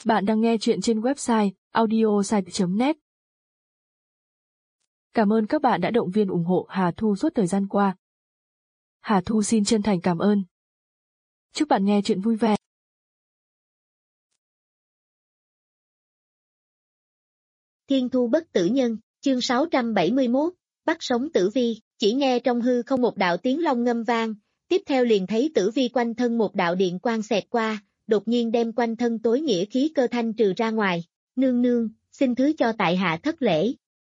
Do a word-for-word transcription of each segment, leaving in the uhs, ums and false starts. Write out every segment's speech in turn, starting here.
Bạn đang nghe chuyện trên website audiosite chấm net. Cảm ơn các bạn đã động viên ủng hộ Hà Thu suốt thời gian qua. Hà Thu xin chân thành cảm ơn. Chúc bạn nghe chuyện vui vẻ. Thiên thu bất tử nhân, chương sáu trăm bảy mươi mốt, bắt sống Tử Vi, chỉ nghe trong hư không một đạo tiếng long ngâm vang, tiếp theo liền thấy Tử Vi quanh thân một đạo điện quang xẹt qua, đột nhiên đem quanh thân tối nghĩa khí cơ thanh trừ ra ngoài. Nương nương, xin thứ cho tại hạ thất lễ.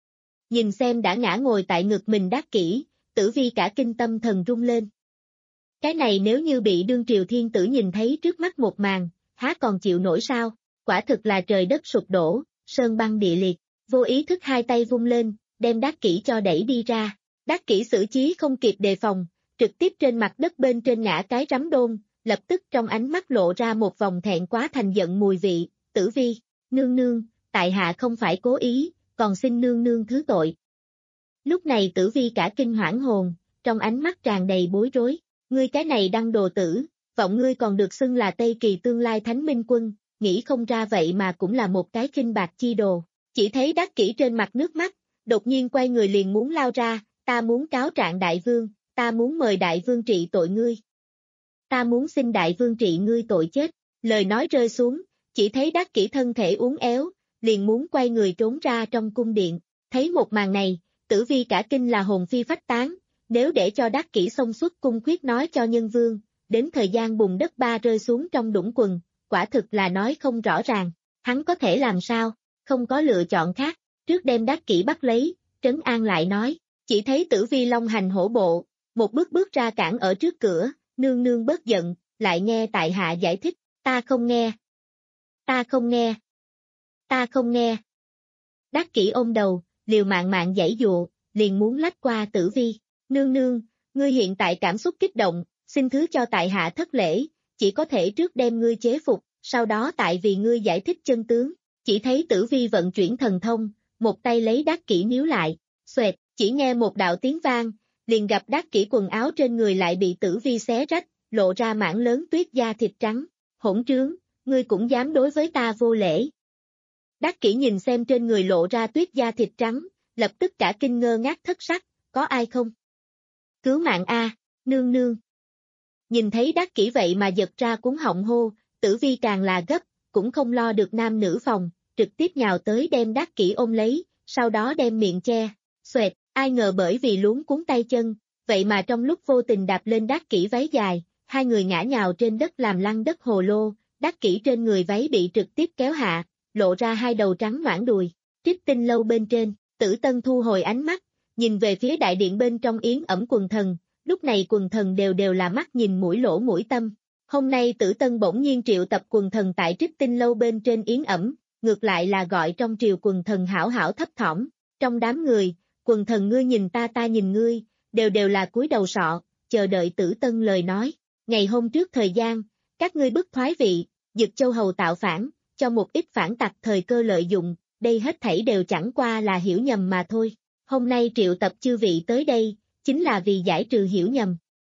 Nhìn xem đã ngã ngồi tại ngực mình Đắc Kỷ, Tử Vi cả kinh tâm thần rung lên. Cái này nếu như bị đương triều thiên tử nhìn thấy trước mắt một màn, há còn chịu nổi sao? Quả thực là trời đất sụp đổ, sơn băng địa liệt. Vô ý thức hai tay vung lên, đem Đắc Kỷ cho đẩy đi ra. Đắc Kỷ xử trí không kịp đề phòng, trực tiếp trên mặt đất bên trên ngã cái rắm đôn, lập tức trong ánh mắt lộ ra một vòng thẹn quá thành giận mùi vị. Tử Vi, nương nương, tại hạ không phải cố ý, còn xin nương nương thứ tội. Lúc này Tử Vi cả kinh hoảng hồn, trong ánh mắt tràn đầy bối rối. Ngươi cái này đăng đồ tử, vọng ngươi còn được xưng là Tây Kỳ tương lai thánh minh quân, nghĩ không ra vậy mà cũng là một cái khinh bạc chi đồ. Chỉ thấy Đắc Kỷ trên mặt nước mắt, đột nhiên quay người liền muốn lao ra, ta muốn cáo trạng đại vương, ta muốn mời đại vương trị tội ngươi. Ta muốn xin đại vương trị ngươi tội chết. Lời nói rơi xuống, chỉ thấy Đắc Kỷ thân thể uốn éo, liền muốn quay người trốn ra trong cung điện. Thấy một màn này, Tử Vi cả kinh là hồn phi phách tán, nếu để cho Đắc Kỷ xông xuất cung khuyết nói cho nhân vương, đến thời gian bùn đất ba rơi xuống trong đũng quần, quả thực là nói không rõ ràng, hắn có thể làm sao, không có lựa chọn khác, trước đem Đắc Kỷ bắt lấy, trấn an lại nói, chỉ thấy Tử Vi long hành hổ bộ, một bước bước ra cản ở trước cửa, nương nương bớt giận, lại nghe tại hạ giải thích, ta không nghe, ta không nghe, ta không nghe. Đắc Kỷ ôm đầu, liều mạng mạng giãy dụa, liền muốn lách qua Tử Vi, nương nương, ngươi hiện tại cảm xúc kích động, xin thứ cho tại hạ thất lễ, chỉ có thể trước đem ngươi chế phục, sau đó tại vì ngươi giải thích chân tướng. Chỉ thấy Tử Vi vận chuyển thần thông, một tay lấy Đắc Kỷ níu lại, xoẹt, chỉ nghe một đạo tiếng vang, liền gặp Đắc Kỷ quần áo trên người lại bị Tử Vi xé rách, lộ ra mảng lớn tuyết da thịt trắng. Hỗn trướng, ngươi cũng dám đối với ta vô lễ. Đắc Kỷ nhìn xem trên người lộ ra tuyết da thịt trắng, lập tức cả kinh ngơ ngác thất sắc, có ai không? Cứu mạng a, nương nương. Nhìn thấy Đắc Kỷ vậy mà giật ra cuống họng hô, Tử Vi càng là gấp, cũng không lo được nam nữ phòng, trực tiếp nhào tới đem Đắc Kỷ ôm lấy, sau đó đem miệng che, xoẹt, ai ngờ bởi vì luống cuống tay chân, vậy mà trong lúc vô tình đạp lên Đắc Kỷ váy dài, hai người ngã nhào trên đất làm lăn đất hồ lô, Đắc Kỷ trên người váy bị trực tiếp kéo hạ, lộ ra hai đầu trắng noãn đùi. Trích Tinh lâu bên trên, Tử Tân thu hồi ánh mắt, nhìn về phía đại điện bên trong yến ẩm quần thần, lúc này quần thần đều đều là mắt nhìn mũi lỗ mũi tâm. Hôm nay Tử Tân bỗng nhiên triệu tập quần thần tại Trích Tinh lâu bên trên yến ẩm, ngược lại là gọi trong triều quần thần hảo hảo thấp thỏm. Trong đám người, quần thần ngươi nhìn ta ta nhìn ngươi, đều đều là cúi đầu sọ, chờ đợi Tử Tân lời nói. Ngày hôm trước thời gian, các ngươi bức thoái vị, Dực Châu hầu tạo phản, cho một ít phản tặc thời cơ lợi dụng, đây hết thảy đều chẳng qua là hiểu nhầm mà thôi. Hôm nay triệu tập chư vị tới đây, chính là vì giải trừ hiểu nhầm.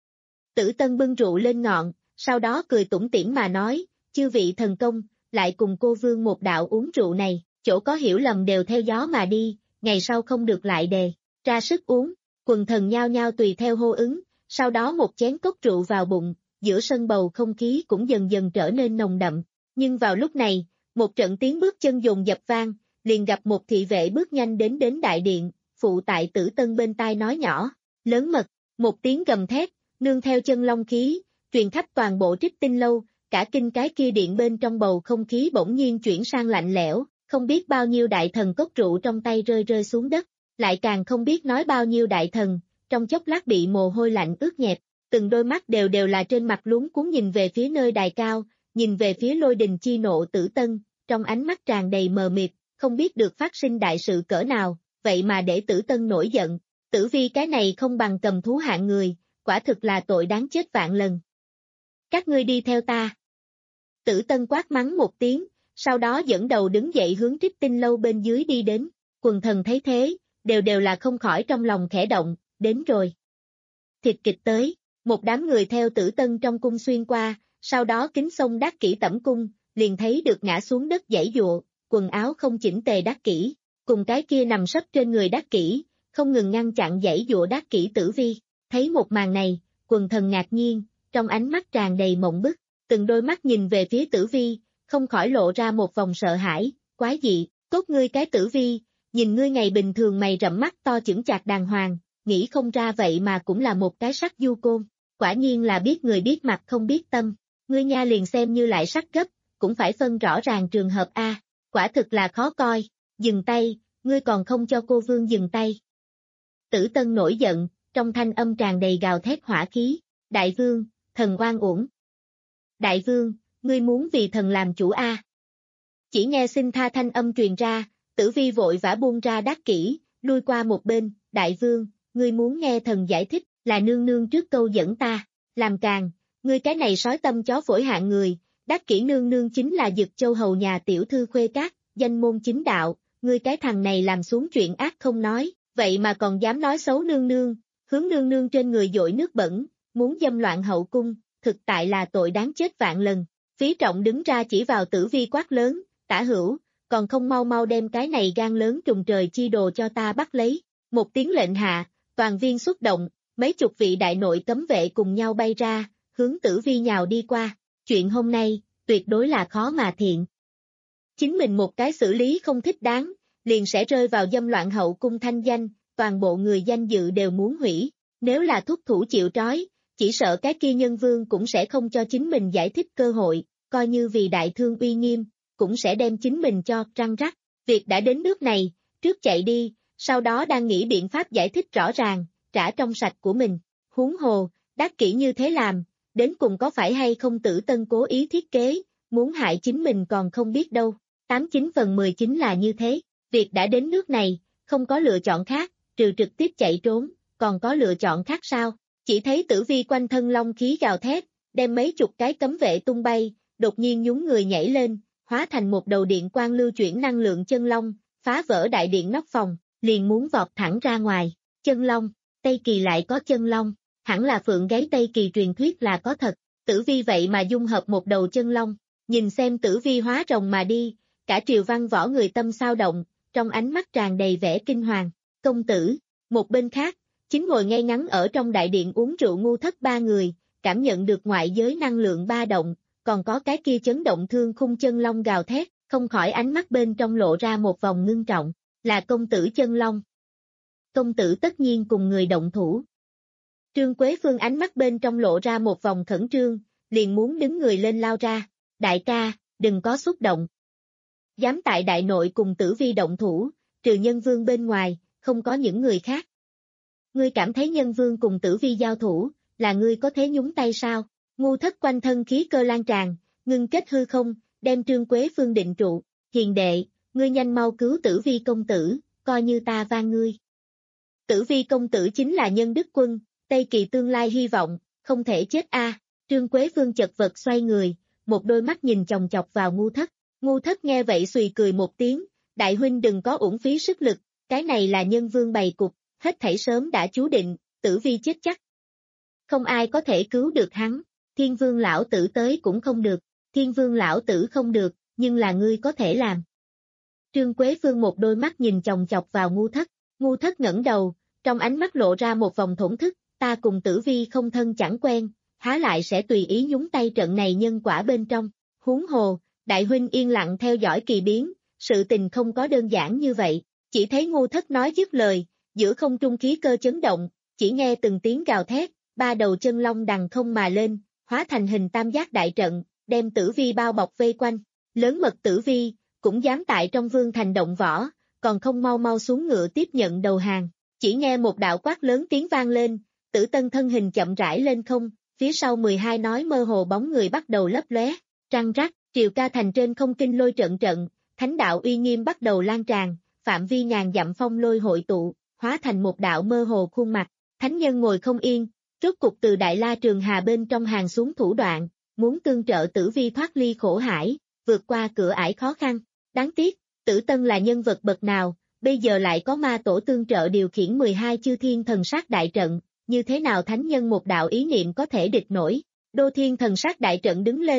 Tử Tân bưng rượu lên ngọn, sau đó cười tủm tỉm mà nói, chư vị thần công, lại cùng cô vương một đạo uống rượu này, chỗ có hiểu lầm đều theo gió mà đi, ngày sau không được lại đề, ra sức uống. Quần thần nhao nhao tùy theo hô ứng, sau đó một chén cốc rượu vào bụng, giữa sân bầu không khí cũng dần dần trở nên nồng đậm. Nhưng vào lúc này, một trận tiếng bước chân dồn dập vang, liền gặp một thị vệ bước nhanh đến đến đại điện, phụ tại Tử Tân bên tai nói nhỏ, lớn mật, một tiếng gầm thét, nương theo chân long khí, truyền khắp toàn bộ Trích Tinh lâu, cả kinh cái kia điện bên trong bầu không khí bỗng nhiên chuyển sang lạnh lẽo, không biết bao nhiêu đại thần cốc rượu trong tay rơi rơi xuống đất, lại càng không biết nói bao nhiêu đại thần, trong chốc lát bị mồ hôi lạnh ướt nhẹp, từng đôi mắt đều đều là trên mặt luống cuống nhìn về phía nơi đài cao, nhìn về phía lôi đình chi nộ Tử Tân, trong ánh mắt tràn đầy mờ mịt, không biết được phát sinh đại sự cỡ nào, vậy mà để Tử Tân nổi giận, Tử Vi cái này không bằng cầm thú hạng người, quả thực là tội đáng chết vạn lần. Các ngươi đi theo ta. Tử Tân quát mắng một tiếng, sau đó dẫn đầu đứng dậy hướng Trích Tinh lâu bên dưới đi đến, quần thần thấy thế, đều đều là không khỏi trong lòng khẽ động, đến rồi. Thịt kịch tới, một đám người theo Tử Tân trong cung xuyên qua, sau đó kính xông Đắc Kỷ tẩm cung, liền thấy được ngã xuống đất giãy giụa, quần áo không chỉnh tề Đắc Kỷ, cùng cái kia nằm sấp trên người Đắc Kỷ, không ngừng ngăn chặn giãy giụa Đắc Kỷ Tử Vi. Thấy một màn này, quần thần ngạc nhiên, trong ánh mắt tràn đầy mộng bức, từng đôi mắt nhìn về phía Tử Vi, không khỏi lộ ra một vòng sợ hãi, quái dị, tốt ngươi cái Tử Vi, nhìn ngươi ngày bình thường mày rậm mắt to chững chạc đàng hoàng, nghĩ không ra vậy mà cũng là một cái sắc du côn, quả nhiên là biết người biết mặt không biết tâm, ngươi nha liền xem như lại sắc gấp, cũng phải phân rõ ràng trường hợp A, quả thực là khó coi, dừng tay, ngươi còn không cho cô vương dừng tay. Tử Tân nổi giận, trong thanh âm tràn đầy gào thét hỏa khí, đại vương, thần oan uổng. Đại vương, ngươi muốn vì thần làm chủ A. Chỉ nghe xin tha thanh âm truyền ra, Tử Vi vội vã buông ra Đắc Kỷ, lui qua một bên, đại vương, ngươi muốn nghe thần giải thích, là nương nương trước câu dẫn ta, làm càng, ngươi cái này sói tâm chó phổi hạng người, Đắc Kỷ nương nương chính là Dực Châu hầu nhà tiểu thư khuê các, danh môn chính đạo, ngươi cái thằng này làm xuống chuyện ác không nói, vậy mà còn dám nói xấu nương nương, hướng nương nương trên người dội nước bẩn, muốn dâm loạn hậu cung, thực tại là tội đáng chết vạn lần. Phí Trọng đứng ra chỉ vào Tử Vi quát lớn, Tả Hữu, còn không mau mau đem cái này gan lớn trùng trời chi đồ cho ta bắt lấy. Một tiếng lệnh hạ, toàn viên xuất động, mấy chục vị đại nội cấm vệ cùng nhau bay ra, hướng Tử Vi nhào đi qua. Chuyện hôm nay, tuyệt đối là khó mà thiện. Chính mình một cái xử lý không thích đáng, liền sẽ rơi vào dâm loạn hậu cung thanh danh, toàn bộ người danh dự đều muốn hủy. Nếu là thúc thủ chịu trói, chỉ sợ cái kia nhân vương cũng sẽ không cho chính mình giải thích cơ hội, coi như vì đại thương uy nghiêm, cũng sẽ đem chính mình cho răng rắc. Việc đã đến nước này, trước chạy đi, sau đó đang nghĩ biện pháp giải thích rõ ràng, trả trong sạch của mình. Huống hồ, Đắc Kỷ như thế làm, đến cùng có phải hay không Tử Tân cố ý thiết kế, muốn hại chính mình còn không biết đâu. Tám chín phần mười chính là như thế, việc đã đến nước này, không có lựa chọn khác, trừ trực tiếp chạy trốn, còn có lựa chọn khác sao? Chỉ thấy Tử Vi quanh thân long khí gào thét, đem mấy chục cái cấm vệ tung bay, đột nhiên nhún người nhảy lên, hóa thành một đầu điện quang lưu chuyển năng lượng chân long, phá vỡ đại điện nóc phòng, liền muốn vọt thẳng ra ngoài. Chân long, Tây Kỳ lại có chân long, hẳn là phượng gáy Tây Kỳ truyền thuyết là có thật, Tử Vi vậy mà dung hợp một đầu chân long, nhìn xem Tử Vi hóa rồng mà đi, cả triều văn võ người tâm sao động, trong ánh mắt tràn đầy vẻ kinh hoàng. Công tử, một bên khác, chính ngồi ngay ngắn ở trong đại điện uống rượu Ngu Thất ba người, cảm nhận được ngoại giới năng lượng ba động, còn có cái kia chấn động thương khung chân long gào thét, không khỏi ánh mắt bên trong lộ ra một vòng ngưng trọng, là công tử chân long. Công tử tất nhiên cùng người động thủ. Trương Quế Phương ánh mắt bên trong lộ ra một vòng khẩn trương, liền muốn đứng người lên lao ra, đại ca, đừng có xúc động. Dám tại đại nội cùng Tử Vi động thủ, trừ nhân vương bên ngoài, không có những người khác. Ngươi cảm thấy nhân vương cùng Tử Vi giao thủ, là ngươi có thế nhúng tay sao? Ngu Thất quanh thân khí cơ lan tràn, ngưng kết hư không, đem Trương Quế Phương định trụ. Hiền đệ, ngươi nhanh mau cứu Tử Vi công tử, coi như ta van ngươi. Tử Vi công tử chính là nhân đức quân, Tây Kỳ tương lai hy vọng, không thể chết a. À. Trương Quế Phương chật vật xoay người, một đôi mắt nhìn chòng chọc vào Ngu Thất. Ngu Thất nghe vậy xùy cười một tiếng, đại huynh đừng có uổng phí sức lực, cái này là nhân vương bày cục, hết thảy sớm đã chú định, Tử Vi chết chắc. Không ai có thể cứu được hắn, Thiên Vương lão tử tới cũng không được, Thiên Vương lão tử không được, nhưng là ngươi có thể làm. Trương Quế Phương một đôi mắt nhìn chòng chọc vào Ngu Thất, Ngu Thất ngẩng đầu, trong ánh mắt lộ ra một vòng thổn thức, ta cùng Tử Vi không thân chẳng quen, há lại sẽ tùy ý nhúng tay trận này nhân quả bên trong, huống hồ, đại huynh yên lặng theo dõi kỳ biến, sự tình không có đơn giản như vậy, chỉ thấy Ngu Thất nói dứt lời, giữa không trung khí cơ chấn động, chỉ nghe từng tiếng gào thét, ba đầu chân long đằng không mà lên, hóa thành hình tam giác đại trận, đem Tử Vi bao bọc vây quanh, lớn mật Tử Vi, cũng dám tại trong vương thành động võ, còn không mau mau xuống ngựa tiếp nhận đầu hàng, chỉ nghe một đạo quát lớn tiếng vang lên, Tử Tân thân hình chậm rãi lên không, phía sau mười hai nói mơ hồ bóng người bắt đầu lấp lóe, trăng rắc, triều ca thành trên không kinh lôi trận trận, thánh đạo uy nghiêm bắt đầu lan tràn, phạm vi ngàn dặm phong lôi hội tụ, hóa thành một đạo mơ hồ khuôn mặt, thánh nhân ngồi không yên, rốt cục từ Đại La Trường Hà bên trong hàng xuống thủ đoạn, muốn tương trợ Tử Vi thoát ly khổ hải, vượt qua cửa ải khó khăn, đáng tiếc, Tử Tân là nhân vật bậc nào, bây giờ lại có ma tổ tương trợ điều khiển mười hai chư thiên thần sát đại trận, như thế nào thánh nhân một đạo ý niệm có thể địch nổi, Đô Thiên thần sát đại trận đứng lên,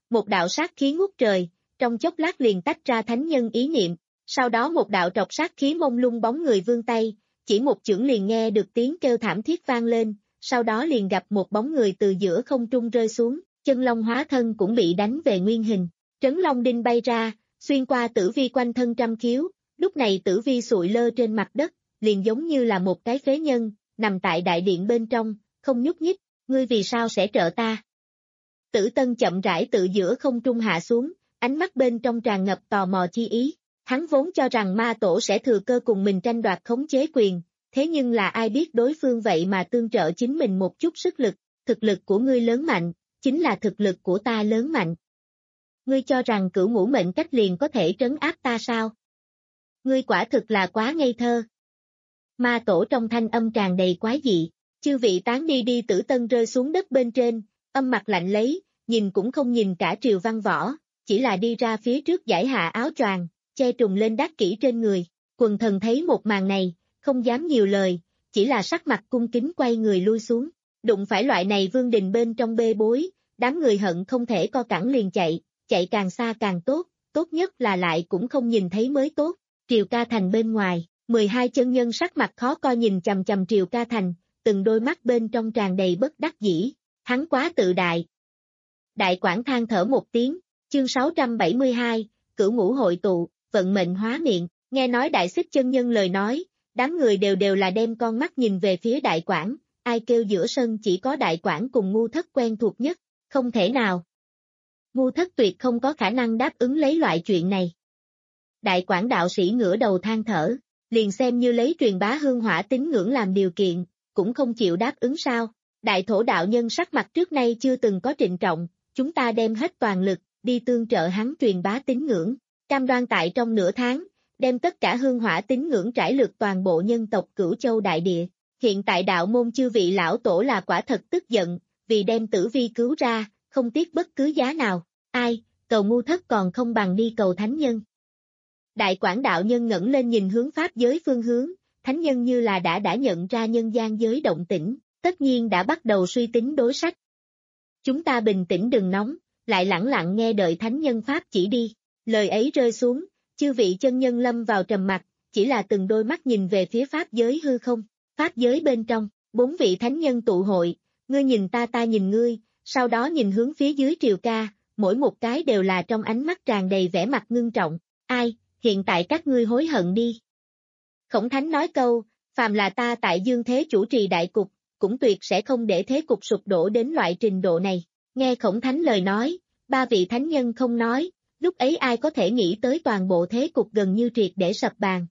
một đạo sát khí ngút trời, trong chốc lát liền tách ra thánh nhân ý niệm, sau đó một đạo trọc sát khí mông lung bóng người vươn tay, chỉ một chưởng liền nghe được tiếng kêu thảm thiết vang lên, sau đó liền gặp một bóng người từ giữa không trung rơi xuống, chân long hóa thân cũng bị đánh về nguyên hình, trấn long đinh bay ra, xuyên qua tử vi quanh thân trăm khiếu, lúc này tử vi sụi lơ trên mặt đất, liền giống như là một cái phế nhân, nằm tại đại điện bên trong, không nhúc nhích, ngươi vì sao sẽ trợ ta? Tử Tân chậm rãi tự giữa không trung hạ xuống, ánh mắt bên trong tràn ngập tò mò chi ý, hắn vốn cho rằng ma tổ sẽ thừa cơ cùng mình tranh đoạt khống chế quyền, thế nhưng là ai biết đối phương vậy mà tương trợ chính mình một chút sức lực, thực lực của ngươi lớn mạnh, chính là thực lực của ta lớn mạnh. Ngươi cho rằng cửu ngũ mệnh cách liền có thể trấn áp ta sao? Ngươi quả thực là quá ngây thơ. Ma tổ trong thanh âm tràn đầy quái dị, chư vị tán đi đi. Tử Tân rơi xuống đất bên trên, âm mặt lạnh lấy, nhìn cũng không nhìn cả Triều Văn Võ, chỉ là đi ra phía trước giải hạ áo choàng, che trùng lên đát kỹ trên người. Quần thần thấy một màn này, không dám nhiều lời, chỉ là sắc mặt cung kính quay người lui xuống. Đụng phải loại này vương đình bên trong bê bối, đám người hận không thể co cẳng liền chạy, chạy càng xa càng tốt, tốt nhất là lại cũng không nhìn thấy mới tốt. Triều Ca Thành bên ngoài, mười hai chân nhân sắc mặt khó coi nhìn chằm chằm Triều Ca Thành, từng đôi mắt bên trong tràn đầy bất đắc dĩ, hắn quá tự đại. Đại Quảng than thở một tiếng, chương sáu trăm bảy mươi hai, cửu ngũ hội tụ, vận mệnh hóa miệng, nghe nói Đại Xích chân nhân lời nói, đám người đều đều là đem con mắt nhìn về phía Đại Quảng, ai kêu giữa sân chỉ có Đại Quảng cùng Ngu Thất quen thuộc nhất, không thể nào. Ngu Thất tuyệt không có khả năng đáp ứng lấy loại chuyện này. Đại Quảng đạo sĩ ngửa đầu than thở, liền xem như lấy truyền bá hương hỏa tín ngưỡng làm điều kiện, cũng không chịu đáp ứng sao. Đại Thổ đạo nhân sắc mặt trước nay chưa từng có trịnh trọng, chúng ta đem hết toàn lực, đi tương trợ hắn truyền bá tín ngưỡng, cam đoan tại trong nửa tháng, đem tất cả hương hỏa tín ngưỡng trải lượt toàn bộ nhân tộc Cửu Châu đại địa. Hiện tại đạo môn chư vị lão tổ là quả thật tức giận, vì đem Tử Vi cứu ra, không tiếc bất cứ giá nào. Ai, cầu Ngu Thất còn không bằng đi cầu thánh nhân. Đại Quảng đạo nhân ngẩng lên nhìn hướng pháp giới phương hướng, thánh nhân như là đã đã nhận ra nhân gian giới động tĩnh, tất nhiên đã bắt đầu suy tính đối sách. Chúng ta bình tĩnh đừng nóng, lại lẳng lặng nghe đợi thánh nhân pháp chỉ đi. Lời ấy rơi xuống, chư vị chân nhân lâm vào trầm mặc, chỉ là từng đôi mắt nhìn về phía pháp giới hư không. Pháp giới bên trong, bốn vị thánh nhân tụ hội, ngươi nhìn ta ta nhìn ngươi, sau đó nhìn hướng phía dưới Triều Ca, mỗi một cái đều là trong ánh mắt tràn đầy vẻ mặt ngưng trọng. Ai, hiện tại các ngươi hối hận đi. Khổng Thánh nói câu, phàm là ta tại dương thế chủ trì đại cục, cũng tuyệt sẽ không để thế cục sụp đổ đến loại trình độ này. Nghe Khổng Thánh lời nói, ba vị thánh nhân không nói, lúc ấy ai có thể nghĩ tới toàn bộ thế cục gần như triệt để sập bàn.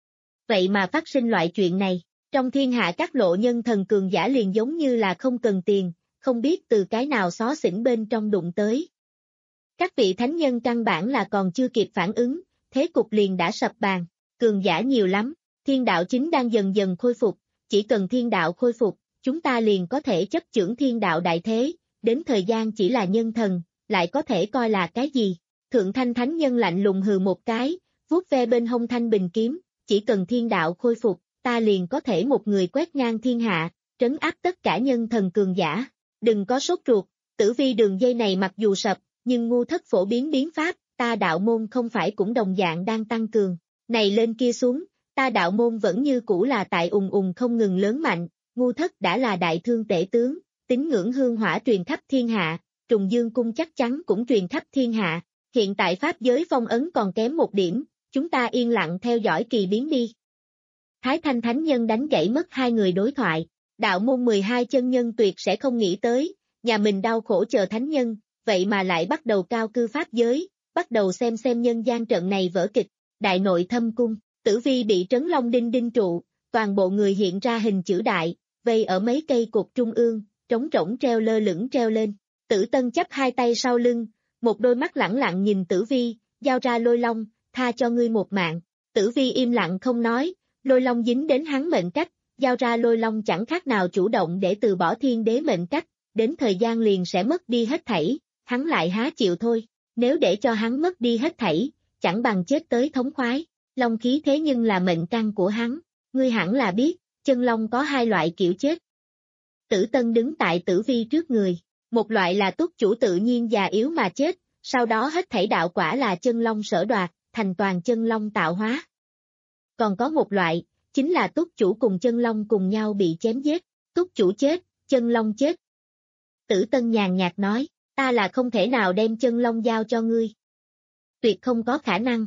Vậy mà phát sinh loại chuyện này, trong thiên hạ các lộ nhân thần cường giả liền giống như là không cần tiền, không biết từ cái nào xó xỉnh bên trong đụng tới. Các vị thánh nhân căn bản là còn chưa kịp phản ứng, thế cục liền đã sập bàn, cường giả nhiều lắm, thiên đạo chính đang dần dần khôi phục, chỉ cần thiên đạo khôi phục, chúng ta liền có thể chấp chưởng thiên đạo đại thế, đến thời gian chỉ là nhân thần, lại có thể coi là cái gì. Thượng Thanh Thánh Nhân lạnh lùng hừ một cái, vuốt ve bên hông thanh bình kiếm, chỉ cần thiên đạo khôi phục, ta liền có thể một người quét ngang thiên hạ, trấn áp tất cả nhân thần cường giả. Đừng có sốt ruột, Tử Vi đường dây này mặc dù sập, nhưng Ngu Thất phổ biến biến pháp, ta đạo môn không phải cũng đồng dạng đang tăng cường. Này lên kia xuống, ta đạo môn vẫn như cũ là tại ùng ùng không ngừng lớn mạnh, Ngu Thất đã là đại thương tể tướng, tín ngưỡng hương hỏa truyền khắp thiên hạ, Trùng Dương cung chắc chắn cũng truyền khắp thiên hạ. Hiện tại pháp giới phong ấn còn kém một điểm, chúng ta yên lặng theo dõi kỳ biến đi. Thái Thanh Thánh Nhân đánh gãy mất hai người đối thoại, đạo môn mười hai chân nhân tuyệt sẽ không nghĩ tới, nhà mình đau khổ chờ thánh nhân, vậy mà lại bắt đầu cao cư pháp giới, bắt đầu xem xem nhân gian trận này vở kịch. Đại nội thâm cung, Tử Vi bị trấn long đinh đinh trụ, toàn bộ người hiện ra hình chữ đại, vây ở mấy cây cột trung ương, trống rỗng treo lơ lửng treo lên. Tử Tân chắp hai tay sau lưng, một đôi mắt lẳng lặng nhìn Tử Vi, giao ra Lôi Long, tha cho ngươi một mạng. Tử Vi im lặng không nói, Lôi Long dính đến hắn mệnh cách, giao ra Lôi Long chẳng khác nào chủ động để từ bỏ thiên đế mệnh cách, đến thời gian liền sẽ mất đi hết thảy, hắn lại há chịu thôi, nếu để cho hắn mất đi hết thảy, chẳng bằng chết tới thống khoái. Long khí thế nhưng là mệnh căn của hắn, ngươi hẳn là biết, chân long có hai loại kiểu chết. Tử Tân đứng tại Tử Vi trước người, một loại là túc chủ tự nhiên già yếu mà chết, sau đó hết thảy đạo quả là chân long sở đoạt, thành toàn chân long tạo hóa. Còn có một loại, chính là túc chủ cùng chân long cùng nhau bị chém giết, túc chủ chết, chân long chết. Tử Tân nhàn nhạt nói, ta là không thể nào đem chân long giao cho ngươi. Tuyệt không có khả năng.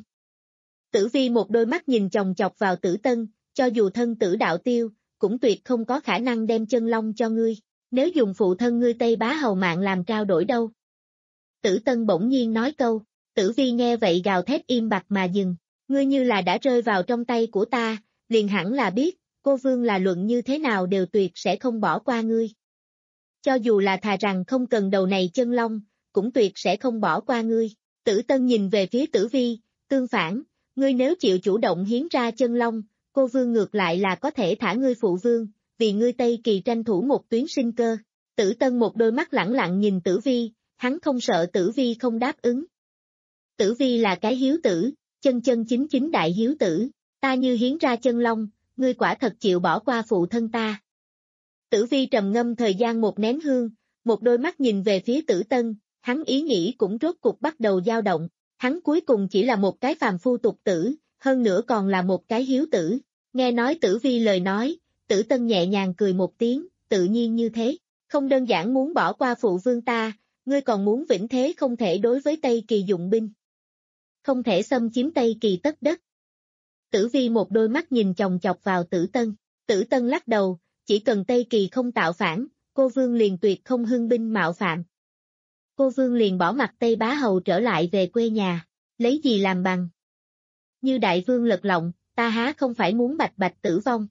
Tử Vi một đôi mắt nhìn chòng chọc vào Tử Tân, cho dù thân tử đạo tiêu, cũng tuyệt không có khả năng đem chân long cho ngươi, nếu dùng phụ thân ngươi Tây Bá Hầu mạng làm trao đổi đâu. Tử Tân bỗng nhiên nói câu, Tử Vi nghe vậy gào thét im bặt mà dừng, ngươi như là đã rơi vào trong tay của ta, liền hẳn là biết, cô Vương là luận như thế nào đều tuyệt sẽ không bỏ qua ngươi. Cho dù là thà rằng không cần đầu này chân long, cũng tuyệt sẽ không bỏ qua ngươi. Tử Tân nhìn về phía Tử Vi, tương phản, ngươi nếu chịu chủ động hiến ra chân long, cô Vương ngược lại là có thể thả ngươi phụ vương, vì ngươi Tây Kỳ tranh thủ một tuyến sinh cơ. Tử Tân một đôi mắt lẳng lặng nhìn Tử Vi, hắn không sợ Tử Vi không đáp ứng. Tử Vi là cái hiếu tử, chân chân chính chính đại hiếu tử, ta như hiến ra chân long, ngươi quả thật chịu bỏ qua phụ thân ta. Tử Vi trầm ngâm thời gian một nén hương, một đôi mắt nhìn về phía Tử Tân, hắn ý nghĩ cũng rốt cục bắt đầu dao động, hắn cuối cùng chỉ là một cái phàm phu tục tử, hơn nữa còn là một cái hiếu tử. Nghe nói Tử Vi lời nói, Tử Tân nhẹ nhàng cười một tiếng, tự nhiên như thế, không đơn giản muốn bỏ qua phụ vương ta, ngươi còn muốn vĩnh thế không thể đối với Tây Kỳ dụng binh. Không thể xâm chiếm Tây Kỳ tất đất. Tử Vi một đôi mắt nhìn chòng chọc vào Tử Tân, Tử Tân lắc đầu, chỉ cần Tây Kỳ không tạo phản, cô Vương liền tuyệt không hưng binh mạo phạm. Cô Vương liền bỏ mặt Tây Bá Hầu trở lại về quê nhà, lấy gì làm bằng. Như đại vương lật lọng, ta há không phải muốn bạch bạch tử vong.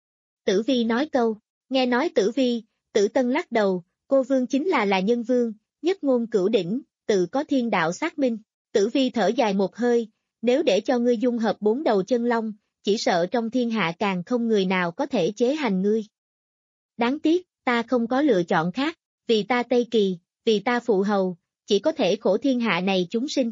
Tử Vi nói câu, nghe nói Tử Vi, Tử Tân lắc đầu, cô Vương chính là là nhân vương, nhất ngôn cửu đỉnh, tự có thiên đạo xác minh. Tử Vi thở dài một hơi, nếu để cho ngươi dung hợp bốn đầu chân long, chỉ sợ trong thiên hạ càng không người nào có thể chế hành ngươi. Đáng tiếc, ta không có lựa chọn khác, vì ta Tây Kỳ, vì ta phụ hầu, chỉ có thể khổ thiên hạ này chúng sinh.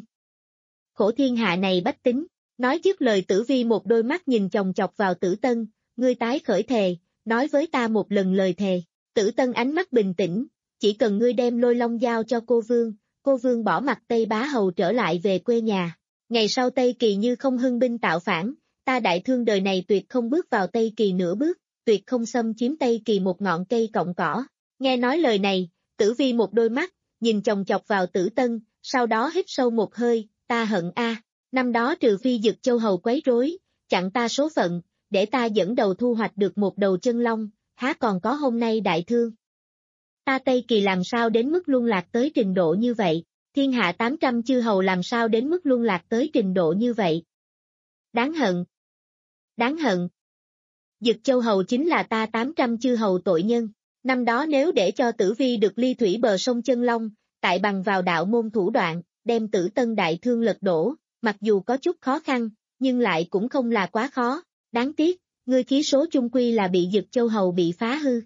Khổ thiên hạ này bách tính, nói dứt lời Tử Vi một đôi mắt nhìn chòng chọc vào Tử Tân, ngươi tái khởi thề, nói với ta một lần lời thề. Tử Tân ánh mắt bình tĩnh, chỉ cần ngươi đem Lôi Long giao cho cô Vương, cô Vương bỏ mặt Tây Bá Hầu trở lại về quê nhà. Ngày sau Tây Kỳ như không hưng binh tạo phản, ta Đại Thương đời này tuyệt không bước vào Tây Kỳ nửa bước, tuyệt không xâm chiếm Tây Kỳ một ngọn cây cọng cỏ. Nghe nói lời này, Tử Vi một đôi mắt, nhìn chòng chọc vào Tử Tân, sau đó hít sâu một hơi, ta hận a, năm đó trừ phi Dực Châu Hầu quấy rối, chặn ta số phận, để ta dẫn đầu thu hoạch được một đầu chân long, há còn có hôm nay Đại Thương. Ta Tây Kỳ làm sao đến mức luân lạc tới trình độ như vậy, thiên hạ tám trăm chư hầu làm sao đến mức luân lạc tới trình độ như vậy. Đáng hận. Đáng hận. Dực Châu Hầu chính là ta tám trăm chư hầu tội nhân, năm đó nếu để cho Tử Vi được ly thủy bờ sông Chân Long, tại bằng vào đạo môn thủ đoạn, đem Tử Tân Đại Thương lật đổ, mặc dù có chút khó khăn, nhưng lại cũng không là quá khó, đáng tiếc, ngươi khí số chung quy là bị Dực Châu Hầu bị phá hư.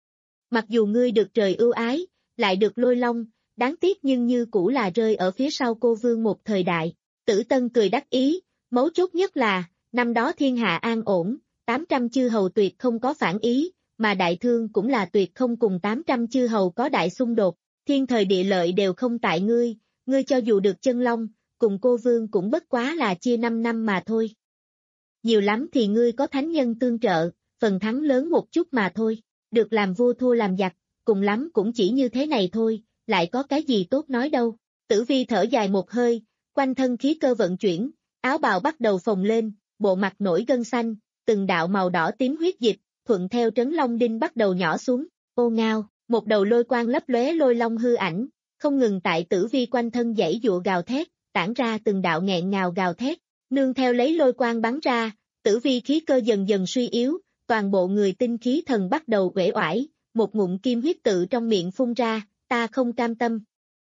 Mặc dù ngươi được trời ưu ái, lại được Lôi Long, đáng tiếc nhưng như cũ là rơi ở phía sau cô Vương một thời đại. Tử Tân cười đắc ý, mấu chốt nhất là, năm đó thiên hạ an ổn, tám trăm chư hầu tuyệt không có phản ý, mà Đại Thương cũng là tuyệt không cùng tám trăm chư hầu có đại xung đột, thiên thời địa lợi đều không tại ngươi, ngươi cho dù được chân long, cùng cô Vương cũng bất quá là chia năm năm mà thôi. Nhiều lắm thì ngươi có thánh nhân tương trợ, phần thắng lớn một chút mà thôi, được làm vua thua làm giặc, cùng lắm cũng chỉ như thế này thôi, lại có cái gì tốt nói đâu. Tử Vi thở dài một hơi, quanh thân khí cơ vận chuyển, áo bào bắt đầu phồng lên, bộ mặt nổi gân xanh, từng đạo màu đỏ tím huyết dịch, thuận theo trấn long đinh bắt đầu nhỏ xuống, ô ngao, một đầu lôi quang lấp lóe lôi long hư ảnh, không ngừng tại Tử Vi quanh thân dãy dụa gào thét, tản ra từng đạo nghẹn ngào gào thét, nương theo lấy lôi quang bắn ra, Tử Vi khí cơ dần dần suy yếu, toàn bộ người tinh khí thần bắt đầu uể oải, một ngụm kim huyết tự trong miệng phun ra, ta không cam tâm.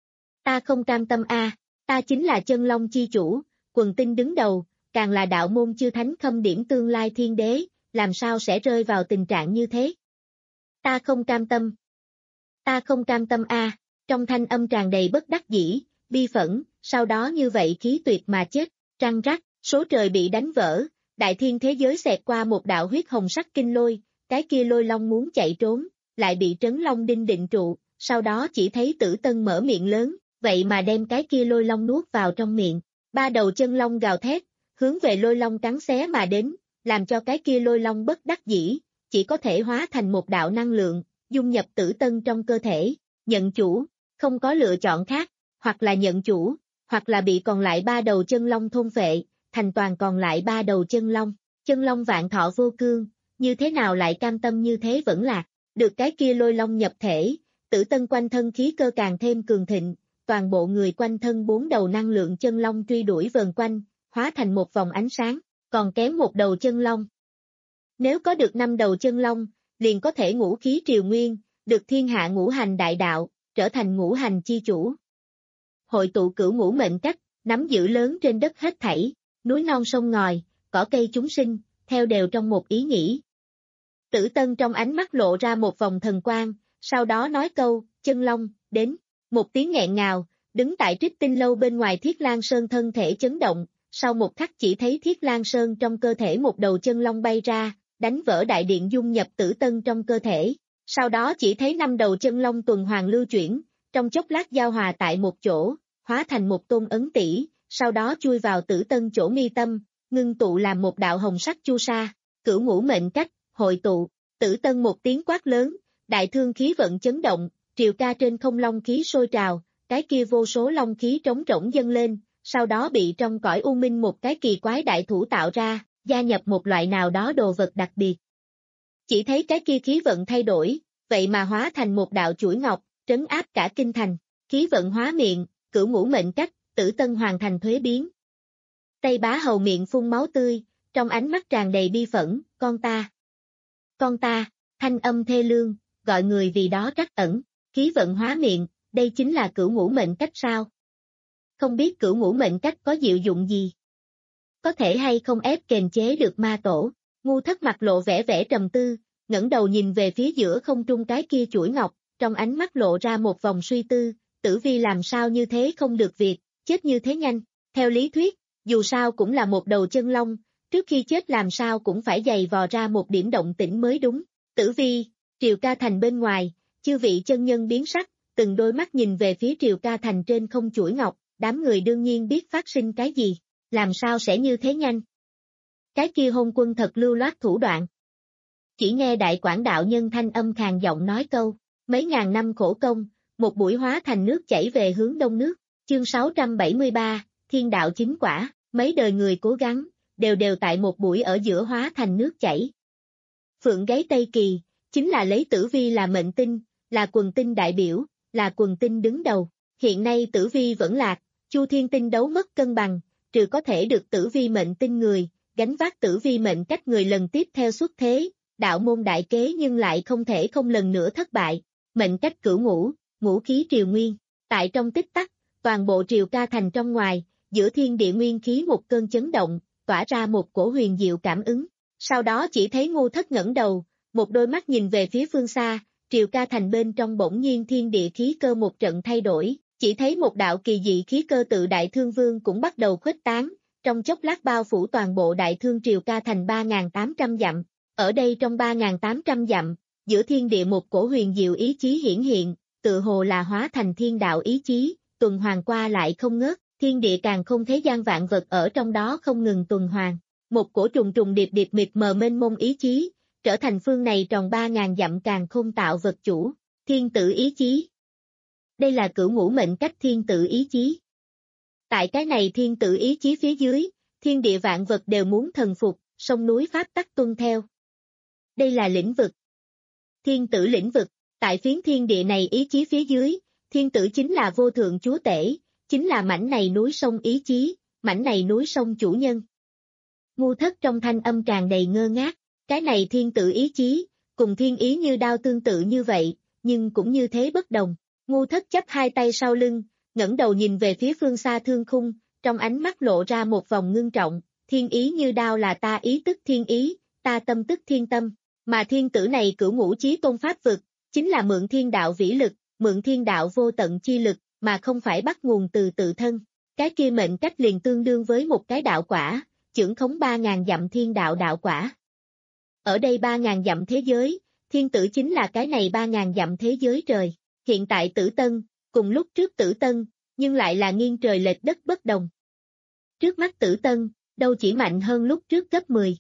Ta không cam tâm a, ta chính là chân long chi chủ, quần tinh đứng đầu, càng là đạo môn chư thánh khâm điểm tương lai thiên đế, làm sao sẽ rơi vào tình trạng như thế? Ta không cam tâm. Ta không cam tâm a, trong thanh âm tràn đầy bất đắc dĩ, bi phẫn, sau đó như vậy khí tuyệt mà chết, răng rắc, số trời bị đánh vỡ, đại thiên thế giới xẹt qua một đạo huyết hồng sắc kinh lôi, cái kia lôi long muốn chạy trốn, lại bị trấn long đinh định trụ, sau đó chỉ thấy Tử Tân mở miệng lớn, vậy mà đem cái kia lôi long nuốt vào trong miệng. Ba đầu chân long gào thét, hướng về lôi long cắn xé mà đến, làm cho cái kia lôi long bất đắc dĩ, chỉ có thể hóa thành một đạo năng lượng, dung nhập Tử Tân trong cơ thể, nhận chủ, không có lựa chọn khác, hoặc là nhận chủ, hoặc là bị còn lại ba đầu chân long thôn phệ, thành toàn còn lại ba đầu chân long. Chân long vạn thọ vô cương, như thế nào lại cam tâm như thế vẫn lạc, được cái kia lôi long nhập thể, Tử Tân quanh thân khí cơ càng thêm cường thịnh, toàn bộ người quanh thân bốn đầu năng lượng chân long truy đuổi vờn quanh, hóa thành một vòng ánh sáng, còn kém một đầu chân long. Nếu có được năm đầu chân long, liền có thể ngũ khí triều nguyên, được thiên hạ ngũ hành đại đạo, trở thành ngũ hành chi chủ. Hội tụ cửu ngũ mệnh cách, nắm giữ lớn trên đất hết thảy, núi non sông ngòi, cỏ cây chúng sinh, theo đều trong một ý nghĩ. Tử Tân trong ánh mắt lộ ra một vòng thần quang, sau đó nói câu, chân long, đến, một tiếng nghẹn ngào, đứng tại Trích Tinh lâu bên ngoài Thiết Lang Sơn thân thể chấn động, sau một khắc chỉ thấy Thiết Lang Sơn trong cơ thể một đầu chân long bay ra, đánh vỡ đại điện dung nhập Tử Tân trong cơ thể, sau đó chỉ thấy năm đầu chân long tuần hoàn lưu chuyển, trong chốc lát giao hòa tại một chỗ, hóa thành một tôn ấn tỷ, sau đó chui vào Tử Tân chỗ mi tâm, ngưng tụ làm một đạo hồng sắc chu sa, cửu ngũ mệnh cách, hội tụ, Tử Tân một tiếng quát lớn, đại thương khí vận chấn động, triều ca trên không long khí sôi trào, cái kia vô số long khí trống rỗng dâng lên, sau đó bị trong cõi u minh một cái kỳ quái đại thủ tạo ra, gia nhập một loại nào đó đồ vật đặc biệt. Chỉ thấy cái kia khí vận thay đổi, vậy mà hóa thành một đạo chuỗi ngọc, trấn áp cả kinh thành, khí vận hóa miệng, cửu ngũ mệnh cách, Tử Tân hoàn thành thuế biến. Tây Bá Hầu miệng phun máu tươi, trong ánh mắt tràn đầy bi phẫn, con ta. Con ta, thanh âm thê lương, gọi người vì đó trắc ẩn, khí vận hóa miệng, đây chính là cửu ngũ mệnh cách sao? Không biết cửu ngũ mệnh cách có diệu dụng gì? Có thể hay không ép kềm chế được ma tổ? Ngu Thất mặt lộ vẻ vẻ trầm tư, ngẩng đầu nhìn về phía giữa không trung cái kia chuỗi ngọc, trong ánh mắt lộ ra một vòng suy tư, Tử Vi làm sao như thế không được việc, chết như thế nhanh. Theo lý thuyết, dù sao cũng là một đầu chân long, trước khi chết làm sao cũng phải giày vò ra một điểm động tĩnh mới đúng. Tử Vi, Triều Ca Thành bên ngoài, chư vị chân nhân biến sắc, từng đôi mắt nhìn về phía Triều Ca Thành trên không chuỗi ngọc, đám người đương nhiên biết phát sinh cái gì, làm sao sẽ như thế nhanh. Cái kia hôn quân thật lưu loát thủ đoạn. Chỉ nghe đại quảng đạo nhân thanh âm khàn giọng nói câu, mấy ngàn năm khổ công, một buổi hóa thành nước chảy về hướng đông nước, chương sáu trăm bảy mươi ba, thiên đạo chính quả, mấy đời người cố gắng, đều đều tại một buổi ở giữa hóa thành nước chảy. Phượng gáy Tây Kỳ, chính là lấy Tử Vi là mệnh tinh, là quần tinh đại biểu, là quần tinh đứng đầu, hiện nay Tử Vi vẫn lạc, Chu Thiên Tinh đấu mất cân bằng, trừ có thể được Tử Vi mệnh tinh người, gánh vác Tử Vi mệnh cách người lần tiếp theo xuất thế, đạo môn đại kế nhưng lại không thể không lần nữa thất bại, mệnh cách cửu ngũ, ngũ khí triều nguyên, tại trong tích tắc, toàn bộ Triều Ca Thành trong ngoài, giữa thiên địa nguyên khí một cơn chấn động, tỏa ra một cổ huyền diệu cảm ứng, sau đó chỉ thấy Ngu Thất ngẩng đầu, một đôi mắt nhìn về phía phương xa, Triều Ca Thành bên trong bỗng nhiên thiên địa khí cơ một trận thay đổi, chỉ thấy một đạo kỳ dị khí cơ tự Đại Thương Vương cũng bắt đầu khuếch tán, trong chốc lát bao phủ toàn bộ Đại Thương Triều Ca Thành ba nghìn tám trăm dặm, ở đây trong ba nghìn tám trăm dặm, giữa thiên địa một cổ huyền diệu ý chí hiển hiện, tự hồ là hóa thành thiên đạo ý chí, tuần hoàn qua lại không ngớt, thiên địa càng không thế gian vạn vật ở trong đó không ngừng tuần hoàn, một cổ trùng trùng điệp điệp mịt mờ mênh mông ý chí, trở thành phương này tròn ba nghìn dặm càng không tạo vật chủ, thiên tử ý chí. Đây là cửu ngũ mệnh cách thiên tử ý chí. Tại cái này thiên tử ý chí phía dưới, thiên địa vạn vật đều muốn thần phục, sông núi pháp tắc tuân theo. Đây là lĩnh vực. Thiên tử lĩnh vực, tại phiến thiên địa này ý chí phía dưới, thiên tử chính là vô thượng chúa tể, chính là mảnh này núi sông ý chí, mảnh này núi sông chủ nhân. Ngu Thất trong thanh âm tràn đầy ngơ ngác, cái này thiên tử ý chí, cùng thiên ý như đao tương tự như vậy, nhưng cũng như thế bất đồng. Ngu Thất chấp hai tay sau lưng, ngẩng đầu nhìn về phía phương xa thương khung, trong ánh mắt lộ ra một vòng ngưng trọng, thiên ý như đao là ta ý tức thiên ý, ta tâm tức thiên tâm, mà thiên tử này cửu ngũ chí tôn pháp vực, chính là mượn thiên đạo vĩ lực, mượn thiên đạo vô tận chi lực, mà không phải bắt nguồn từ tự thân. Cái kia mệnh cách liền tương đương với một cái đạo quả, chưởng khống ba ngàn dặm thiên đạo đạo quả. Ở đây ba ngàn dặm thế giới, thiên tử chính là cái này ba ngàn dặm thế giới trời. Hiện tại Tử Tân, cùng lúc trước Tử Tân, nhưng lại là nghiêng trời lệch đất bất đồng. Trước mắt Tử Tân, đâu chỉ mạnh hơn lúc trước gấp mười.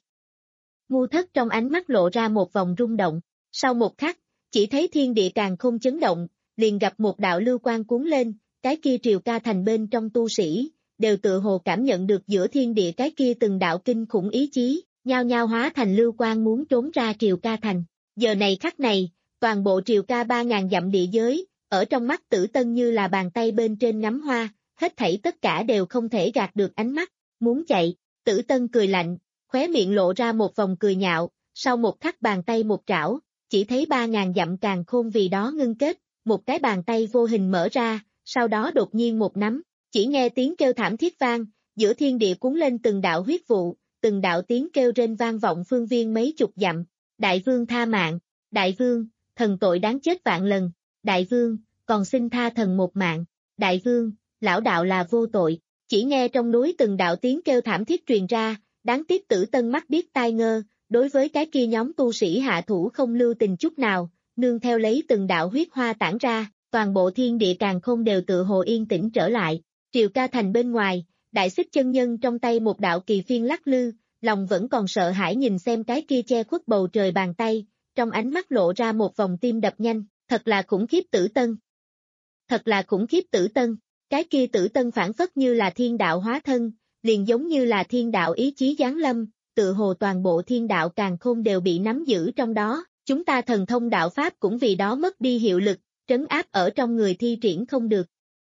Ngu Thất trong ánh mắt lộ ra một vòng rung động, sau một khắc, chỉ thấy thiên địa càng không chấn động, liền gặp một đạo lưu quang cuốn lên, cái kia Triều Ca Thành bên trong tu sĩ, đều tự hồ cảm nhận được giữa thiên địa cái kia từng đạo kinh khủng ý chí, nhao nhao hóa thành lưu quang muốn trốn ra Triều Ca Thành. Giờ này khắc này, toàn bộ Triều Ca ba ngàn dặm địa giới, ở trong mắt Tử Tân như là bàn tay bên trên ngắm hoa, hết thảy tất cả đều không thể gạt được ánh mắt, muốn chạy. Tử Tân cười lạnh, khóe miệng lộ ra một vòng cười nhạo, sau một khắc bàn tay một trảo, chỉ thấy ba ngàn dặm càn khôn vì đó ngưng kết, một cái bàn tay vô hình mở ra, sau đó đột nhiên một nắm, chỉ nghe tiếng kêu thảm thiết vang, giữa thiên địa cuốn lên từng đạo huyết vụ, từng đạo tiếng kêu rên vang vọng phương viên mấy chục dặm. Đại vương tha mạng, đại vương, thần tội đáng chết vạn lần, đại vương, còn xin tha thần một mạng, đại vương, lão đạo là vô tội. Chỉ nghe trong núi từng đạo tiếng kêu thảm thiết truyền ra, đáng tiếc Tử Tân mắt điếc tai ngơ, đối với cái kia nhóm tu sĩ hạ thủ không lưu tình chút nào, nương theo lấy từng đạo huyết hoa tản ra, toàn bộ thiên địa càn khôn đều tự hồ yên tĩnh trở lại. Triều Ca Thành bên ngoài, Đại Xích chân nhân trong tay một đạo kỳ phiên lắc lư, lòng vẫn còn sợ hãi nhìn xem cái kia che khuất bầu trời bàn tay, trong ánh mắt lộ ra một vòng tim đập nhanh, thật là khủng khiếp Tử Tân. Thật là khủng khiếp Tử Tân. Cái kia Tử Tân phản phất như là thiên đạo hóa thân, liền giống như là thiên đạo ý chí giáng lâm, tự hồ toàn bộ thiên đạo càn khôn đều bị nắm giữ trong đó, chúng ta thần thông đạo pháp cũng vì đó mất đi hiệu lực, trấn áp ở trong người thi triển không được.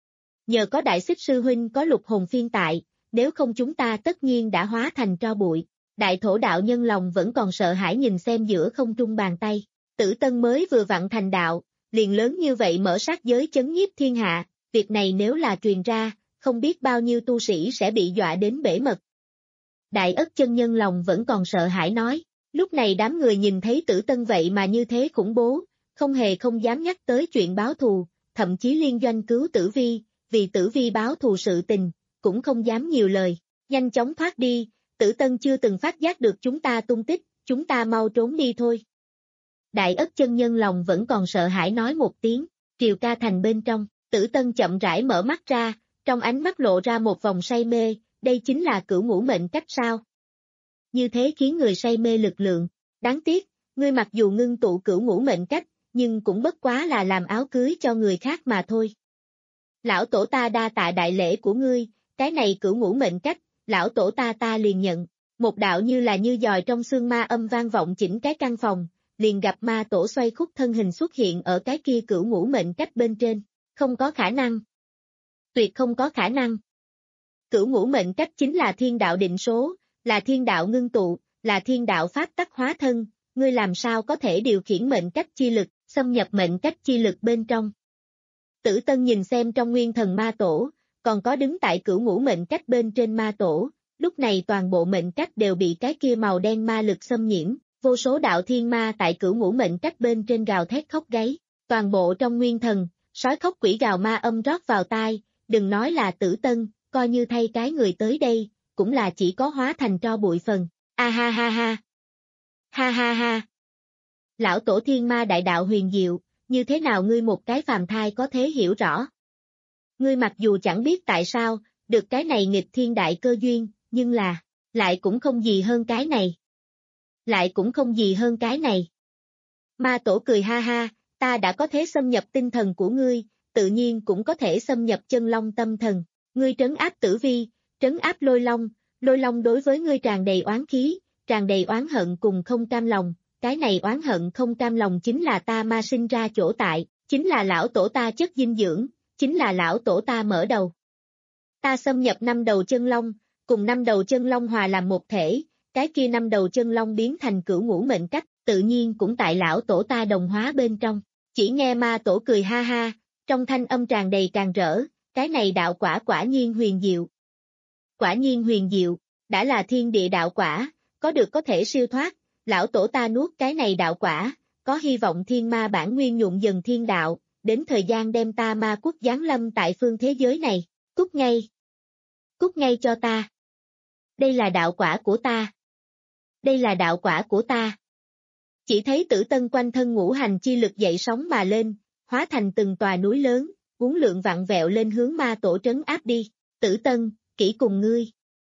Nhờ có Đại Xích sư huynh có lục hồn phiên tại, nếu không chúng ta tất nhiên đã hóa thành tro bụi. Đại Thổ đạo nhân lòng vẫn còn sợ hãi nhìn xem giữa không trung bàn tay, Tử Tân mới vừa vặn thành đạo, liền lớn như vậy mở sát giới chấn nhiếp thiên hạ. Việc này nếu là truyền ra, không biết bao nhiêu tu sĩ sẽ bị dọa đến bể mật. Đại Ất chân nhân lòng vẫn còn sợ hãi nói, lúc này đám người nhìn thấy Tử Tân vậy mà như thế khủng bố, không hề không dám nhắc tới chuyện báo thù, thậm chí liên doanh cứu Tử Vi, vì Tử Vi báo thù sự tình, cũng không dám nhiều lời, nhanh chóng thoát đi, Tử Tân chưa từng phát giác được chúng ta tung tích, chúng ta mau trốn đi thôi. Đại Ất chân nhân lòng vẫn còn sợ hãi nói một tiếng, Triều Ca Thành bên trong. Tử Tân chậm rãi mở mắt ra, trong ánh mắt lộ ra một vòng say mê, đây chính là cửu ngũ mệnh cách sao? Như thế khiến người say mê lực lượng, đáng tiếc, ngươi mặc dù ngưng tụ cửu ngũ mệnh cách, nhưng cũng bất quá là làm áo cưới cho người khác mà thôi. Lão tổ ta đa tạ đại lễ của ngươi, cái này cửu ngũ mệnh cách, lão tổ ta ta liền nhận, một đạo như là như dòi trong xương ma âm vang vọng chỉnh cái căn phòng, liền gặp ma tổ xoay khúc thân hình xuất hiện ở cái kia cửu ngũ mệnh cách bên trên. Không có khả năng. Tuyệt không có khả năng. Cửu ngũ mệnh cách chính là thiên đạo định số, là thiên đạo ngưng tụ, là thiên đạo pháp tắc hóa thân, ngươi làm sao có thể điều khiển mệnh cách chi lực, xâm nhập mệnh cách chi lực bên trong. Tử Tân nhìn xem trong nguyên thần ma tổ, còn có đứng tại cửu ngũ mệnh cách bên trên ma tổ, lúc này toàn bộ mệnh cách đều bị cái kia màu đen ma lực xâm nhiễm, vô số đạo thiên ma tại cửu ngũ mệnh cách bên trên gào thét khóc gáy, toàn bộ trong nguyên thần. Sói khóc quỷ gào ma âm rót vào tai, đừng nói là Tử Tân, coi như thay cái người tới đây, cũng là chỉ có hóa thành tro bụi phần. A ha ha ha. Ha ha ha. Lão tổ thiên ma đại đạo huyền diệu, như thế nào ngươi một cái phàm thai có thể hiểu rõ? Ngươi mặc dù chẳng biết tại sao, được cái này nghịch thiên đại cơ duyên, nhưng là, lại cũng không gì hơn cái này. Lại cũng không gì hơn cái này. Ma tổ cười ha ha. Ta đã có thể xâm nhập tinh thần của ngươi, tự nhiên cũng có thể xâm nhập chân long tâm thần. Ngươi trấn áp Tử Vi, trấn áp Lôi Long, Lôi Long đối với ngươi tràn đầy oán khí, tràn đầy oán hận cùng không cam lòng. Cái này oán hận không cam lòng chính là ta ma sinh ra chỗ tại, chính là lão tổ ta chất dinh dưỡng, chính là lão tổ ta mở đầu. Ta xâm nhập năm đầu chân long, cùng năm đầu chân long hòa làm một thể, cái kia năm đầu chân long biến thành cửu ngũ mệnh cách, tự nhiên cũng tại lão tổ ta đồng hóa bên trong. Chỉ nghe ma tổ cười ha ha, trong thanh âm tràn đầy càng rỡ, cái này đạo quả quả nhiên huyền diệu. Quả nhiên huyền diệu, đã là thiên địa đạo quả, có được có thể siêu thoát, lão tổ ta nuốt cái này đạo quả, có hy vọng thiên ma bản nguyên nhuộm dần thiên đạo, đến thời gian đem ta ma quốc giáng lâm tại phương thế giới này, cút ngay. Cút ngay cho ta. Đây là đạo quả của ta. Đây là đạo quả của ta. Chỉ thấy Tử Tân quanh thân ngũ hành chi lực dậy sóng mà lên, hóa thành từng tòa núi lớn, uốn lượn vặn vẹo lên hướng ma tổ trấn áp đi. Tử Tân, kỹ cùng ngươi.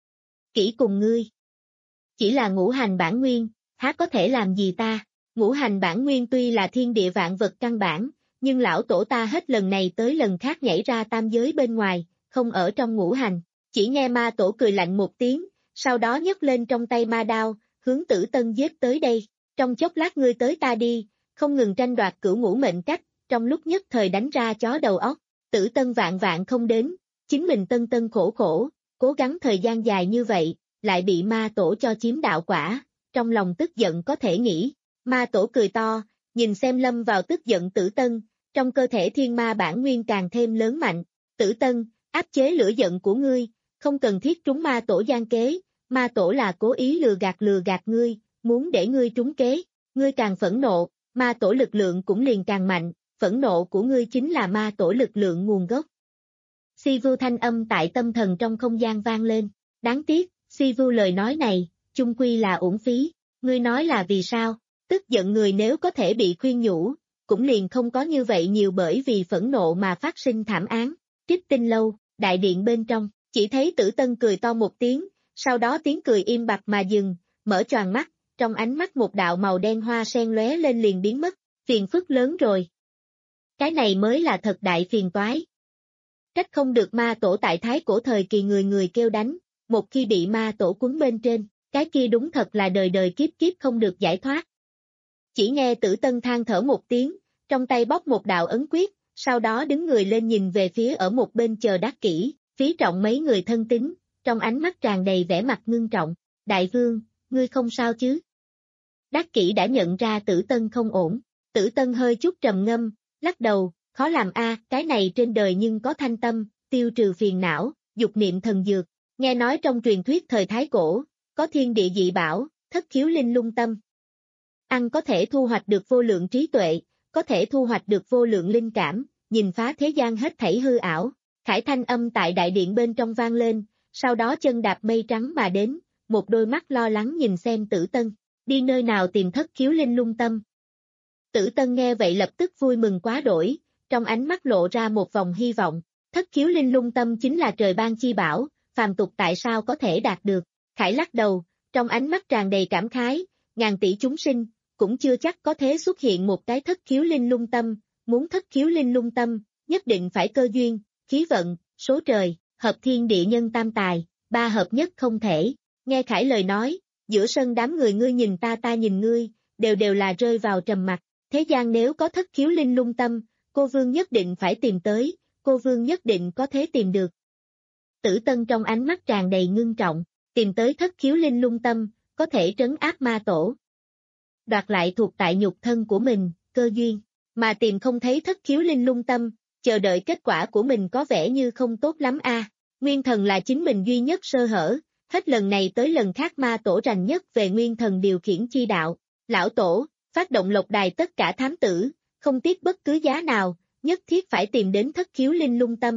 Kỹ cùng ngươi. Chỉ là ngũ hành bản nguyên, há có thể làm gì ta? Ngũ hành bản nguyên tuy là thiên địa vạn vật căn bản, nhưng lão tổ ta hết lần này tới lần khác nhảy ra tam giới bên ngoài, không ở trong ngũ hành. Chỉ nghe ma tổ cười lạnh một tiếng, sau đó nhấc lên trong tay ma đao, hướng Tử Tân giết tới đây. Trong chốc lát ngươi tới ta đi, không ngừng tranh đoạt cửu ngũ mệnh cách, trong lúc nhất thời đánh ra chó đầu óc. Tử Tân vạn vạn không đến, chính mình tân tân khổ khổ, cố gắng thời gian dài như vậy, lại bị ma tổ cho chiếm đạo quả, trong lòng tức giận có thể nghĩ. Ma tổ cười to, nhìn xem lâm vào tức giận Tử Tân, trong cơ thể thiên ma bản nguyên càng thêm lớn mạnh. Tử Tân, áp chế lửa giận của ngươi, không cần thiết trúng ma tổ gian kế, ma tổ là cố ý lừa gạt lừa gạt ngươi, muốn để ngươi trúng kế, ngươi càng phẫn nộ, ma tổ lực lượng cũng liền càng mạnh, phẫn nộ của ngươi chính là ma tổ lực lượng nguồn gốc. Si Vu thanh âm tại tâm thần trong không gian vang lên, đáng tiếc, Si Vu lời nói này, chung quy là uổng phí, ngươi nói là vì sao? Tức giận người nếu có thể bị khuyên nhủ, cũng liền không có như vậy nhiều bởi vì phẫn nộ mà phát sinh thảm án. Trích Tinh lâu, đại điện bên trong, chỉ thấy Tử Tân cười to một tiếng, sau đó tiếng cười im bặt mà dừng, mở choàng mắt, trong ánh mắt một đạo màu đen hoa sen lóe lên liền biến mất, phiền phức lớn rồi. Cái này mới là thật đại phiền toái. Trách không được ma tổ tại thái cổ thời kỳ người người kêu đánh, một khi bị ma tổ cuốn bên trên, cái kia đúng thật là đời đời kiếp kiếp không được giải thoát. Chỉ nghe Tử Tân than thở một tiếng, trong tay bóc một đạo ấn quyết, sau đó đứng người lên nhìn về phía ở một bên chờ Đắc Kỷ, Phí Trọng mấy người thân tín, trong ánh mắt tràn đầy vẻ mặt ngưng trọng. Đại vương, ngươi không sao chứ? Đắc Kỷ đã nhận ra Tử Tân không ổn, Tử Tân hơi chút trầm ngâm, lắc đầu, khó làm a, cái này trên đời nhưng có thanh tâm, tiêu trừ phiền não, dục niệm thần dược. Nghe nói trong truyền thuyết thời Thái Cổ, có thiên địa dị bảo, thất khiếu linh lung tâm. Ăn có thể thu hoạch được vô lượng trí tuệ, có thể thu hoạch được vô lượng linh cảm, nhìn phá thế gian hết thảy hư ảo. Khải thanh âm tại đại điện bên trong vang lên, sau đó chân đạp mây trắng mà đến, một đôi mắt lo lắng nhìn xem Tử Tân, đi nơi nào tìm thất khiếu linh lung tâm. Tử Tân nghe vậy lập tức vui mừng quá đổi, trong ánh mắt lộ ra một vòng hy vọng, thất khiếu linh lung tâm chính là trời ban chi bảo, phàm tục tại sao có thể đạt được. Khải lắc đầu, trong ánh mắt tràn đầy cảm khái, ngàn tỷ chúng sinh, cũng chưa chắc có thể xuất hiện một cái thất khiếu linh lung tâm, muốn thất khiếu linh lung tâm, nhất định phải cơ duyên, khí vận, số trời, hợp thiên địa nhân tam tài, ba hợp nhất không thể. Nghe Khải lời nói, giữa sân đám người ngươi nhìn ta ta nhìn ngươi, đều đều là rơi vào trầm mặc. Thế gian nếu có thất khiếu linh lung tâm, cô vương nhất định phải tìm tới, cô vương nhất định có thể tìm được. Tử Tân trong ánh mắt tràn đầy ngưng trọng, tìm tới thất khiếu linh lung tâm, có thể trấn áp ma tổ. Đoạt lại thuộc tại nhục thân của mình, cơ duyên, mà tìm không thấy thất khiếu linh lung tâm, chờ đợi kết quả của mình có vẻ như không tốt lắm a. À. Nguyên thần là chính mình duy nhất sơ hở, hết lần này tới lần khác ma tổ rành nhất về nguyên thần điều khiển chi đạo. Lão tổ, phát động lộc đài tất cả thám tử, không tiếc bất cứ giá nào, nhất thiết phải tìm đến thất khiếu linh lung tâm.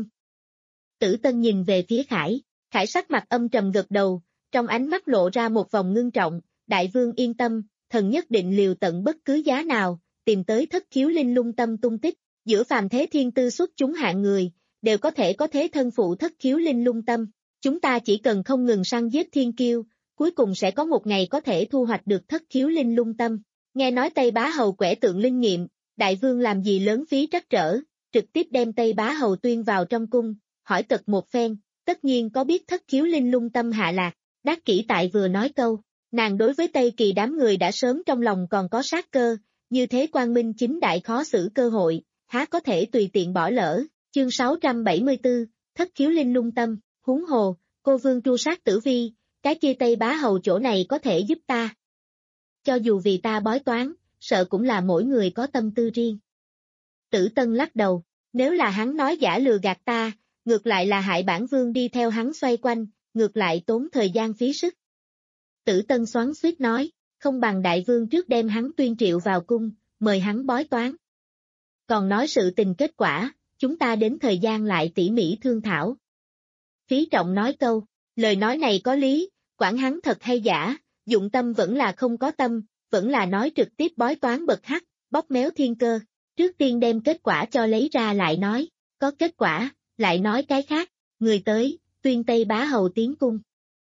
Tử Tân nhìn về phía Khải, Khải sắc mặt âm trầm gật đầu, trong ánh mắt lộ ra một vòng ngưng trọng, đại vương yên tâm, thần nhất định liều tận bất cứ giá nào, tìm tới thất khiếu linh lung tâm tung tích, giữa phàm thế thiên tư xuất chúng hạng người, đều có thể có thế thân phụ thất khiếu linh lung tâm, chúng ta chỉ cần không ngừng săn giết thiên kiêu, cuối cùng sẽ có một ngày có thể thu hoạch được thất khiếu linh lung tâm. Nghe nói Tây Bá Hầu quẻ tượng linh nghiệm, đại vương làm gì lớn phí trắc trở, trực tiếp đem Tây Bá Hầu tuyên vào trong cung, hỏi cật một phen, tất nhiên có biết thất khiếu linh lung tâm hạ lạc. Đắc Kỷ tại vừa nói câu, nàng đối với Tây Kỳ đám người đã sớm trong lòng còn có sát cơ, như thế quang minh chính đại khó xử cơ hội, há có thể tùy tiện bỏ lỡ. Chương sáu trăm bảy mươi tư, thất khiếu linh lung tâm, huống hồ, cô vương tru sát tử vi, cái kia Tây Bá Hầu chỗ này có thể giúp ta. Cho dù vì ta bói toán, sợ cũng là mỗi người có tâm tư riêng. Tử Tân lắc đầu, nếu là hắn nói giả lừa gạt ta, ngược lại là hại bản vương đi theo hắn xoay quanh, ngược lại tốn thời gian phí sức. Tử Tân xoắn xuýt nói, không bằng đại vương trước đem hắn tuyên triệu vào cung, mời hắn bói toán. Còn nói sự tình kết quả, chúng ta đến thời gian lại tỉ mỉ thương thảo. Phí Trọng nói câu, lời nói này có lý, quản hắn thật hay giả, dụng tâm vẫn là không có tâm, vẫn là nói trực tiếp bói toán bậc hắc, bóp méo thiên cơ, trước tiên đem kết quả cho lấy ra lại nói. có kết quả, lại nói cái khác, người tới, tuyên Tây Bá Hầu tiến cung.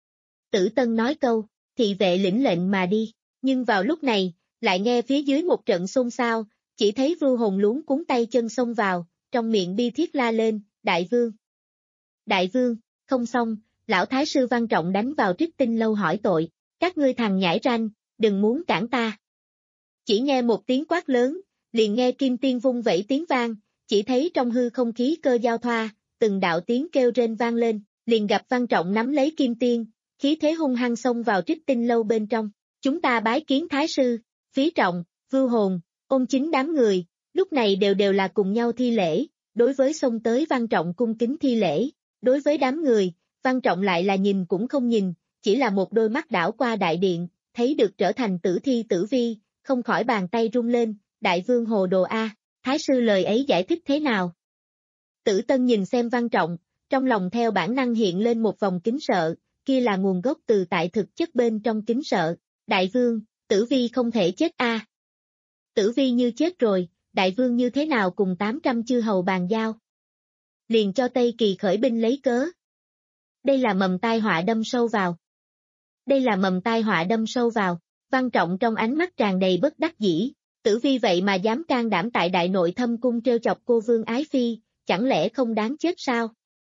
Tử Tân nói câu, thị vệ lĩnh lệnh mà đi, nhưng vào lúc này, lại nghe phía dưới một trận xôn xao, chỉ thấy Vưu Hồn luống cuống tay chân xông vào, trong miệng bi thiết la lên, đại vương. Đại vương, không xong, lão thái sư Văn Trọng đánh vào Trích Tinh lâu hỏi tội, các ngươi thằng nhãi ranh, đừng muốn cản ta. Chỉ nghe một tiếng quát lớn, liền nghe Kim Tiên vung vẩy tiếng vang, chỉ thấy trong hư không khí cơ giao thoa, từng đạo tiếng kêu rên vang lên, liền gặp Văn Trọng nắm lấy Kim Tiên, khí thế hung hăng xông vào Trích Tinh lâu bên trong. Chúng ta bái kiến thái sư, Phí Trọng, Vưu Hồn, Ôn Chính đám người, lúc này đều đều là cùng nhau thi lễ, đối với xông tới Văn Trọng cung kính thi lễ, đối với đám người, Văn Trọng lại là nhìn cũng không nhìn, chỉ là một đôi mắt đảo qua đại điện, thấy được trở thành tử thi Tử Vi, không khỏi bàn tay rung lên, đại vương hồ đồ a, thái sư lời ấy giải thích thế nào? Tử Tân nhìn xem Văn Trọng, trong lòng theo bản năng hiện lên một vòng kính sợ, kia là nguồn gốc từ tại thực chất bên trong kính sợ, đại vương, Tử Vi không thể chết a. Tử Vi như chết rồi, đại vương như thế nào cùng tám trăm chư hầu bàn giao? Liền cho Tây Kỳ khởi binh lấy cớ. Đây là mầm tai họa đâm sâu vào. Đây là mầm tai họa đâm sâu vào, Văn Trọng trong ánh mắt tràn đầy bất đắc dĩ, Tử Vi vậy mà dám can đảm tại đại nội thâm cung trêu chọc cô vương ái phi, chẳng lẽ không đáng chết sao?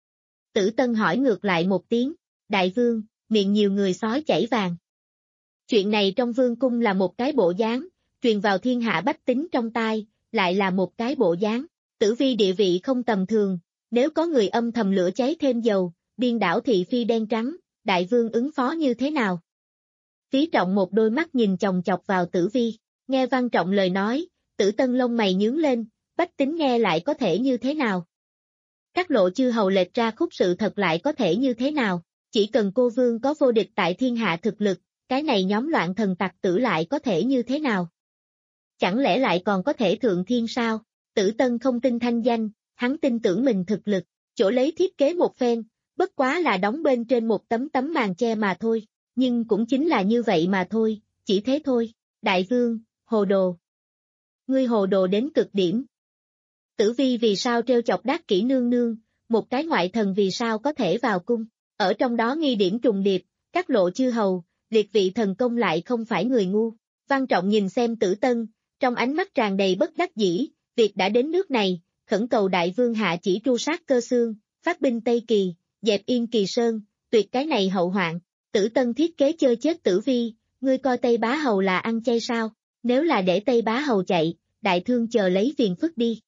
Tử Tân hỏi ngược lại một tiếng, đại vương, miệng nhiều người sói chảy vàng. Chuyện này trong vương cung là một cái bộ dáng, truyền vào thiên hạ bách tính trong tai, lại là một cái bộ dáng, Tử Vi địa vị không tầm thường, nếu có người âm thầm lửa cháy thêm dầu, điên đảo thị phi đen trắng, đại vương ứng phó như thế nào? Phí Trọng một đôi mắt nhìn chòng chọc vào Tử Vi, nghe Văn Trọng lời nói, Tử Tân lông mày nhướng lên, bách tính nghe lại có thể như thế nào? Các lộ chư hầu lệch ra khúc sự thật lại có thể như thế nào? Chỉ cần cô vương có vô địch tại thiên hạ thực lực, cái này nhóm loạn thần tặc tử lại có thể như thế nào? Chẳng lẽ lại còn có thể thượng thiên sao? Tử Tân không tin thanh danh, hắn tin tưởng mình thực lực, chỗ lấy thiết kế một phen, bất quá là đóng bên trên một tấm tấm màn che mà thôi, nhưng cũng chính là như vậy mà thôi, chỉ thế thôi, đại vương, hồ đồ. Ngươi hồ đồ đến cực điểm. Tử Vi vì sao trêu chọc Đát Kỷ nương nương, một cái ngoại thần vì sao có thể vào cung, ở trong đó nghi điểm trùng điệp, các lộ chư hầu, liệt vị thần công lại không phải người ngu. Văn Trọng nhìn xem Tử Tân, trong ánh mắt tràn đầy bất đắc dĩ, việc đã đến nước này, khẩn cầu đại vương hạ chỉ tru sát Cơ Xương, phát binh Tây Kỳ, dẹp yên Kỳ Sơn, tuyệt cái này hậu hoạn. Tử Tân thiết kế chơi chết Tử Vi, ngươi coi Tây Bá Hầu là ăn chay sao, nếu là để Tây Bá Hầu chạy, đại thương chờ lấy phiền phức đi.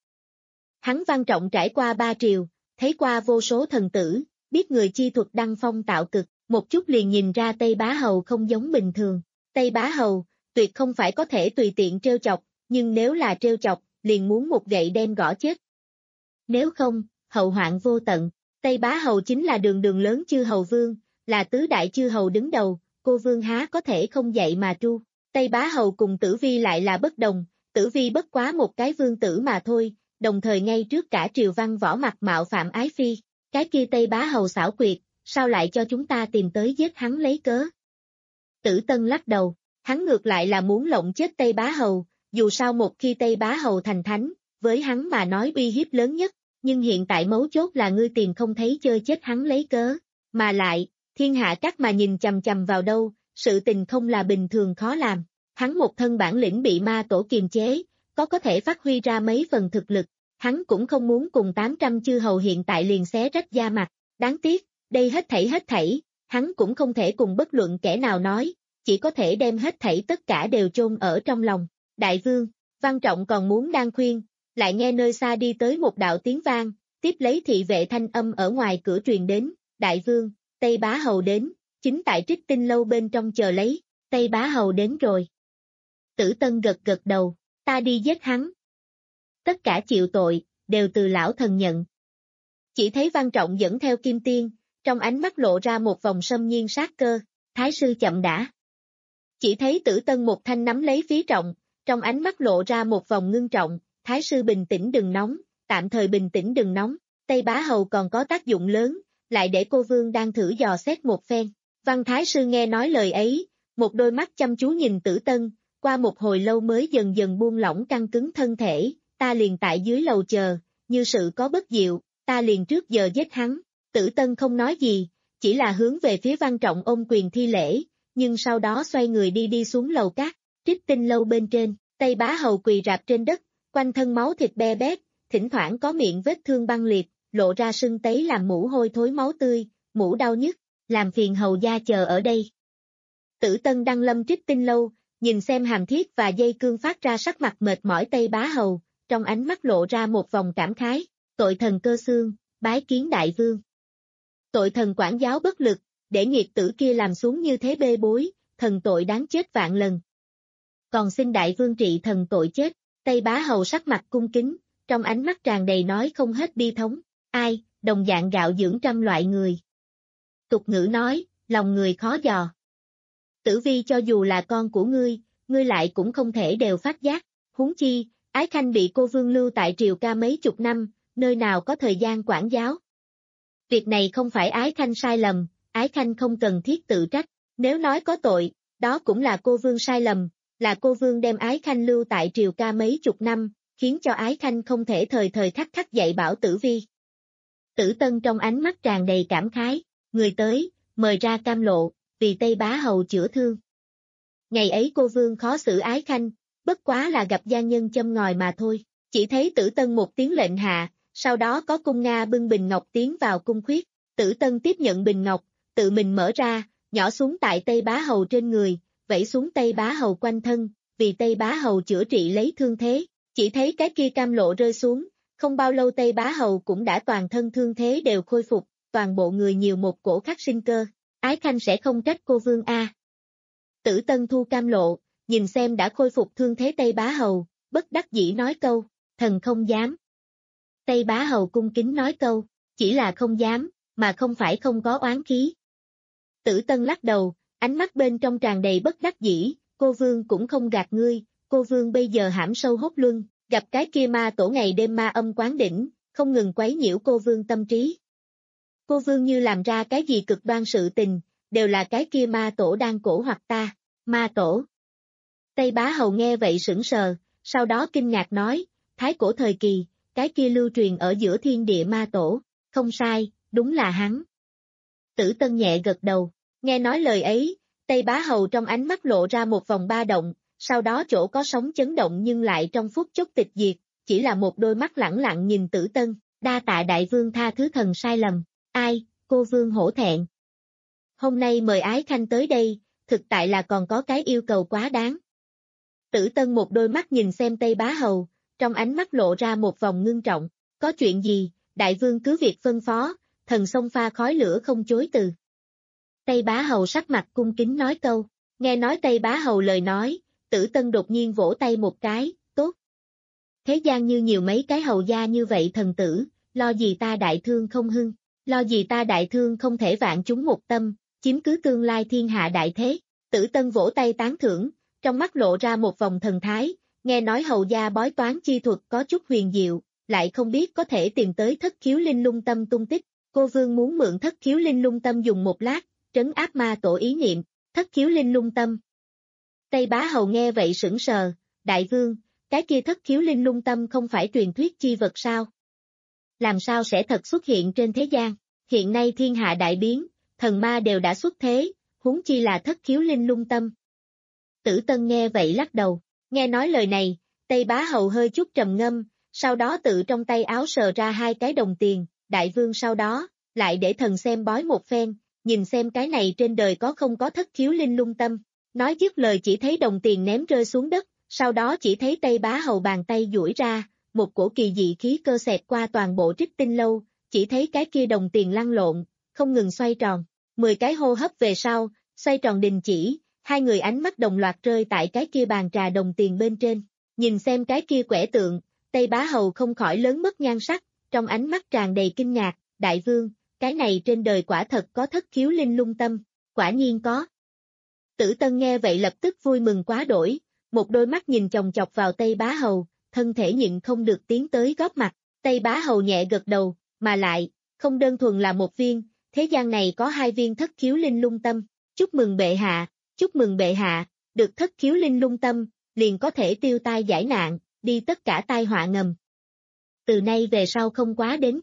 Hắn Văn Trọng trải qua ba triều, thấy qua vô số thần tử, biết người chi thuật đăng phong tạo cực, một chút liền nhìn ra Tây Bá Hầu không giống bình thường. Tây Bá Hầu, tuyệt không phải có thể tùy tiện trêu chọc, nhưng nếu là trêu chọc, liền muốn một gậy đem gõ chết. Nếu không, hậu hoạn vô tận. Tây Bá Hầu chính là đường đường lớn chư hầu vương, là tứ đại chư hầu đứng đầu, cô vương há có thể không dậy mà tru. Tây Bá Hầu cùng Tử Vi lại là bất đồng, Tử Vi bất quá một cái vương tử mà thôi, đồng thời ngay trước cả triều văn võ mặt mạo phạm ái phi. Cái kia Tây Bá Hầu xảo quyệt, sao lại cho chúng ta tìm tới giết hắn lấy cớ? Tử Tân lắc đầu, hắn ngược lại là muốn lộng chết Tây Bá Hầu, dù sao một khi Tây Bá Hầu thành thánh, với hắn mà nói uy hiếp lớn nhất, nhưng hiện tại mấu chốt là ngươi tìm không thấy chơi chết hắn lấy cớ, mà lại, thiên hạ các mà nhìn chằm chằm vào đâu, sự tình không là bình thường khó làm, hắn một thân bản lĩnh bị ma tổ kiềm chế, có có thể phát huy ra mấy phần thực lực, hắn cũng không muốn cùng tám trăm chư hầu hiện tại liền xé rách da mặt, đáng tiếc, đây hết thảy hết thảy, hắn cũng không thể cùng bất luận kẻ nào nói, chỉ có thể đem hết thảy tất cả đều chôn ở trong lòng. Đại vương, Văn Trọng còn muốn đang khuyên, lại nghe nơi xa đi tới một đạo tiếng vang, tiếp lấy thị vệ thanh âm ở ngoài cửa truyền đến, đại vương, Tây Bá Hầu đến, chính tại Trích Tinh lâu bên trong chờ lấy, Tây Bá Hầu đến rồi. Tử Tân gật gật đầu, ta đi giết hắn. Tất cả chịu tội, đều từ lão thần nhận. Chỉ thấy Văn Trọng dẫn theo Kim Tiên, trong ánh mắt lộ ra một vòng sâm nhiên sát cơ, thái sư chậm đã. Chỉ thấy Tử Tân một thanh nắm lấy Phí Trọng, trong ánh mắt lộ ra một vòng ngưng trọng, thái sư bình tĩnh đừng nóng, tạm thời bình tĩnh đừng nóng, Tây Bá Hầu còn có tác dụng lớn, lại để cô vương đang thử dò xét một phen. Văn thái sư nghe nói lời ấy, một đôi mắt chăm chú nhìn Tử Tân, qua một hồi lâu mới dần dần buông lỏng căng cứng thân thể, ta liền tại dưới lầu chờ, như sự có bất diệu, ta liền trước giờ giết hắn. Tử Tân không nói gì, chỉ là hướng về phía Văn Trọng ôm quyền thi lễ, nhưng sau đó xoay người đi đi xuống lầu cát, Trích Tinh lâu bên trên, Tây Bá Hầu quỳ rạp trên đất, quanh thân máu thịt be bét, thỉnh thoảng có miệng vết thương băng liệt, lộ ra sưng tấy làm mũ hôi thối máu tươi, mũ đau nhức, làm phiền hầu gia chờ ở đây. Tử Tân đăng lâm Trích Tinh lâu, nhìn xem hàm thiết và dây cương phát ra sắc mặt mệt mỏi Tây Bá Hầu, trong ánh mắt lộ ra một vòng cảm khái, tội thần cơ xương, bái kiến đại vương. Tội thần quản giáo bất lực, để nghiệt tử kia làm xuống như thế bê bối, thần tội đáng chết vạn lần. Còn xin đại vương trị thần tội chết, Tây Bá Hầu sắc mặt cung kính, trong ánh mắt tràn đầy nói không hết bi thống, ai, đồng dạng gạo dưỡng trăm loại người. Tục ngữ nói, lòng người khó dò. Tử Vi cho dù là con của ngươi, ngươi lại cũng không thể đều phát giác, huống chi, Ái Khanh bị cô vương lưu tại Triều Ca mấy chục năm, nơi nào có thời gian quản giáo. Việc này không phải Ái Khanh sai lầm, Ái Khanh không cần thiết tự trách, nếu nói có tội, đó cũng là cô vương sai lầm, là cô vương đem Ái Khanh lưu tại Triều Ca mấy chục năm, khiến cho Ái Khanh không thể thời thời khắc khắc dạy bảo Tử Vi. Tử Tân trong ánh mắt tràn đầy cảm khái, người tới, mời ra cam lộ, vì Tây Bá Hầu chữa thương. Ngày ấy cô vương khó xử Ái Khanh, bất quá là gặp gian nhân châm ngòi mà thôi, chỉ thấy Tử Tân một tiếng lệnh hạ, sau đó có cung Nga bưng bình ngọc tiến vào cung khuyết, Tử Tân tiếp nhận bình ngọc, tự mình mở ra, nhỏ xuống tại Tây Bá Hầu trên người, vẩy xuống Tây Bá Hầu quanh thân, vì Tây Bá Hầu chữa trị lấy thương thế, chỉ thấy cái kia cam lộ rơi xuống, không bao lâu Tây Bá Hầu cũng đã toàn thân thương thế đều khôi phục, toàn bộ người nhiều một cổ khắc sinh cơ, Ái Khanh sẽ không trách cô vương a. Tử Tân thu cam lộ, nhìn xem đã khôi phục thương thế Tây Bá Hầu, bất đắc dĩ nói câu, thần không dám. Tây Bá Hầu cung kính nói câu, chỉ là không dám, mà không phải không có oán khí. Tử Tân lắc đầu, ánh mắt bên trong tràn đầy bất đắc dĩ, cô vương cũng không gạt ngươi, cô vương bây giờ hãm sâu hốt luân, gặp cái kia ma tổ ngày đêm ma âm quán đỉnh, không ngừng quấy nhiễu cô vương tâm trí. Cô vương như làm ra cái gì cực đoan sự tình, đều là cái kia ma tổ đang cổ hoặc ta, ma tổ. Tây Bá Hầu nghe vậy sững sờ, sau đó kinh ngạc nói, thái cổ thời kỳ, cái kia lưu truyền ở giữa thiên địa ma tổ, không sai, đúng là hắn. Tử Tân nhẹ gật đầu, nghe nói lời ấy, Tây Bá Hầu trong ánh mắt lộ ra một vòng ba động, sau đó chỗ có sóng chấn động nhưng lại trong phút chốc tịch diệt, chỉ là một đôi mắt lẳng lặng nhìn Tử Tân, đa tạ đại vương tha thứ thần sai lầm, ai, cô vương hổ thẹn. Hôm nay mời Ái Khanh tới đây, thực tại là còn có cái yêu cầu quá đáng. Tử Tân một đôi mắt nhìn xem Tây Bá Hầu, trong ánh mắt lộ ra một vòng ngưng trọng, có chuyện gì, đại vương cứ việc phân phó, thần xông pha khói lửa không chối từ. Tây Bá Hầu sắc mặt cung kính nói câu, nghe nói Tây Bá Hầu lời nói, Tử Tân đột nhiên vỗ tay một cái, tốt. Thế gian như nhiều mấy cái hầu gia như vậy thần tử, lo gì ta đại thương không hưng, lo gì ta đại thương không thể vạn chúng một tâm, chiếm cứ tương lai thiên hạ đại thế. Tử Tân vỗ tay tán thưởng, trong mắt lộ ra một vòng thần thái, nghe nói hầu gia bói toán chi thuật có chút huyền diệu, lại không biết có thể tìm tới thất khiếu linh lung tâm tung tích, cô vương muốn mượn thất khiếu linh lung tâm dùng một lát, trấn áp ma tổ ý niệm, thất khiếu linh lung tâm. Tây Bá Hầu nghe vậy sững sờ, đại vương, cái kia thất khiếu linh lung tâm không phải truyền thuyết chi vật sao? Làm sao sẽ thật xuất hiện trên thế gian? Hiện nay thiên hạ đại biến, thần ma đều đã xuất thế, huống chi là thất khiếu linh lung tâm. Tử Tân nghe vậy lắc đầu, nghe nói lời này, Tây Bá Hầu hơi chút trầm ngâm, sau đó tự trong tay áo sờ ra hai cái đồng tiền, đại vương sau đó, lại để thần xem bói một phen, nhìn xem cái này trên đời có không có thất khiếu linh lung tâm. Nói dứt lời chỉ thấy đồng tiền ném rơi xuống đất, sau đó chỉ thấy Tây Bá Hầu bàn tay duỗi ra, một cổ kỳ dị khí cơ xẹt qua toàn bộ Trích Tinh lâu, chỉ thấy cái kia đồng tiền lăn lộn, không ngừng xoay tròn, mười cái hô hấp về sau, xoay tròn đình chỉ, hai người ánh mắt đồng loạt rơi tại cái kia bàn trà đồng tiền bên trên, nhìn xem cái kia quẻ tượng, Tây Bá Hầu không khỏi lớn mất nhan sắc, trong ánh mắt tràn đầy kinh ngạc, đại vương, cái này trên đời quả thật có thất khiếu linh lung tâm, quả nhiên có. Tử Tân nghe vậy lập tức vui mừng quá đổi, một đôi mắt nhìn chòng chọc vào Tây Bá Hầu, thân thể nhịn không được tiến tới góp mặt, Tây Bá Hầu nhẹ gật đầu, mà lại, không đơn thuần là một viên, thế gian này có hai viên thất khiếu linh lung tâm, chúc mừng bệ hạ, chúc mừng bệ hạ, được thất khiếu linh lung tâm, liền có thể tiêu tai giải nạn, đi tất cả tai họa ngầm. Từ nay về sau không quá đến cực,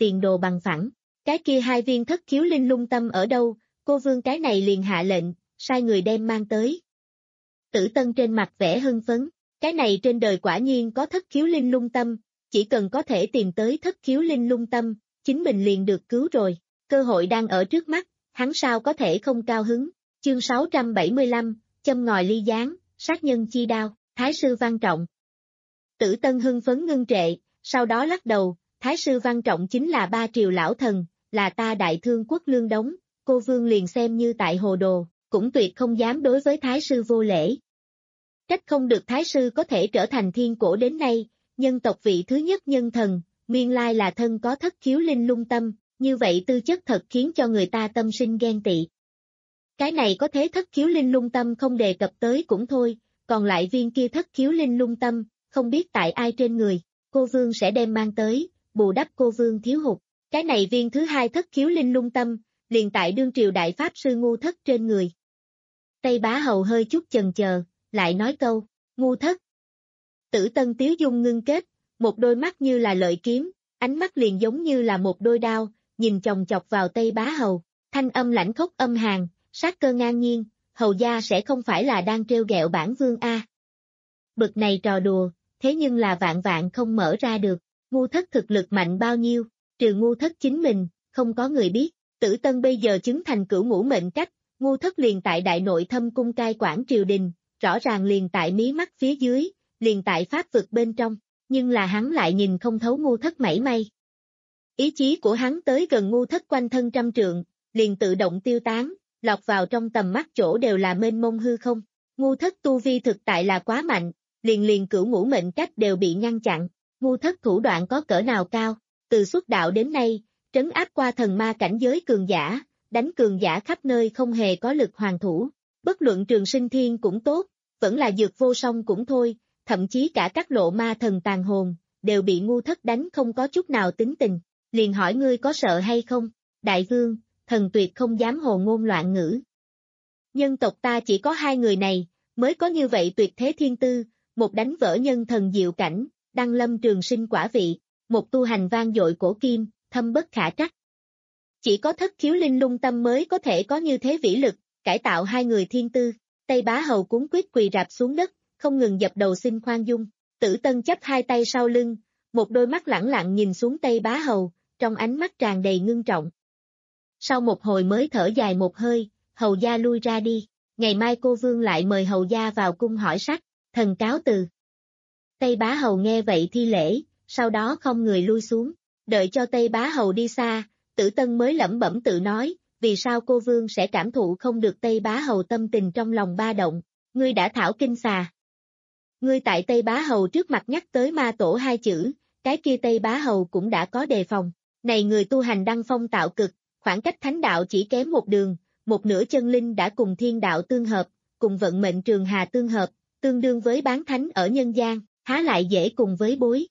tiền đồ bằng phẳng. Cái kia hai viên thất khiếu linh lung tâm ở đâu, cô vương cái này liền hạ lệnh, sai người đem mang tới. Tử Tân trên mặt vẻ hưng phấn, cái này trên đời quả nhiên có thất khiếu linh lung tâm, chỉ cần có thể tìm tới thất khiếu linh lung tâm, chính mình liền được cứu rồi, cơ hội đang ở trước mắt, hắn sao có thể không cao hứng. Chương sáu trăm bảy mươi lăm, châm ngòi ly gián, sát nhân chi đao, Thái sư Văn Trọng. Tử Tân hưng phấn ngưng trệ, sau đó lắc đầu, Thái sư Văn Trọng chính là ba triều lão thần, là ta đại thương quốc lương đống, cô vương liền xem như tại hồ đồ, cũng tuyệt không dám đối với Thái sư vô lễ. Trách không được Thái sư có thể trở thành thiên cổ đến nay, nhân tộc vị thứ nhất nhân thần, nguyên lai là thân có thất khiếu linh lung tâm, như vậy tư chất thật khiến cho người ta tâm sinh ghen tị. Cái này có thế thất khiếu linh lung tâm không đề cập tới cũng thôi, còn lại viên kia thất khiếu linh lung tâm, không biết tại ai trên người, cô vương sẽ đem mang tới, bù đắp cô vương thiếu hụt. Cái này viên thứ hai thất khiếu linh lung tâm, liền tại đương triều đại pháp sư ngu thất trên người. Tây Bá Hầu hơi chút chần chờ, lại nói câu, ngu thất. Tử Tân tiếu dung ngưng kết, một đôi mắt như là lợi kiếm, ánh mắt liền giống như là một đôi đao, nhìn chòng chọc vào Tây Bá Hầu, thanh âm lãnh khốc âm hàn, sát cơ ngang nhiên, hầu gia sẽ không phải là đang trêu ghẹo bản vương a. Bực này trò đùa, thế nhưng là vạn vạn không mở ra được, ngu thất thực lực mạnh bao nhiêu, trừ ngu thất chính mình, không có người biết, Tử Tân bây giờ chứng thành cửu ngũ mệnh cách, ngu thất liền tại đại nội thâm cung cai quản triều đình, rõ ràng liền tại mí mắt phía dưới, liền tại pháp vực bên trong, nhưng là hắn lại nhìn không thấu ngu thất mảy may. Ý chí của hắn tới gần ngu thất quanh thân trăm trượng, liền tự động tiêu tán, lọt vào trong tầm mắt chỗ đều là mênh mông hư không. Ngu thất tu vi thực tại là quá mạnh, liền liền cửu ngũ mệnh cách đều bị ngăn chặn. Ngu thất thủ đoạn có cỡ nào cao, từ xuất đạo đến nay, trấn áp qua thần ma cảnh giới cường giả, đánh cường giả khắp nơi không hề có lực hoàn thủ. Bất luận Trường Sinh Thiên cũng tốt, vẫn là Dược Vô Song cũng thôi, thậm chí cả các lộ ma thần tàn hồn, đều bị ngu thất đánh không có chút nào tính tình. Liền hỏi ngươi có sợ hay không? Đại vương, thần tuyệt không dám hồ ngôn loạn ngữ. Nhân tộc ta chỉ có hai người này, mới có như vậy tuyệt thế thiên tư, một đánh vỡ nhân thần diệu cảnh, đăng lâm trường sinh quả vị, một tu hành vang dội cổ kim, thâm bất khả trắc. Chỉ có thất khiếu linh lung tâm mới có thể có như thế vĩ lực, cải tạo hai người thiên tư. Tây Bá Hầu cuống quýt quỳ rạp xuống đất, không ngừng dập đầu xin khoan dung. Tử Tân chắp hai tay sau lưng, một đôi mắt lẳng lặng nhìn xuống Tây Bá Hầu, trong ánh mắt tràn đầy ngưng trọng. Sau một hồi mới thở dài một hơi, hầu gia lui ra đi, ngày mai cô vương lại mời hầu gia vào cung hỏi sách, thần cáo từ. Tây Bá Hầu nghe vậy thi lễ, sau đó không người lui xuống, đợi cho Tây Bá Hầu đi xa, Tử Tân mới lẩm bẩm tự nói, vì sao cô vương sẽ cảm thụ không được Tây Bá Hầu tâm tình trong lòng ba động, ngươi đã thảo kinh xà. Ngươi tại Tây Bá Hầu trước mặt nhắc tới ma tổ hai chữ, cái kia Tây Bá Hầu cũng đã có đề phòng, này người tu hành đăng phong tạo cực, khoảng cách thánh đạo chỉ kém một đường, một nửa chân linh đã cùng thiên đạo tương hợp, cùng vận mệnh trường hà tương hợp, tương đương với bán thánh ở nhân gian, há lại dễ cùng với bối.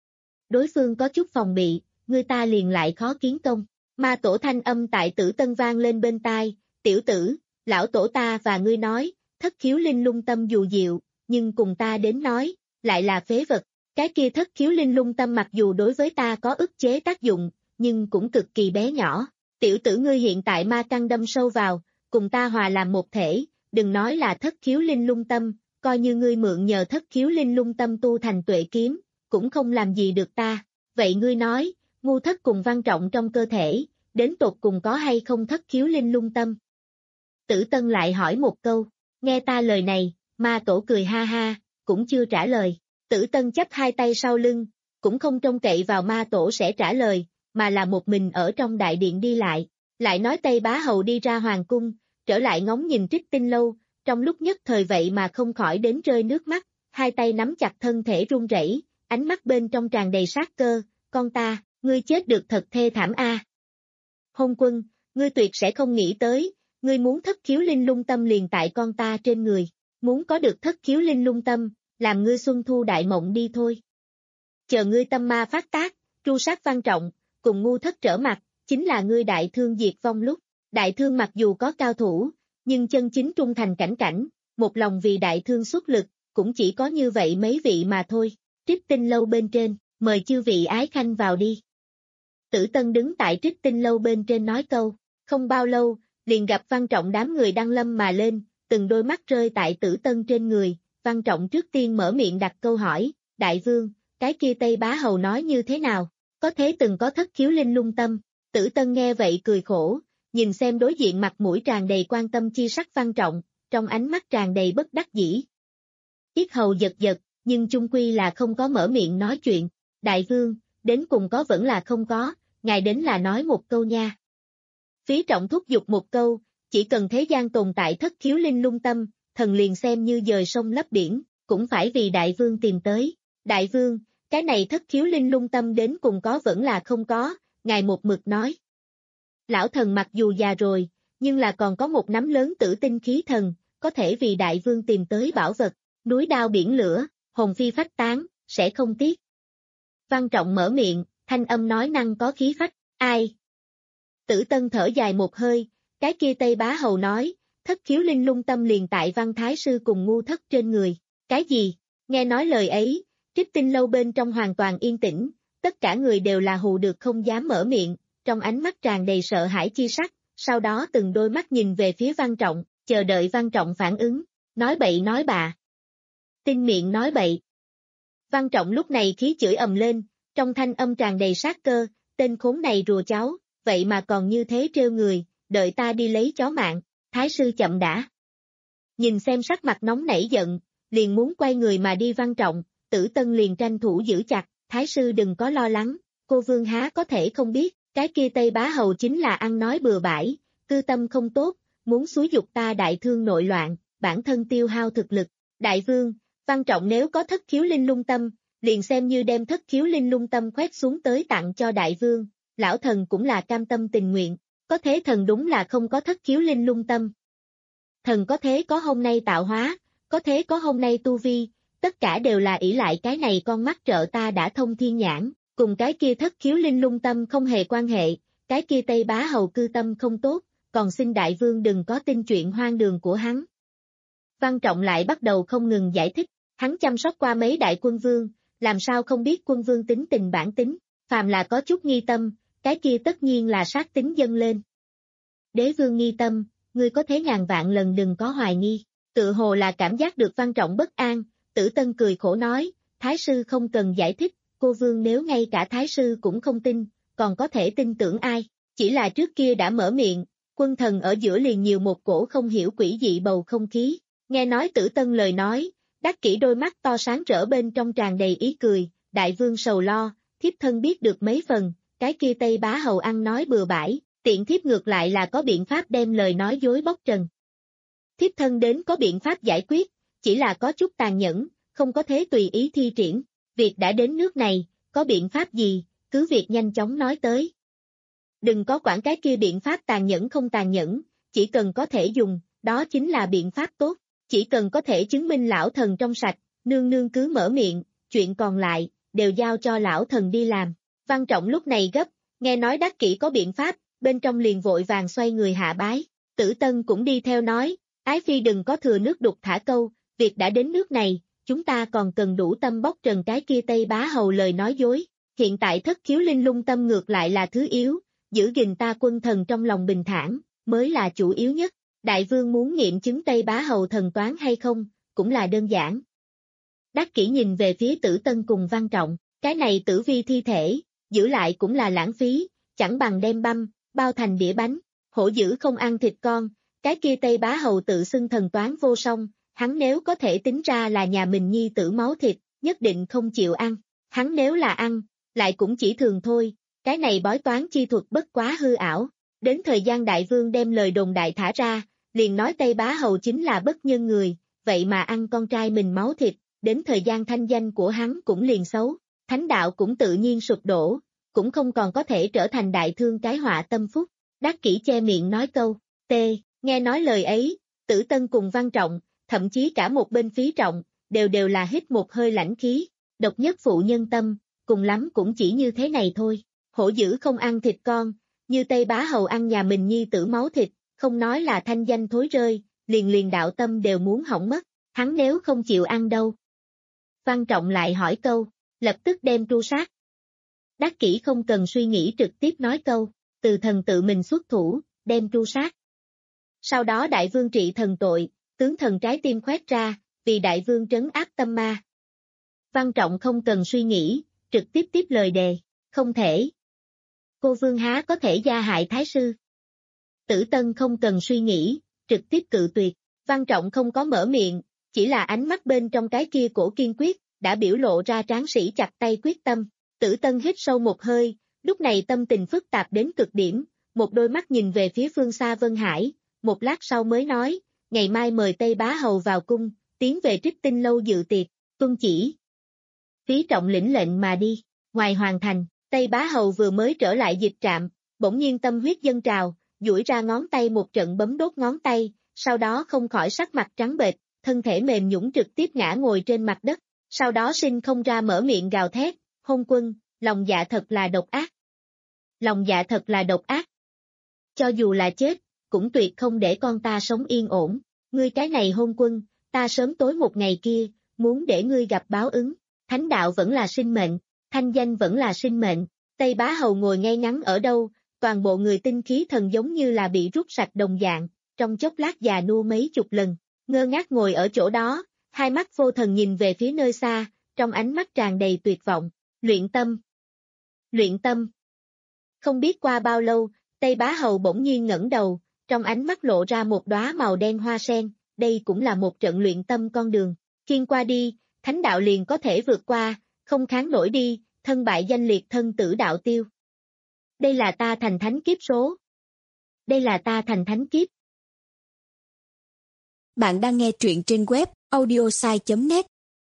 Đối phương có chút phòng bị, người ta liền lại khó kiến công. Ma tổ thanh âm tại Tử Tân vang lên bên tai, tiểu tử, lão tổ ta và ngươi nói, thất khiếu linh lung tâm dù diệu, nhưng cùng ta đến nói, lại là phế vật. Cái kia thất khiếu linh lung tâm mặc dù đối với ta có ức chế tác dụng, nhưng cũng cực kỳ bé nhỏ. Tiểu tử ngươi hiện tại ma căn đâm sâu vào, cùng ta hòa làm một thể, đừng nói là thất khiếu linh lung tâm, coi như ngươi mượn nhờ thất khiếu linh lung tâm tu thành tuệ kiếm, cũng không làm gì được ta. Vậy ngươi nói, ngu thất cùng Văn Trọng trong cơ thể, đến tột cùng có hay không thất khiếu linh lung tâm? Tử Tân lại hỏi một câu, nghe ta lời này, ma tổ cười ha ha, cũng chưa trả lời. Tử Tân chắp hai tay sau lưng, cũng không trông cậy vào ma tổ sẽ trả lời, mà là một mình ở trong đại điện đi lại. Lại nói Tây Bá Hầu đi ra hoàng cung, trở lại ngóng nhìn Trích Tinh Lâu, trong lúc nhất thời vậy mà không khỏi đến rơi nước mắt, hai tay nắm chặt thân thể run rẩy, ánh mắt bên trong tràn đầy sát cơ, con ta, ngươi chết được thật thê thảm a. Hôn quân, ngươi tuyệt sẽ không nghĩ tới, ngươi muốn thất khiếu linh lung tâm liền tại con ta trên người, muốn có được thất khiếu linh lung tâm, làm ngươi xuân thu đại mộng đi thôi. Chờ ngươi tâm ma phát tác, tru sát Văn Trọng, cùng ngu thất trở mặt, chính là ngươi đại thương diệt vong lúc. Đại thương mặc dù có cao thủ, nhưng chân chính trung thành cảnh cảnh, một lòng vì đại thương xuất lực, cũng chỉ có như vậy mấy vị mà thôi. Trích Tinh Lâu bên trên, mời chư vị ái khanh vào đi. Tử Tân đứng tại Trích Tinh lâu bên trên nói câu, không bao lâu, liền gặp Văn Trọng đám người đăng lâm mà lên, từng đôi mắt rơi tại Tử Tân trên người, Văn Trọng trước tiên mở miệng đặt câu hỏi, đại vương, cái kia Tây Bá Hầu nói như thế nào, có thế từng có thất khiếu linh lung tâm, Tử Tân nghe vậy cười khổ, nhìn xem đối diện mặt mũi tràn đầy quan tâm chi sắc Văn Trọng, trong ánh mắt tràn đầy bất đắc dĩ. Yết hầu giật giật, nhưng chung quy là không có mở miệng nói chuyện, đại vương, đến cùng có vẫn là không có, ngài đến là nói một câu nha. Phí Trọng thúc giục một câu, chỉ cần thế gian tồn tại thất khiếu linh lung tâm, thần liền xem như dời sông lấp biển, cũng phải vì đại vương tìm tới. Đại vương, cái này thất khiếu linh lung tâm đến cùng có vẫn là không có, ngài một mực nói. Lão thần mặc dù già rồi, nhưng là còn có một nắm lớn tử tinh khí thần, có thể vì đại vương tìm tới bảo vật, núi đao biển lửa, hồn phi phách tán, sẽ không tiếc. Văn Trọng mở miệng, thanh âm nói năng có khí phách, ai? Tử Tân thở dài một hơi, cái kia Tây Bá Hầu nói, thất khiếu linh lung tâm liền tại Văn Thái Sư cùng ngu thất trên người, cái gì? Nghe nói lời ấy, Trích Tinh lâu bên trong hoàn toàn yên tĩnh, tất cả người đều là hù được không dám mở miệng, trong ánh mắt tràn đầy sợ hãi chi sắc, sau đó từng đôi mắt nhìn về phía Văn Trọng, chờ đợi Văn Trọng phản ứng, nói bậy nói bạ. Tinh miệng nói bậy. Văn Trọng lúc này khí chửi ầm lên, trong thanh âm tràn đầy sát cơ, tên khốn này rùa cháu, vậy mà còn như thế trêu người, đợi ta đi lấy chó mạng, Thái Sư chậm đã. Nhìn xem sắc mặt nóng nảy giận, liền muốn quay người mà đi Văn Trọng, Tử Tân liền tranh thủ giữ chặt, Thái Sư đừng có lo lắng, cô Vương há có thể không biết, cái kia Tây Bá Hầu chính là ăn nói bừa bãi, tư tâm không tốt, muốn xúi dục ta đại thương nội loạn, bản thân tiêu hao thực lực, đại vương, Văn Trọng nếu có thất khiếu linh lung tâm, liền xem như đem thất khiếu linh lung tâm khoét xuống tới tặng cho đại vương, lão thần cũng là cam tâm tình nguyện, có thế thần đúng là không có thất khiếu linh lung tâm. Thần có thế có hôm nay tạo hóa, có thế có hôm nay tu vi, tất cả đều là ỷ lại cái này con mắt trợ ta đã thông thiên nhãn, cùng cái kia thất khiếu linh lung tâm không hề quan hệ, cái kia Tây Bá Hầu cư tâm không tốt, còn xin đại vương đừng có tin chuyện hoang đường của hắn. Văn Trọng lại bắt đầu không ngừng giải thích, hắn chăm sóc qua mấy đại quân vương, làm sao không biết quân vương tính tình bản tính, phàm là có chút nghi tâm, cái kia tất nhiên là sát tính dâng lên. Đế vương nghi tâm, ngươi có thế ngàn vạn lần đừng có hoài nghi, tự hồ là cảm giác được Văn Trọng bất an, Tử Tân cười khổ nói, Thái Sư không cần giải thích, cô vương nếu ngay cả Thái Sư cũng không tin, còn có thể tin tưởng ai, chỉ là trước kia đã mở miệng, quân thần ở giữa liền nhiều một cổ không hiểu quỷ dị bầu không khí, nghe nói Tử Tân lời nói, đắc kỷ đôi mắt to sáng trở bên trong tràn đầy ý cười, đại vương sầu lo, thiếp thân biết được mấy phần, cái kia Tây Bá Hầu ăn nói bừa bãi, tiện thiếp ngược lại là có biện pháp đem lời nói dối bóc trần. Thiếp thân đến có biện pháp giải quyết, chỉ là có chút tàn nhẫn, không có thế tùy ý thi triển, việc đã đến nước này, có biện pháp gì, cứ việc nhanh chóng nói tới. Đừng có quản cái kia biện pháp tàn nhẫn không tàn nhẫn, chỉ cần có thể dùng, đó chính là biện pháp tốt, chỉ cần có thể chứng minh lão thần trong sạch, nương nương cứ mở miệng, chuyện còn lại, đều giao cho lão thần đi làm. Văn Trọng lúc này gấp, nghe nói đắc kỷ có biện pháp, bên trong liền vội vàng xoay người hạ bái, Tử Tân cũng đi theo nói, ái phi đừng có thừa nước đục thả câu, việc đã đến nước này, chúng ta còn cần đủ tâm bóc trần cái kia Tây Bá Hầu lời nói dối, hiện tại thất khiếu linh lung tâm ngược lại là thứ yếu, giữ gìn ta quân thần trong lòng bình thản, mới là chủ yếu nhất, đại vương muốn nghiệm chứng Tây Bá Hầu thần toán hay không, cũng là đơn giản. Đắc kỷ nhìn về phía Tử Tân cùng Văn Trọng, cái này tử vi thi thể, giữ lại cũng là lãng phí, chẳng bằng đem băm, bao thành đĩa bánh, hổ dữ không ăn thịt con, cái kia Tây Bá Hầu tự xưng thần toán vô song, hắn nếu có thể tính ra là nhà mình nhi tử máu thịt, nhất định không chịu ăn, hắn nếu là ăn, lại cũng chỉ thường thôi, cái này bói toán chi thuật bất quá hư ảo, đến thời gian đại vương đem lời đồn đại thả ra, liền nói Tây Bá Hầu chính là bất nhân người, vậy mà ăn con trai mình máu thịt, đến thời gian thanh danh của hắn cũng liền xấu, thánh đạo cũng tự nhiên sụp đổ, cũng không còn có thể trở thành đại thương cái họa tâm phúc, Đắc kỷ che miệng nói câu, tê, nghe nói lời ấy, Tử Tân cùng Văn Trọng, thậm chí cả một bên Phí Trọng, đều đều là hít một hơi lãnh khí, độc nhất phụ nhân tâm, cùng lắm cũng chỉ như thế này thôi, hổ dữ không ăn thịt con, như Tây Bá Hầu ăn nhà mình nhi tử máu thịt, không nói là thanh danh thối rơi, liền liền đạo tâm đều muốn hỏng mất, hắn nếu không chịu ăn đâu. Văn Trọng lại hỏi câu, lập tức đem tru sát. Đắc Kỷ không cần suy nghĩ trực tiếp nói câu, từ thần tự mình xuất thủ, đem tru sát. Sau đó đại vương trị thần tội, tướng thần trái tim khoét ra, vì đại vương trấn áp tâm ma. Văn Trọng không cần suy nghĩ, trực tiếp tiếp lời đề, không thể. Cô vương há có thể gia hại thái sư. Tử Tân không cần suy nghĩ, trực tiếp cự tuyệt. Văn Trọng không có mở miệng, chỉ là ánh mắt bên trong cái kia cổ kiên quyết, đã biểu lộ ra tráng sĩ chặt tay quyết tâm. Tử Tân hít sâu một hơi, lúc này tâm tình phức tạp đến cực điểm, một đôi mắt nhìn về phía phương xa Vân Hải, một lát sau mới nói, ngày mai mời Tây Bá Hầu vào cung, tiến về Trích Tinh lâu dự tiệc, tuân chỉ. Phí Trọng lĩnh lệnh mà đi, ngoài hoàng thành, Tây Bá Hầu vừa mới trở lại dịch trạm, bỗng nhiên tâm huyết dâng trào, duỗi ra ngón tay một trận bấm đốt ngón tay, sau đó không khỏi sắc mặt trắng bệch, thân thể mềm nhũn trực tiếp ngã ngồi trên mặt đất, sau đó sinh không ra mở miệng gào thét, hôn quân, lòng dạ thật là độc ác. Lòng dạ thật là độc ác. Cho dù là chết, cũng tuyệt không để con ta sống yên ổn, ngươi cái này hôn quân, ta sớm tối một ngày kia, muốn để ngươi gặp báo ứng, thánh đạo vẫn là sinh mệnh, thanh danh vẫn là sinh mệnh, Tây Bá Hầu ngồi ngay ngắn ở đâu, toàn bộ người tinh khí thần giống như là bị rút sạch đồng dạng, trong chốc lát già nua mấy chục lần, ngơ ngác ngồi ở chỗ đó, hai mắt vô thần nhìn về phía nơi xa, trong ánh mắt tràn đầy tuyệt vọng, luyện tâm, luyện tâm. Không biết qua bao lâu, Tây Bá Hầu bỗng nhiên ngẩng đầu, trong ánh mắt lộ ra một đóa màu đen hoa sen, đây cũng là một trận luyện tâm con đường, khiên qua đi, thánh đạo liền có thể vượt qua, không kháng nổi đi, thân bại danh liệt thân tử đạo tiêu. Đây là ta thành thánh kiếp số. Đây là ta thành thánh kiếp. Bạn đang nghe truyện trên web audiosai chấm net.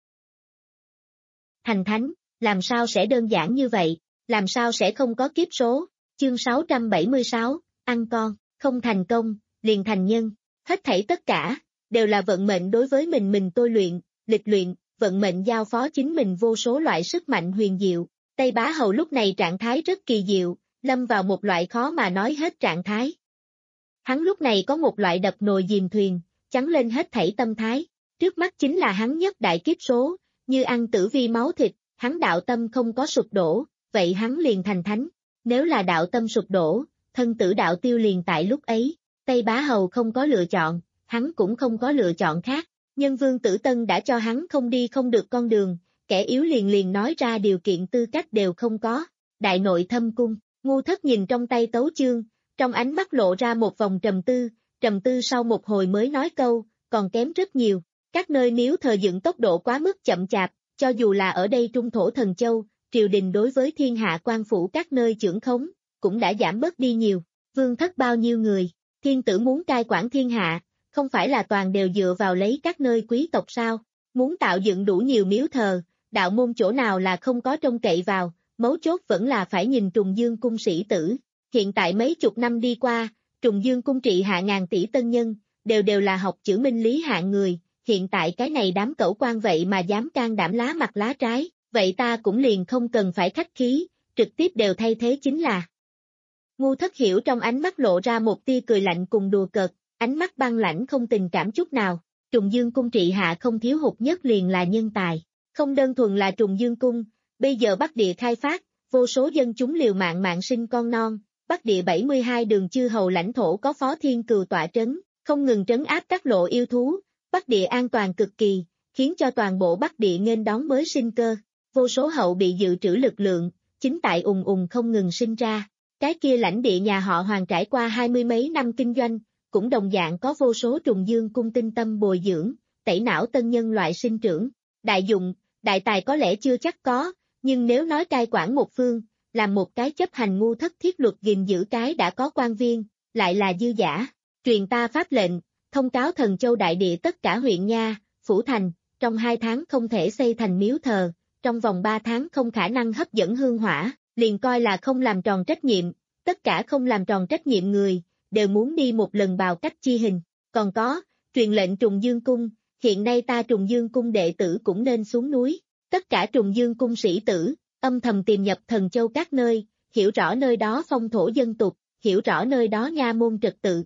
Thành thánh, làm sao sẽ đơn giản như vậy, làm sao sẽ không có kiếp số, chương sáu trăm bảy mươi sáu, ăn con, không thành công, liền thành nhân, hết thảy tất cả, đều là vận mệnh đối với mình mình tôi luyện, lịch luyện, vận mệnh giao phó chính mình vô số loại sức mạnh huyền diệu, Tây Bá Hầu lúc này trạng thái rất kỳ diệu, lâm vào một loại khó mà nói hết trạng thái. Hắn lúc này có một loại đập nồi dìm thuyền, chắn lên hết thảy tâm thái, trước mắt chính là hắn nhất đại kiếp số, như ăn tử vi máu thịt, hắn đạo tâm không có sụp đổ, vậy hắn liền thành thánh, nếu là đạo tâm sụp đổ, thân tử đạo tiêu liền tại lúc ấy, Tây Bá Hầu không có lựa chọn, hắn cũng không có lựa chọn khác, nhân vương Tử Tân đã cho hắn không đi không được con đường, kẻ yếu liền liền nói ra điều kiện tư cách đều không có, đại nội thâm cung, Ngu Thất nhìn trong tay tấu chương, trong ánh mắt lộ ra một vòng trầm tư, trầm tư sau một hồi mới nói câu, còn kém rất nhiều, các nơi miếu thờ dựng tốc độ quá mức chậm chạp, cho dù là ở đây trung thổ thần châu, triều đình đối với thiên hạ quan phủ các nơi chưởng khống, cũng đã giảm bớt đi nhiều, vương thất bao nhiêu người, thiên tử muốn cai quản thiên hạ, không phải là toàn đều dựa vào lấy các nơi quý tộc sao, muốn tạo dựng đủ nhiều miếu thờ, đạo môn chỗ nào là không có trông cậy vào, mấu chốt vẫn là phải nhìn Trùng Dương cung sĩ tử, hiện tại mấy chục năm đi qua, Trùng Dương cung trị hạ ngàn tỷ tân nhân, đều đều là học chữ minh lý hạng người, hiện tại cái này đám cẩu quan vậy mà dám can đảm lá mặt lá trái, vậy ta cũng liền không cần phải khách khí, trực tiếp đều thay thế chính là. Ngu Thất hiểu trong ánh mắt lộ ra một tia cười lạnh cùng đùa cợt, ánh mắt băng lãnh không tình cảm chút nào, Trùng Dương cung trị hạ không thiếu hụt nhất liền là nhân tài, không đơn thuần là Trùng Dương cung, bây giờ Bắc Địa khai phát, vô số dân chúng liều mạng mạng sinh con non, Bắc Địa bảy mươi hai đường chư hầu lãnh thổ có Phó Thiên Cừu tọa trấn, không ngừng trấn áp các lộ yêu thú, Bắc Địa an toàn cực kỳ, khiến cho toàn bộ Bắc Địa nghênh đón mới sinh cơ, vô số hậu bị dự trữ lực lượng, chính tại ùng ùng không ngừng sinh ra. Cái kia lãnh địa nhà họ Hoàng trải qua hai mươi mấy năm kinh doanh, cũng đồng dạng có vô số Trùng Dương cung tinh tâm bồi dưỡng, tẩy não tân nhân loại sinh trưởng. Đại dụng, đại tài có lẽ chưa chắc có, nhưng nếu nói cai quản một phương, làm một cái chấp hành Ngu Thất thiết luật gìn giữ cái đã có quan viên, lại là dư giả. Truyền ta pháp lệnh, thông cáo Thần Châu đại địa tất cả huyện nha, phủ thành, trong hai tháng không thể xây thành miếu thờ, trong vòng ba tháng không khả năng hấp dẫn hương hỏa. Liền coi là không làm tròn trách nhiệm, tất cả không làm tròn trách nhiệm người, đều muốn đi một lần bào cách chi hình. Còn có, truyền lệnh Trùng Dương cung, hiện nay ta Trùng Dương cung đệ tử cũng nên xuống núi. Tất cả Trùng Dương cung sĩ tử, âm thầm tìm nhập Thần Châu các nơi, hiểu rõ nơi đó phong thổ dân tục, hiểu rõ nơi đó nha môn trật tự.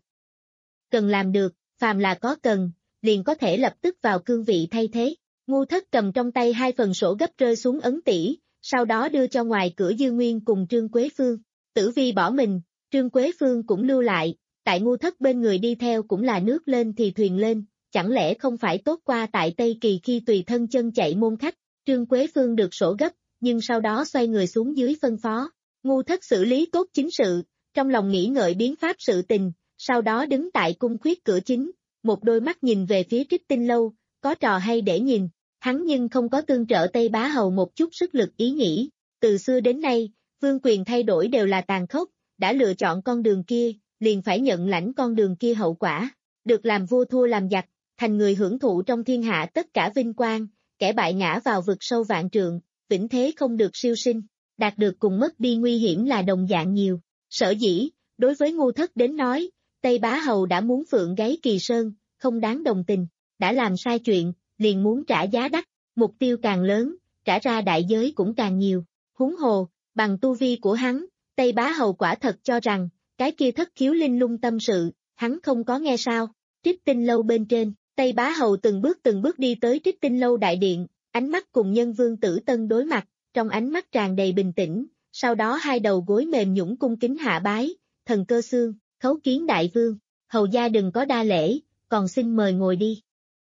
Cần làm được, phàm là có cần, liền có thể lập tức vào cương vị thay thế. Ngu Thất cầm trong tay hai phần sổ gấp rơi xuống ấn tỷ, sau đó đưa cho ngoài cửa Dư Nguyên cùng Trương Quế Phương. Tử Vi bỏ mình, Trương Quế Phương cũng lưu lại, tại Ngu Thất bên người đi theo cũng là nước lên thì thuyền lên, chẳng lẽ không phải tốt qua tại Tây Kỳ khi tùy thân chân chạy môn khách. Trương Quế Phương được sổ gấp, nhưng sau đó xoay người xuống dưới phân phó. Ngu Thất xử lý tốt chính sự, trong lòng nghĩ ngợi biến pháp sự tình, sau đó đứng tại cung khuyết cửa chính, một đôi mắt nhìn về phía Trích Tinh Lâu, có trò hay để nhìn. Hắn nhưng không có tương trợ Tây Bá Hầu một chút sức lực ý nghĩ. Từ xưa đến nay, vương quyền thay đổi đều là tàn khốc, đã lựa chọn con đường kia, liền phải nhận lãnh con đường kia hậu quả. Được làm vua thua làm giặc, thành người hưởng thụ trong thiên hạ tất cả vinh quang, kẻ bại ngã vào vực sâu vạn trượng, vĩnh thế không được siêu sinh, đạt được cùng mất đi nguy hiểm là đồng dạng nhiều. Sở dĩ, đối với Ngu Thất đến nói, Tây Bá Hầu đã muốn phượng gáy Kỳ Sơn, không đáng đồng tình, đã làm sai chuyện, liền muốn trả giá đắt, mục tiêu càng lớn, trả ra đại giới cũng càng nhiều. Huống hồ, bằng tu vi của hắn, Tây Bá Hầu quả thật cho rằng, cái kia thất khiếu linh lung tâm sự, hắn không có nghe sao. Trích Tinh Lâu bên trên, Tây Bá Hầu từng bước từng bước đi tới Trích Tinh Lâu đại điện, ánh mắt cùng Nhân Vương Tử Tân đối mặt, trong ánh mắt tràn đầy bình tĩnh, sau đó hai đầu gối mềm nhũn cung kính hạ bái, thần cơ xương, khấu kiến đại vương, hầu gia đừng có đa lễ, còn xin mời ngồi đi.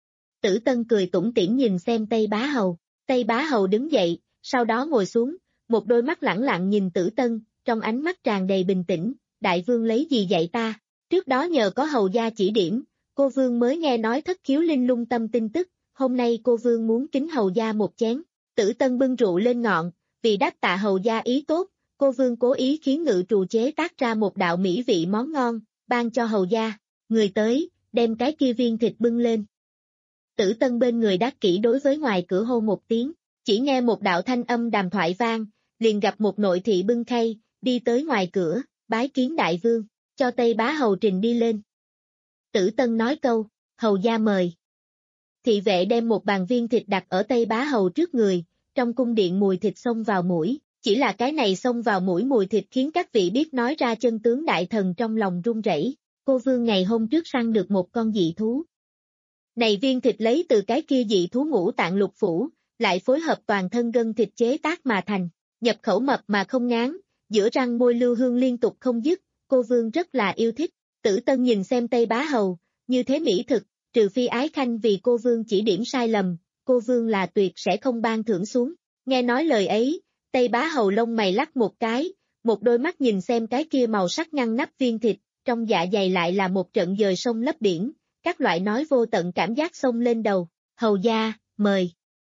Tử Tân cười tủm tỉm nhìn xem Tây Bá Hầu, Tây Bá Hầu đứng dậy, sau đó ngồi xuống, một đôi mắt lẳng lặng nhìn Tử Tân, trong ánh mắt tràn đầy bình tĩnh, đại vương lấy gì dạy ta, trước đó nhờ có hầu gia chỉ điểm, cô vương mới nghe nói thất khiếu linh lung tâm tin tức, hôm nay cô vương muốn kính hầu gia một chén. Tử Tân bưng rượu lên ngọn, vì đáp tạ hầu gia ý tốt, cô vương cố ý khiến ngự trù chế tác ra một đạo mỹ vị món ngon, ban cho hầu gia. Người tới, đem cái kia viên thịt bưng lên. Tử Tân bên người đắc kỹ đối với ngoài cửa hô một tiếng, chỉ nghe một đạo thanh âm đàm thoại vang, liền gặp một nội thị bưng khay, đi tới ngoài cửa, bái kiến đại vương, cho Tây Bá Hầu trình đi lên. Tử Tân nói câu, hầu gia mời. Thị vệ đem một bàn viên thịt đặt ở Tây Bá Hầu trước người, trong cung điện mùi thịt xông vào mũi, chỉ là cái này xông vào mũi mùi thịt khiến các vị biết nói ra chân tướng đại thần trong lòng run rẩy. Cô vương ngày hôm trước săn được một con dị thú. Này viên thịt lấy từ cái kia dị thú ngũ tạng lục phủ, lại phối hợp toàn thân gân thịt chế tác mà thành, nhập khẩu mập mà không ngán, giữa răng môi lưu hương liên tục không dứt, cô vương rất là yêu thích. Tử Tân nhìn xem Tây Bá Hầu, như thế mỹ thực, trừ phi ái khanh vì cô vương chỉ điểm sai lầm, cô vương là tuyệt sẽ không ban thưởng xuống. Nghe nói lời ấy, Tây Bá Hầu lông mày lắc một cái, một đôi mắt nhìn xem cái kia màu sắc ngăn nắp viên thịt, trong dạ dày lại là một trận dời sông lấp biển, các loại nói vô tận cảm giác xông lên đầu. Hầu gia, mời.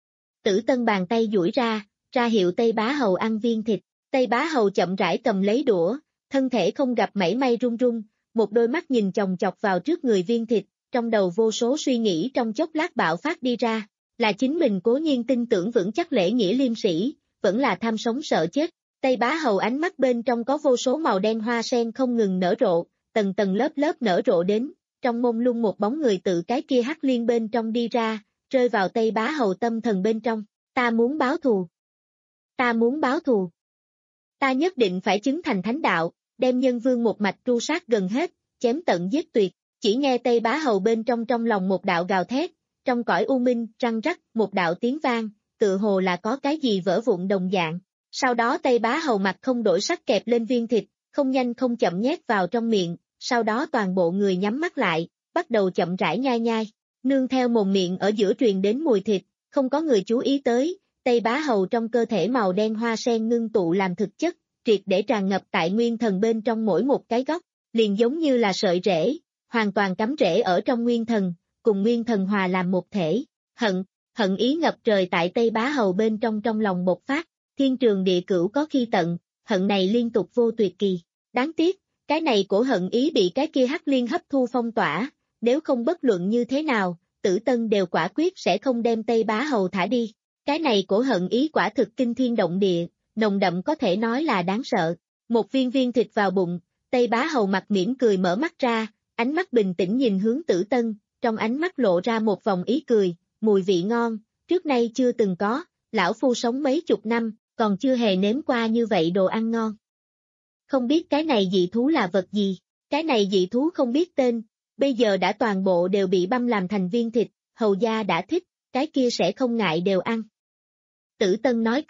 Tử Tân bàn tay duỗi ra, ra hiệu Tây Bá Hầu ăn viên thịt. Tây Bá Hầu chậm rãi cầm lấy đũa, thân thể không gặp mảy may run run, một đôi mắt nhìn chòng chọc vào trước người viên thịt, trong đầu vô số suy nghĩ trong chốc lát bạo phát đi ra, là chính mình cố nhiên tin tưởng vững chắc lễ nghĩa liêm sĩ, vẫn là tham sống sợ chết. Tây Bá Hầu ánh mắt bên trong có vô số màu đen hoa sen không ngừng nở rộ, tầng tầng lớp lớp nở rộ đến, trong mông lung một bóng người tự cái kia hắc liên bên trong đi ra, rơi vào Tây Bá Hầu tâm thần bên trong. Ta muốn báo thù. Ta muốn báo thù. Ta nhất định phải chứng thành thánh đạo, đem nhân vương một mạch tru sát gần hết, chém tận giết tuyệt. Chỉ nghe Tây Bá Hầu bên trong trong lòng một đạo gào thét, trong cõi u minh, răng rắc, một đạo tiếng vang, tự hồ là có cái gì vỡ vụn đồng dạng. Sau đó Tây Bá Hầu mặt không đổi sắc kẹp lên viên thịt, không nhanh không chậm nhét vào trong miệng, sau đó toàn bộ người nhắm mắt lại, bắt đầu chậm rãi nhai nhai. Nương theo mồm miệng ở giữa truyền đến mùi thịt, không có người chú ý tới, Tây Bá Hầu trong cơ thể màu đen hoa sen ngưng tụ làm thực chất, triệt để tràn ngập tại nguyên thần bên trong mỗi một cái góc, liền giống như là sợi rễ, hoàn toàn cắm rễ ở trong nguyên thần, cùng nguyên thần hòa làm một thể. Hận, hận ý ngập trời tại Tây Bá Hầu bên trong trong lòng bộc phát, thiên trường địa cửu có khi tận, hận này liên tục vô tuyệt kỳ. Đáng tiếc, cái này của hận ý bị cái kia hắc liên hấp thu phong tỏa, nếu không bất luận như thế nào, Tử Tân đều quả quyết sẽ không đem Tây Bá Hầu thả đi. Cái này của hận ý quả thực kinh thiên động địa, nồng đậm có thể nói là đáng sợ. Một viên viên thịt vào bụng, Tây Bá Hầu mặt mỉm cười mở mắt ra, ánh mắt bình tĩnh nhìn hướng Tử Tân, trong ánh mắt lộ ra một vòng ý cười, mùi vị ngon, trước nay chưa từng có, lão phu sống mấy chục năm, còn chưa hề nếm qua như vậy đồ ăn ngon. Không biết cái này dị thú là vật gì, cái này dị thú không biết tên, bây giờ đã toàn bộ đều bị băm làm thành viên thịt, hầu gia đã thích, cái kia sẽ không ngại đều ăn. Tử Tân nói câu,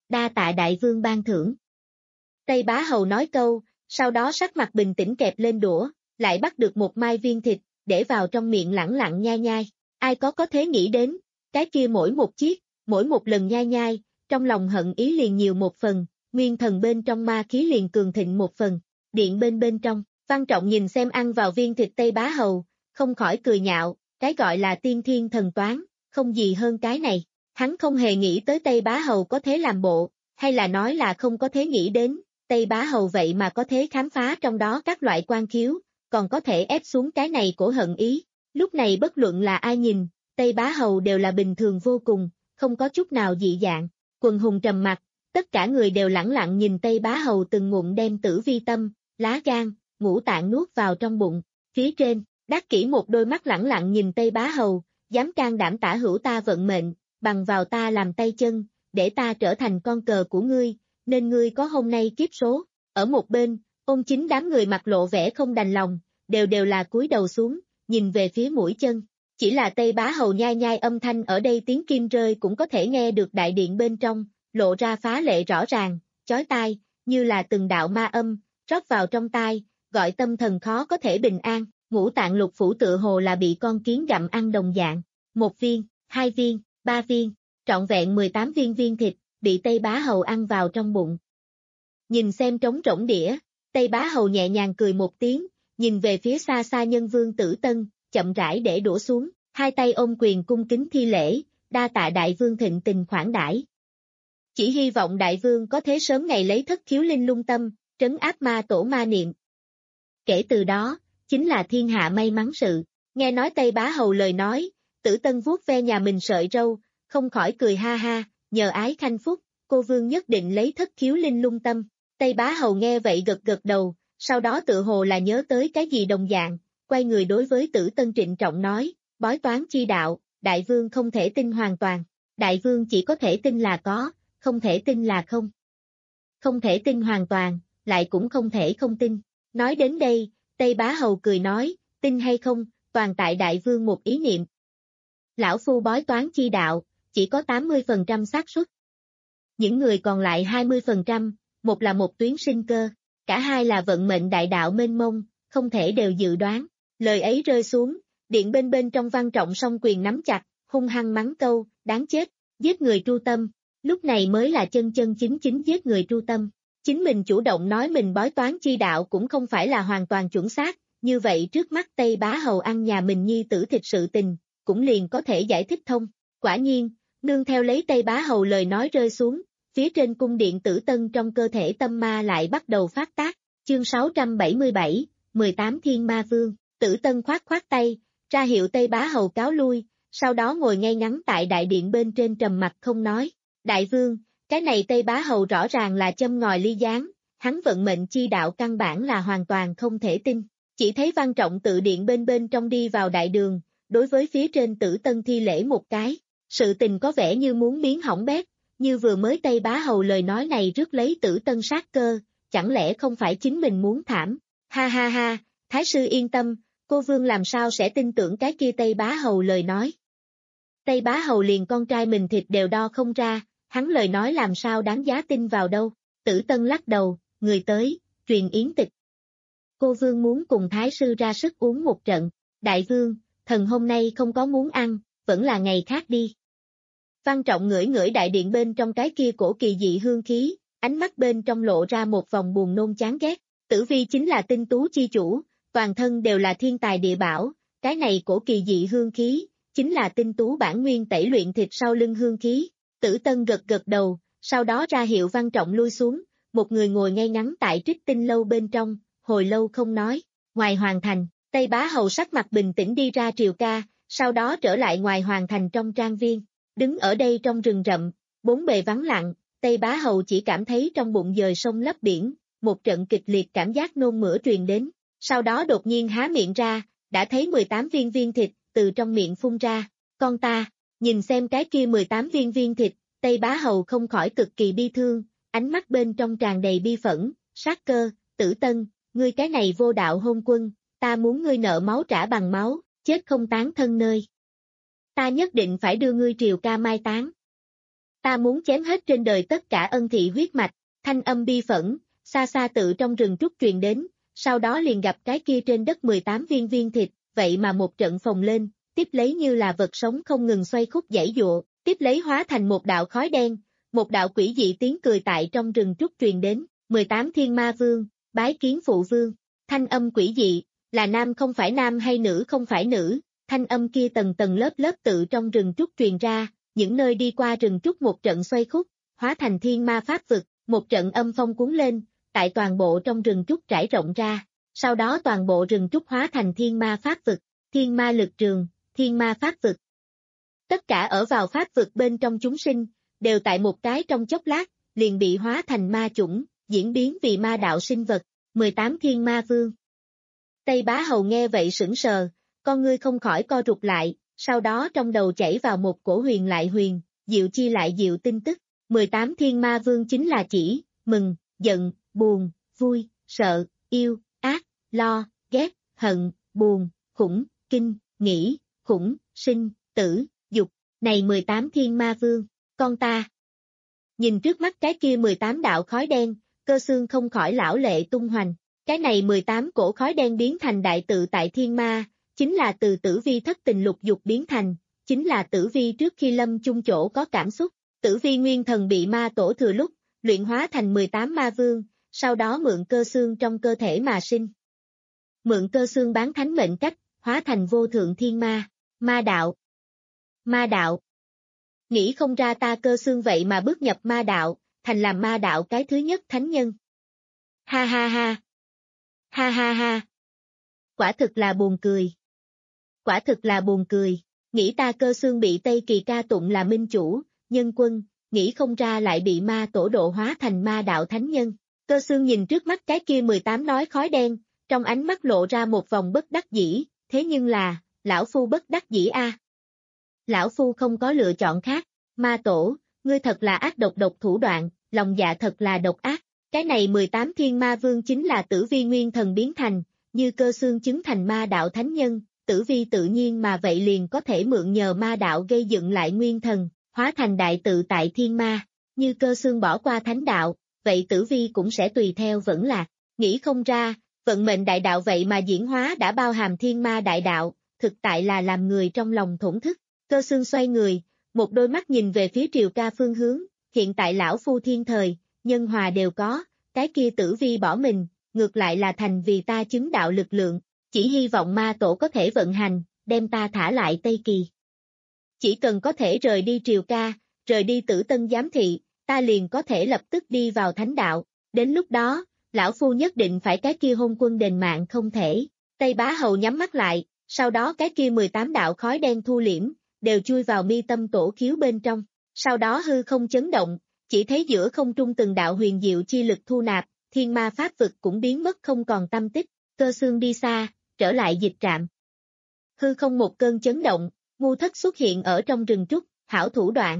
đa tạ đại vương ban thưởng. Tây Bá Hầu nói câu, sau đó sắc mặt bình tĩnh kẹp lên đũa, lại bắt được một mai viên thịt, để vào trong miệng lẳng lặng nhai nhai. Ai có có thể nghĩ đến, cái kia mỗi một chiếc, mỗi một lần nhai nhai, trong lòng hận ý liền nhiều một phần, nguyên thần bên trong ma khí liền cường thịnh một phần. Điện bên bên trong, Văn Trọng nhìn xem ăn vào viên thịt Tây Bá Hầu, không khỏi cười nhạo, cái gọi là tiên thiên thần toán, không gì hơn cái này. Hắn không hề nghĩ tới Tây Bá Hầu có thế làm bộ, hay là nói là không có thế nghĩ đến, Tây Bá Hầu vậy mà có thế khám phá trong đó các loại quan khiếu, còn có thể ép xuống cái này của hận ý. Lúc này bất luận là ai nhìn, Tây Bá Hầu đều là bình thường vô cùng, không có chút nào dị dạng. Quần hùng trầm mặt, tất cả người đều lẳng lặng nhìn Tây Bá Hầu từng ngụm đem tử vi tâm, lá gan, ngũ tạng nuốt vào trong bụng. Phía trên, Đắc Kỷ một đôi mắt lẳng lặng nhìn Tây Bá Hầu, dám can đảm tả hữu ta vận mệnh, bằng vào ta làm tay chân, để ta trở thành con cờ của ngươi, nên ngươi có hôm nay kiếp số. Ở một bên, Ôn Chính đám người mặt lộ vẻ không đành lòng, đều đều là cúi đầu xuống, nhìn về phía mũi chân. Chỉ là Tây Bá Hầu nhai nhai âm thanh ở đây tiếng kim rơi cũng có thể nghe được đại điện bên trong, lộ ra phá lệ rõ ràng, chói tai, như là từng đạo ma âm, rót vào trong tai, gọi tâm thần khó có thể bình an. Ngũ tạng lục phủ tựa hồ là bị con kiến gặm ăn đồng dạng. Một viên, hai viên, ba viên, trọn vẹn mười tám viên viên thịt, bị Tây Bá Hầu ăn vào trong bụng. Nhìn xem trống rỗng đĩa, Tây Bá Hầu nhẹ nhàng cười một tiếng, nhìn về phía xa xa Nhân Vương Tử Tân, chậm rãi để đũa xuống, hai tay ôm quyền cung kính thi lễ, đa tạ đại vương thịnh tình khoản đãi. Chỉ hy vọng đại vương có thế sớm ngày lấy thất khiếu linh lung tâm, trấn áp ma tổ ma niệm. Kể từ đó, chính là thiên hạ may mắn sự. Nghe nói Tây Bá Hầu lời nói, Tử Tân vuốt ve nhà mình sợi râu, không khỏi cười ha ha, nhờ ái khanh phúc, cô vương nhất định lấy thất khiếu linh lung tâm. Tây Bá Hầu nghe vậy gật gật đầu, sau đó tự hồ là nhớ tới cái gì đồng dạng, quay người đối với Tử Tân trịnh trọng nói, bói toán chi đạo, đại vương không thể tin hoàn toàn, đại vương chỉ có thể tin là có, không thể tin là không. Không thể tin hoàn toàn, lại cũng không thể không tin. Nói đến đây, Tây Bá Hầu cười nói, tin hay không, toàn tại đại vương một ý niệm. Lão phu bói toán chi đạo, chỉ có tám mươi phần trăm xác suất. Những người còn lại hai mươi phần trăm, một là một tuyến sinh cơ, cả hai là vận mệnh đại đạo mênh mông, không thể đều dự đoán. Lời ấy rơi xuống, điện bên bên trong Văn Trọng song quyền nắm chặt, hung hăng mắng câu, đáng chết, giết người tru tâm, lúc này mới là chân chân chính chính giết người tru tâm. Chính mình chủ động nói mình bói toán chi đạo cũng không phải là hoàn toàn chuẩn xác, như vậy trước mắt Tây Bá Hầu ăn nhà mình nhi tử thịt sự tình, cũng liền có thể giải thích thông. Quả nhiên, nương theo lấy Tây Bá Hầu lời nói rơi xuống, phía trên cung điện Tử Tân trong cơ thể tâm ma lại bắt đầu phát tác. Chương sáu trăm bảy mươi bảy, mười tám Thiên Ma Vương, Tử Tân khoát khoát tay, ra hiệu Tây Bá Hầu cáo lui, sau đó ngồi ngay ngắn tại đại điện bên trên trầm mặt không nói. Đại vương, cái này Tây Bá Hầu rõ ràng là châm ngòi ly gián, hắn vận mệnh chi đạo căn bản là hoàn toàn không thể tin. Chỉ thấy Văn Trọng tự điện bên bên trong đi vào đại đường, đối với phía trên Tử Tân thi lễ một cái, sự tình có vẻ như muốn biến hỏng bét, như vừa mới Tây Bá Hầu lời nói này rước lấy Tử Tân sát cơ, chẳng lẽ không phải chính mình muốn thảm. Ha ha ha, Thái sư yên tâm, cô vương làm sao sẽ tin tưởng cái kia Tây Bá Hầu lời nói. Tây Bá Hầu liền con trai mình thịt đều đo không ra, hắn lời nói làm sao đáng giá tin vào đâu. Tử Tân lắc đầu, người tới, truyền yến tịch. Cô vương muốn cùng Thái sư ra sức uống một trận. Đại vương, thần hôm nay không có muốn ăn, vẫn là ngày khác đi. Văn Trọng ngửi ngửi đại điện bên trong cái kia cổ kỳ dị hương khí, ánh mắt bên trong lộ ra một vòng buồn nôn chán ghét. Tử vi chính là tinh tú chi chủ, toàn thân đều là thiên tài địa bảo, cái này cổ kỳ dị hương khí, chính là tinh tú bản nguyên tẩy luyện thịt sau lưng hương khí. Tử Tân gật gật đầu, sau đó ra hiệu Văn Trọng lui xuống, một người ngồi ngay ngắn tại Trích Tinh lâu bên trong, hồi lâu không nói. Ngoài hoàng thành, Tây Bá Hầu sắc mặt bình tĩnh đi ra triều ca, sau đó trở lại ngoài hoàng thành trong trang viên. Đứng ở đây trong rừng rậm, bốn bề vắng lặng, Tây Bá Hầu chỉ cảm thấy trong bụng dời sông lấp biển, một trận kịch liệt cảm giác nôn mửa truyền đến. Sau đó đột nhiên há miệng ra, đã thấy mười tám viên viên thịt từ trong miệng phun ra. Con ta, nhìn xem cái kia mười tám viên viên thịt, Tây Bá Hầu không khỏi cực kỳ bi thương, ánh mắt bên trong tràn đầy bi phẫn, sát cơ. Tử Tân, ngươi cái này vô đạo hôn quân, ta muốn ngươi nợ máu trả bằng máu, chết không tán thân nơi. Ta nhất định phải đưa ngươi triều ca mai táng. Ta muốn chém hết trên đời tất cả ân thị huyết mạch, thanh âm bi phẫn, xa xa tự trong rừng trúc truyền đến, sau đó liền gặp cái kia trên đất mười tám viên viên thịt, vậy mà một trận phồng lên, tiếp lấy như là vật sống không ngừng xoay khúc giãy giụa, tiếp lấy hóa thành một đạo khói đen, một đạo quỷ dị tiếng cười tại trong rừng trúc truyền đến, mười tám thiên ma vương, bái kiến phụ vương, thanh âm quỷ dị, là nam không phải nam hay nữ không phải nữ, thanh âm kia tầng tầng lớp lớp tự trong rừng trúc truyền ra, những nơi đi qua rừng trúc một trận xoay khúc, hóa thành thiên ma pháp vực, một trận âm phong cuốn lên, tại toàn bộ trong rừng trúc trải rộng ra, sau đó toàn bộ rừng trúc hóa thành thiên ma pháp vực, thiên ma lực trường, thiên ma pháp vực. Tất cả ở vào pháp vực bên trong chúng sinh, đều tại một cái trong chốc lát, liền bị hóa thành ma chủng, diễn biến vì ma đạo sinh vật, mười tám thiên ma vương. Tây Bá Hầu nghe vậy sững sờ, con ngươi không khỏi co rụt lại, sau đó trong đầu chảy vào một cổ huyền lại huyền, diệu chi lại diệu tin tức, mười tám thiên ma vương chính là chỉ, mừng, giận, buồn, vui, sợ, yêu, ác, lo, ghét, hận, buồn, khủng, kinh, nghĩ, khủng, sinh, tử, dục, này mười tám thiên ma vương, con ta. Nhìn trước mắt cái kia mười tám đạo khói đen, Cơ Xương không khỏi lão lệ tung hoành, cái này mười tám cổ khói đen biến thành đại tự tại thiên ma, chính là từ Tử Vi thất tình lục dục biến thành, chính là Tử Vi trước khi lâm chung chỗ có cảm xúc, Tử Vi nguyên thần bị ma tổ thừa lúc, luyện hóa thành mười tám ma vương, sau đó mượn cơ xương trong cơ thể mà sinh. Mượn cơ xương bán thánh mệnh cách, hóa thành vô thượng thiên ma, ma đạo. Ma đạo. Nghĩ không ra ta cơ xương vậy mà bước nhập ma đạo, thành làm ma đạo cái thứ nhất thánh nhân. Ha ha ha. Ha ha ha. Quả thực là buồn cười. Quả thực là buồn cười, nghĩ ta cơ xương bị Tây Kỳ ca tụng là minh chủ, nhân quân, nghĩ không ra lại bị ma tổ độ hóa thành ma đạo thánh nhân. Cơ xương nhìn trước mắt cái kia mười tám nói khói đen, trong ánh mắt lộ ra một vòng bất đắc dĩ, thế nhưng là, lão phu bất đắc dĩ a. À. Lão phu không có lựa chọn khác, ma tổ, ngươi thật là ác độc độc thủ đoạn, lòng dạ thật là độc ác, cái này mười tám thiên ma vương chính là Tử Vi nguyên thần biến thành, như cơ xương chứng thành ma đạo thánh nhân, Tử Vi tự nhiên mà vậy liền có thể mượn nhờ ma đạo gây dựng lại nguyên thần, hóa thành đại tự tại thiên ma, như cơ xương bỏ qua thánh đạo, vậy Tử Vi cũng sẽ tùy theo vẫn lạc, nghĩ không ra, vận mệnh đại đạo vậy mà diễn hóa đã bao hàm thiên ma đại đạo, thực tại là làm người trong lòng thổn thức, cơ xương xoay người, một đôi mắt nhìn về phía Triều Ca phương hướng, hiện tại lão phu thiên thời, nhân hòa đều có, cái kia Tử Vi bỏ mình, ngược lại là thành vì ta chứng đạo lực lượng, chỉ hy vọng ma tổ có thể vận hành, đem ta thả lại Tây Kỳ. Chỉ cần có thể rời đi Triều Ca, rời đi Tử Tân giám thị, ta liền có thể lập tức đi vào thánh đạo, đến lúc đó, lão phu nhất định phải cái kia hôn quân đền mạng không thể. Tây Bá Hầu nhắm mắt lại, sau đó cái kia mười tám đạo khói đen thu liễm, đều chui vào mi tâm tổ khiếu bên trong, sau đó hư không chấn động, chỉ thấy giữa không trung từng đạo huyền diệu chi lực thu nạp, thiên ma pháp vực cũng biến mất không còn tâm tích, cơ xương đi xa, trở lại dịch trạm. Hư không một cơn chấn động, ngu thất xuất hiện ở trong rừng trúc, hảo thủ đoạn.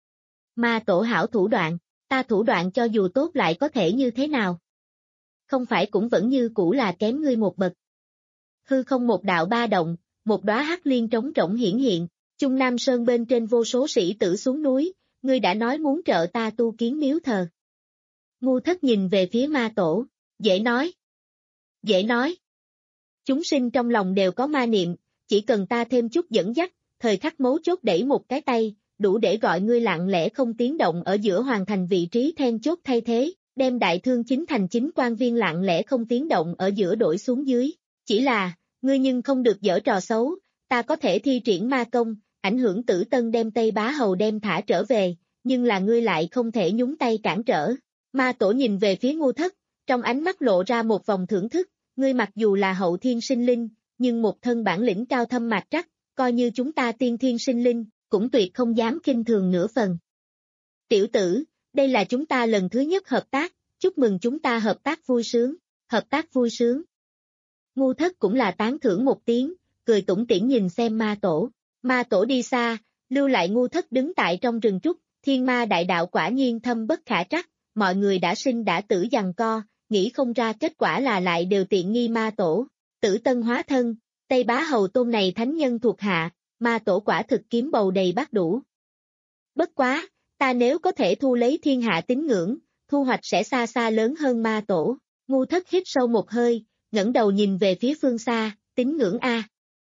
Ma tổ hảo thủ đoạn, ta thủ đoạn cho dù tốt lại có thể như thế nào? Không phải cũng vẫn như cũ là kém ngươi một bậc. Hư không một đạo ba động, một đóa hắc liên trống rỗng hiển hiện, Trung Nam Sơn bên trên vô số sĩ tử xuống núi, ngươi đã nói muốn trợ ta tu kiến miếu thờ. Ngu thất nhìn về phía ma tổ, dễ nói. Dễ nói. Chúng sinh trong lòng đều có ma niệm, chỉ cần ta thêm chút dẫn dắt, thời khắc mấu chốt đẩy một cái tay, đủ để gọi ngươi lặng lẽ không tiếng động ở giữa hoàn thành vị trí then chốt thay thế, đem đại thương chính thành chính quan viên lặng lẽ không tiếng động ở giữa đổi xuống dưới. Chỉ là, ngươi nhưng không được dở trò xấu, ta có thể thi triển ma công, ảnh hưởng Tử Tân đem Tây Bá Hầu đem thả trở về, nhưng là ngươi lại không thể nhúng tay cản trở. Ma tổ nhìn về phía ngu thất, trong ánh mắt lộ ra một vòng thưởng thức, ngươi mặc dù là hậu thiên sinh linh, nhưng một thân bản lĩnh cao thâm mạch trắc, coi như chúng ta tiên thiên sinh linh, cũng tuyệt không dám khinh thường nửa phần. Tiểu tử, đây là chúng ta lần thứ nhất hợp tác, chúc mừng chúng ta hợp tác vui sướng, hợp tác vui sướng. Ngu thất cũng là tán thưởng một tiếng, cười tủm tỉm nhìn xem ma tổ. Ma tổ đi xa, lưu lại ngu thất đứng tại trong rừng trúc, thiên ma đại đạo quả nhiên thâm bất khả trắc, mọi người đã sinh đã tử giằng co, nghĩ không ra kết quả là lại đều tiện nghi ma tổ. Tử Tân hóa thân, Tây Bá Hầu tôn này thánh nhân thuộc hạ, ma tổ quả thực kiếm bầu đầy bát đủ. Bất quá, Ta nếu có thể thu lấy thiên hạ tín ngưỡng, thu hoạch sẽ xa xa lớn hơn ma tổ. Ngu Thất hít sâu một hơi, ngẩng đầu nhìn về phía phương xa, tín ngưỡng a.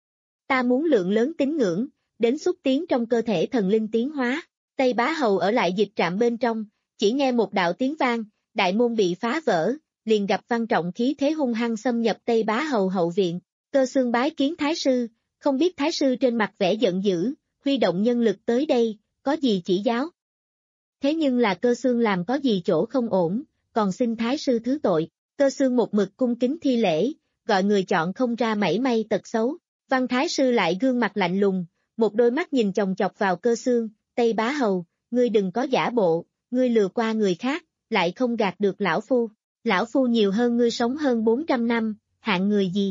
Ta muốn lượng lớn tín ngưỡng, đến xúc tiến trong cơ thể thần linh tiến hóa. Tây Bá Hầu ở lại dịch trạm bên trong, chỉ nghe một đạo tiếng vang, đại môn bị phá vỡ, liền gặp Văn Trọng khí thế hung hăng xâm nhập Tây Bá Hầu hậu viện. Cơ Xương bái kiến Thái sư, không biết Thái sư trên mặt vẻ giận dữ, huy động nhân lực tới đây, có gì chỉ giáo. Thế nhưng là Cơ Xương làm có gì chỗ không ổn, còn xin Thái sư thứ tội. Cơ Xương một mực cung kính thi lễ, gọi người chọn không ra mảy may tật xấu. Văn Thái sư lại gương mặt lạnh lùng, một đôi mắt nhìn chòng chọc vào Cơ Xương. Tây Bá Hầu, ngươi đừng có giả bộ, ngươi lừa qua người khác, lại không gạt được lão phu. Lão phu nhiều hơn ngươi sống hơn bốn trăm năm, hạng người gì?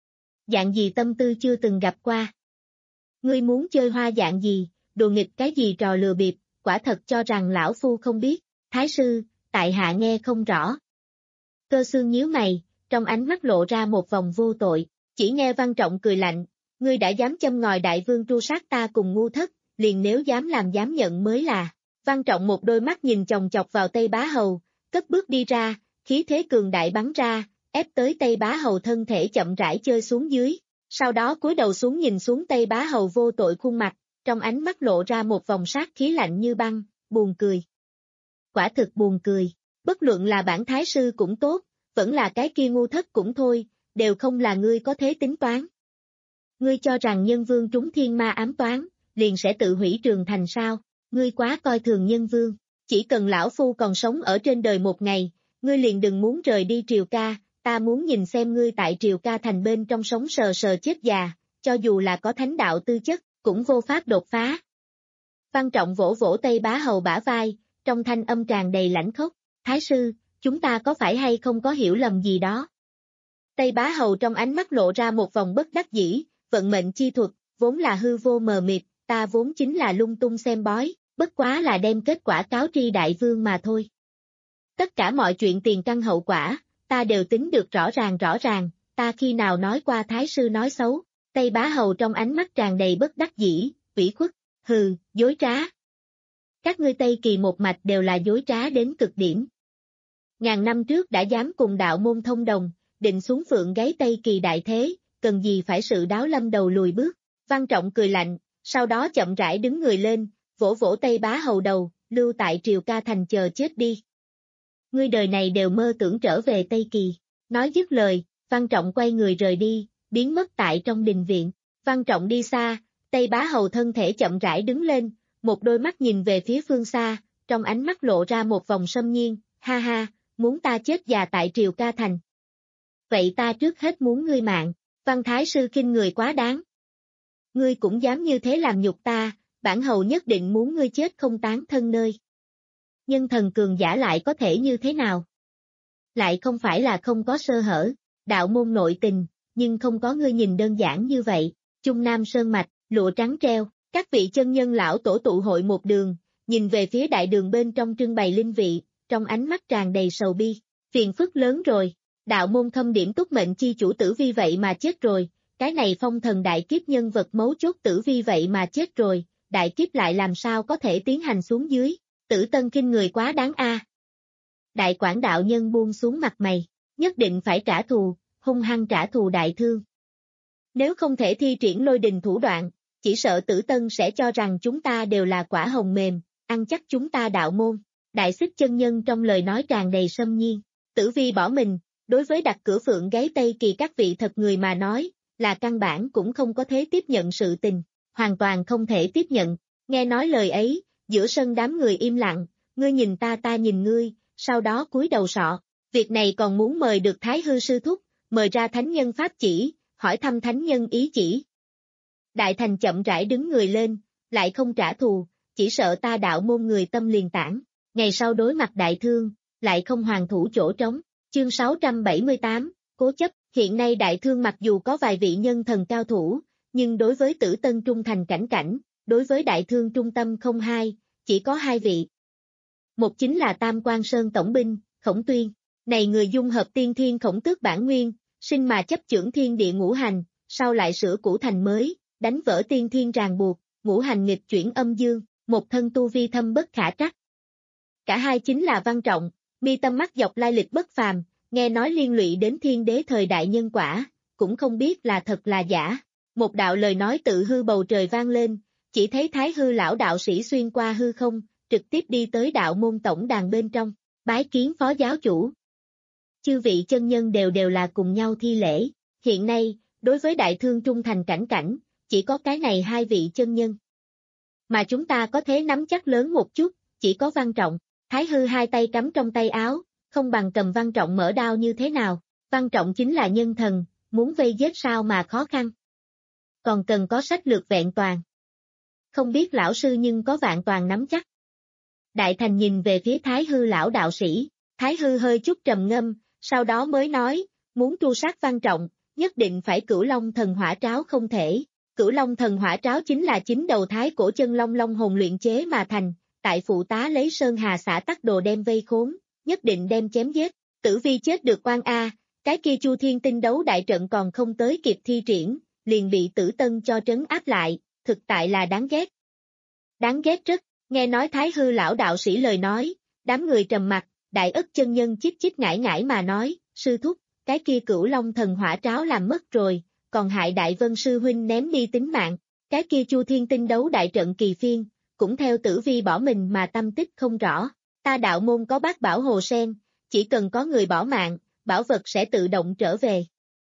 Dạng gì tâm tư chưa từng gặp qua? Ngươi muốn chơi hoa dạng gì, đùa nghịch cái gì trò lừa bịp, quả thật cho rằng lão phu không biết. Thái sư, tại hạ nghe không rõ. Cơ Xương nhíu mày, trong ánh mắt lộ ra một vòng vô tội, chỉ nghe Văn Trọng cười lạnh, ngươi đã dám châm ngòi đại vương tru sát ta cùng Ngu Thất, liền nếu dám làm dám nhận mới là. Văn Trọng một đôi mắt nhìn chòng chọc vào Tây Bá Hầu, cất bước đi ra, khí thế cường đại bắn ra, ép tới Tây Bá Hầu thân thể chậm rãi chơi xuống dưới, sau đó cúi đầu xuống nhìn xuống Tây Bá Hầu vô tội khuôn mặt, trong ánh mắt lộ ra một vòng sát khí lạnh như băng, buồn cười. Quả thực buồn cười, bất luận là bản Thái sư cũng tốt, vẫn là cái kia Ngu Thất cũng thôi, đều không là ngươi có thế tính toán. Ngươi cho rằng nhân vương trúng thiên ma ám toán, liền sẽ tự hủy trường thành sao, ngươi quá coi thường nhân vương, chỉ cần lão phu còn sống ở trên đời một ngày, ngươi liền đừng muốn rời đi Triều Ca, ta muốn nhìn xem ngươi tại Triều Ca thành bên trong sống sờ sờ chết già, cho dù là có thánh đạo tư chất, cũng vô pháp đột phá. Văn Trọng vỗ vỗ Tây Bá Hầu bả vai, trong thanh âm tràn đầy lãnh khốc, Thái sư, chúng ta có phải hay không có hiểu lầm gì đó? Tây Bá Hầu trong ánh mắt lộ ra một vòng bất đắc dĩ, vận mệnh chi thuật, vốn là hư vô mờ mịt, ta vốn chính là lung tung xem bói, bất quá là đem kết quả cáo tri đại vương mà thôi. Tất cả mọi chuyện tiền căn hậu quả, ta đều tính được rõ ràng rõ ràng, ta khi nào nói qua Thái sư nói xấu. Tây Bá Hầu trong ánh mắt tràn đầy bất đắc dĩ, ủy khuất, hừ, dối trá. Các ngươi Tây Kỳ một mạch đều là dối trá đến cực điểm. Ngàn năm trước đã dám cùng đạo môn thông đồng, định xuống phượng gáy Tây Kỳ đại thế, cần gì phải sự đáo lâm đầu lùi bước. Văn Trọng cười lạnh, sau đó chậm rãi đứng người lên, vỗ vỗ Tây Bá Hầu đầu, lưu tại Triều Ca thành chờ chết đi. Ngươi đời này đều mơ tưởng trở về Tây Kỳ. Nói dứt lời, Văn Trọng quay người rời đi, biến mất tại trong đình viện. Văn Trọng đi xa, Tây Bá Hầu thân thể chậm rãi đứng lên, một đôi mắt nhìn về phía phương xa, trong ánh mắt lộ ra một vòng sâm nhiên, ha ha, muốn ta chết già tại Triều Ca thành. Vậy ta trước hết muốn ngươi mạng, Văn Thái sư khinh người quá đáng. Ngươi cũng dám như thế làm nhục ta, bản hầu nhất định muốn ngươi chết không tán thân nơi. Nhân thần cường giả lại có thể như thế nào? Lại không phải là không có sơ hở, đạo môn nội tình, nhưng không có ngươi nhìn đơn giản như vậy. Trung Nam Sơn Mạch, lụa trắng treo, các vị chân nhân lão tổ tụ hội một đường, nhìn về phía đại đường bên trong trưng bày linh vị, trong ánh mắt tràn đầy sầu bi. Phiền phức lớn rồi, đạo môn khâm điểm túc mệnh chi chủ Tử Vi vậy mà chết rồi, cái này phong thần đại kiếp nhân vật mấu chốt Tử Vi vậy mà chết rồi, đại kiếp lại làm sao có thể tiến hành xuống dưới, Tử Tân khinh người quá đáng a. Đại Quảng đạo nhân buông xuống mặt mày, nhất định phải trả thù, hung hăng trả thù đại thương. Nếu không thể thi triển lôi đình thủ đoạn, chỉ sợ Tử Tân sẽ cho rằng chúng ta đều là quả hồng mềm, ăn chắc chúng ta đạo môn. Đại Xích chân nhân trong lời nói tràn đầy sâm nhiên, Tử Vi bỏ mình, đối với đặt cửa phượng gáy Tây Kỳ các vị thật người mà nói, là căn bản cũng không có thế tiếp nhận sự tình, hoàn toàn không thể tiếp nhận. Nghe nói lời ấy, giữa sân đám người im lặng, ngươi nhìn ta ta nhìn ngươi, sau đó cúi đầu sọ. Việc này còn muốn mời được Thái hư sư thúc, mời ra thánh nhân pháp chỉ, hỏi thăm thánh nhân ý chỉ. Đại Thành chậm rãi đứng người lên, lại không trả thù, chỉ sợ ta đạo môn người tâm liền tản. Ngày sau đối mặt đại thương, lại không hoàn thủ chỗ trống. Chương sáu trăm bảy mươi tám, cố chấp. Hiện nay đại thương mặc dù có vài vị nhân thần cao thủ, nhưng đối với Tử Tân trung thành cảnh cảnh, đối với đại thương trung tâm không hai, chỉ có hai vị. Một chính là Tam Quan Sơn tổng binh, Khổng Tuyên. Này người dung hợp tiên thiên khổng tước bản nguyên, sinh mà chấp chưởng thiên địa ngũ hành, sau lại sửa cũ thành mới, đánh vỡ tiên thiên ràng buộc, ngũ hành nghịch chuyển âm dương, một thân tu vi thâm bất khả trắc. Cả hai chính là Văn Trọng, mi tâm mắt dọc lai lịch bất phàm, nghe nói liên lụy đến thiên đế thời đại nhân quả, cũng không biết là thật là giả. Một đạo lời nói tự hư bầu trời vang lên, chỉ thấy Thái Hư lão đạo sĩ xuyên qua hư không, trực tiếp đi tới đạo môn tổng đàn bên trong, bái kiến phó giáo chủ. Chư vị chân nhân đều đều là cùng nhau thi lễ, hiện nay, đối với đại thương trung thành cảnh cảnh, chỉ có cái này hai vị chân nhân. Mà chúng ta có thế nắm chắc lớn một chút, chỉ có Văn Trọng. Thái Hư hai tay cắm trong tay áo, không bằng cầm Văn Trọng mở đao như thế nào. Văn Trọng chính là nhân thần, muốn vây giết sao mà khó khăn. Còn cần có sách lược vẹn toàn. Không biết lão sư nhưng có vạn toàn nắm chắc. Đại Thành nhìn về phía Thái Hư lão đạo sĩ, Thái Hư hơi chút trầm ngâm, sau đó mới nói, muốn tru sát Văn Trọng, nhất định phải Cửu Long thần hỏa tráo không thể. Cửu Long thần hỏa tráo chính là chính đầu thái cổ chân long long hồn luyện chế mà thành, tại phụ tá lấy Sơn Hà xã tắc đồ đem vây khốn, nhất định đem chém giết. Tử Vi chết được oan a, cái kia Chu Thiên tinh đấu đại trận còn không tới kịp thi triển, liền bị Tử Tân cho trấn áp lại, thực tại là đáng ghét. Đáng ghét rất, nghe nói Thái Hư lão đạo sĩ lời nói, đám người trầm mặt, Đại Ất chân nhân chích chích ngải ngải mà nói, sư thúc, cái kia Cửu Long thần hỏa tráo làm mất rồi, còn hại Đại Vân sư huynh ném đi tính mạng, cái kia Chu Thiên tinh đấu đại trận kỳ phiên, cũng theo Tử Vi bỏ mình mà tâm tích không rõ. Ta đạo môn có bát bảo hồ sen, chỉ cần có người bỏ mạng, bảo vật sẽ tự động trở về.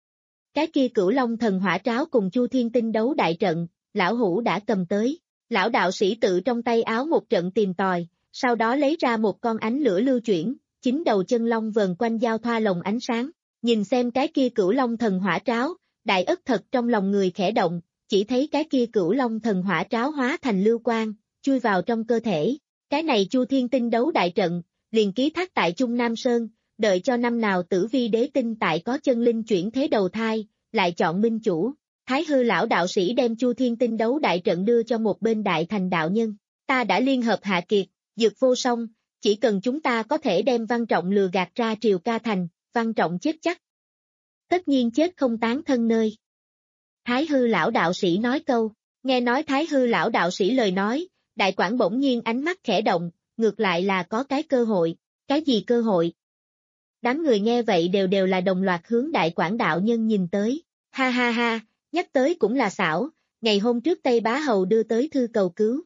Cái kia Cửu Long thần hỏa tráo cùng Chu Thiên tinh đấu đại trận, lão hủ đã cầm tới. Lão đạo sĩ tự trong tay áo một trận tìm tòi, sau đó lấy ra một con ánh lửa lưu chuyển, chính đầu chân long vờn quanh giao thoa lồng ánh sáng. Nhìn xem cái kia Cửu Long thần hỏa tráo, Đại Ất thật trong lòng người khẽ động, chỉ thấy cái kia Cửu Long thần hỏa tráo hóa thành lưu quang, chui vào trong cơ thể. Cái này Chu Thiên tinh đấu đại trận, liền ký thác tại Trung Nam Sơn, đợi cho năm nào Tử Vi đế tinh tại có chân linh chuyển thế đầu thai, lại chọn minh chủ. Thái Hư lão đạo sĩ đem Chu Thiên tinh đấu đại trận đưa cho một bên Đại Thành đạo nhân. Ta đã liên hợp Hạ Kiệt, Dược Vô Song, chỉ cần chúng ta có thể đem Văn Trọng lừa gạt ra Triều Ca Thành, Văn Trọng chết chắc. Tất nhiên chết không tán thân nơi. Thái Hư lão đạo sĩ nói câu, nghe nói Thái Hư lão đạo sĩ lời nói, Đại Quảng bỗng nhiên ánh mắt khẽ động, ngược lại là có cái cơ hội. Cái gì cơ hội? Đám người nghe vậy đều đều là đồng loạt hướng Đại Quảng đạo nhân nhìn tới. Ha ha ha, nhắc tới cũng là xảo, ngày hôm trước Tây Bá Hầu đưa tới thư cầu cứu.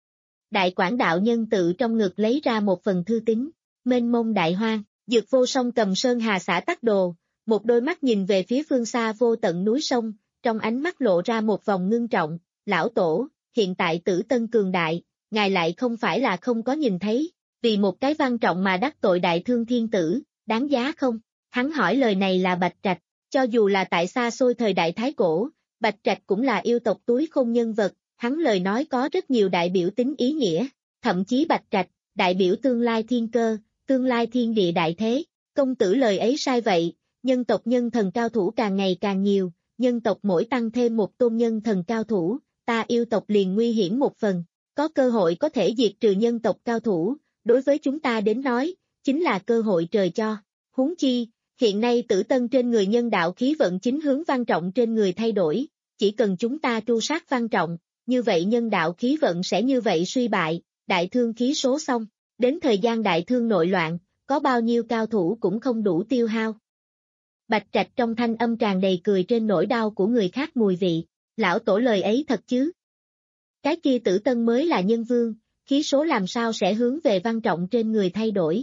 Đại Quảng đạo nhân tự trong ngực lấy ra một phần thư tín, mênh mông đại hoang, Dược Vô Song cầm Sơn Hà xã tắc đồ, một đôi mắt nhìn về phía phương xa vô tận núi sông, trong ánh mắt lộ ra một vòng ngưng trọng. Lão tổ, hiện tại Tử Tân cường đại, ngài lại không phải là không có nhìn thấy, vì một cái Văn Trọng mà đắc tội đại thương thiên tử, đáng giá không? Hắn hỏi lời này là Bạch Trạch, cho dù là tại xa xôi thời đại Thái Cổ, Bạch Trạch cũng là yêu tộc túi khôn nhân vật, hắn lời nói có rất nhiều đại biểu tính ý nghĩa, thậm chí Bạch Trạch, đại biểu tương lai thiên cơ, tương lai thiên địa đại thế. Công tử lời ấy sai vậy, nhân tộc nhân thần cao thủ càng ngày càng nhiều, nhân tộc mỗi tăng thêm một tôn nhân thần cao thủ, ta yêu tộc liền nguy hiểm một phần, có cơ hội có thể diệt trừ nhân tộc cao thủ, đối với chúng ta đến nói, chính là cơ hội trời cho. Huống chi, hiện nay Tử Tân trên người nhân đạo khí vận chính hướng Văn Trọng trên người thay đổi, chỉ cần chúng ta tru sát Văn Trọng, như vậy nhân đạo khí vận sẽ như vậy suy bại, đại thương khí số xong, đến thời gian đại thương nội loạn, có bao nhiêu cao thủ cũng không đủ tiêu hao. Bạch Trạch trong thanh âm tràn đầy cười trên nỗi đau của người khác mùi vị, lão tổ lời ấy thật chứ? Cái kia Tử Tân mới là nhân vương, khí số làm sao sẽ hướng về Văn Trọng trên người thay đổi?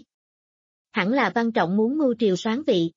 Hẳn là Văn Trọng muốn mưu triều soán vị.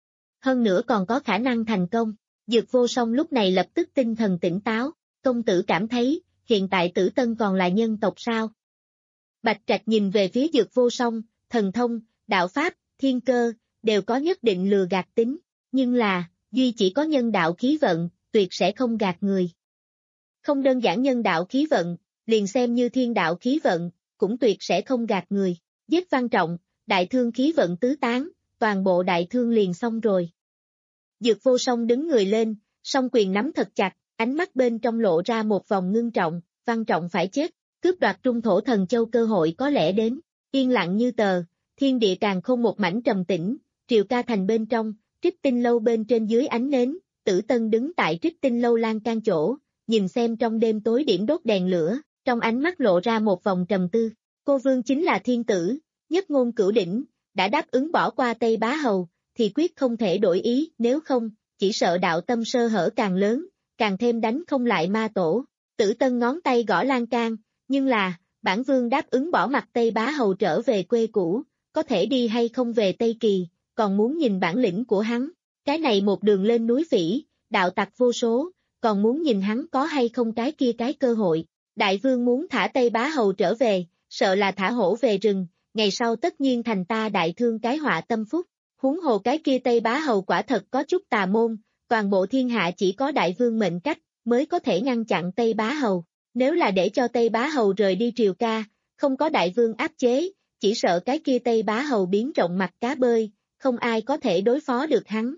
Hơn nữa còn có khả năng thành công. Dược Vô Song lúc này lập tức tinh thần tỉnh táo, công tử cảm thấy, hiện tại Tử Tân còn là nhân tộc sao? Bạch Trạch nhìn về phía Dược Vô Song, thần thông, đạo pháp, thiên cơ, đều có nhất định lừa gạt tính, nhưng là, duy chỉ có nhân đạo khí vận, tuyệt sẽ không gạt người. Không đơn giản nhân đạo khí vận, liền xem như thiên đạo khí vận, cũng tuyệt sẽ không gạt người. Giết Văn Trọng, đại thương khí vận tứ tán, toàn bộ đại thương liền xong rồi. Dược Vô Song đứng người lên, song quyền nắm thật chặt, ánh mắt bên trong lộ ra một vòng ngưng trọng, Văn Trọng phải chết, cướp đoạt Trung Thổ Thần Châu cơ hội có lẽ đến. Yên lặng như tờ, thiên địa càng không một mảnh trầm tĩnh, Triều Ca Thành bên trong, Trích Tinh lâu bên trên dưới ánh nến, Tử Tân đứng tại Trích Tinh lâu lan can chỗ, nhìn xem trong đêm tối điểm đốt đèn lửa, trong ánh mắt lộ ra một vòng trầm tư. Cô Vương chính là thiên tử, nhất ngôn cửu đỉnh, đã đáp ứng bỏ qua Tây Bá Hầu, thì quyết không thể đổi ý, nếu không, chỉ sợ đạo tâm sơ hở càng lớn, càng thêm đánh không lại ma tổ. Tử Tân ngón tay gõ lan can, nhưng là, bản vương đáp ứng bỏ mặt Tây Bá Hầu trở về quê cũ, có thể đi hay không về Tây Kỳ, còn muốn nhìn bản lĩnh của hắn. Cái này một đường lên núi Phỉ, đạo tặc vô số, còn muốn nhìn hắn có hay không cái kia cái cơ hội. Đại vương muốn thả Tây Bá Hầu trở về, sợ là thả hổ về rừng, ngày sau tất nhiên thành ta đại thương cái họa tâm phúc. Huống hồ cái kia Tây Bá Hầu quả thật có chút tà môn, toàn bộ thiên hạ chỉ có đại vương mệnh cách, mới có thể ngăn chặn Tây Bá Hầu. Nếu là để cho Tây Bá Hầu rời đi triều ca, không có đại vương áp chế, chỉ sợ cái kia Tây Bá Hầu biến rộng mặt cá bơi, không ai có thể đối phó được hắn.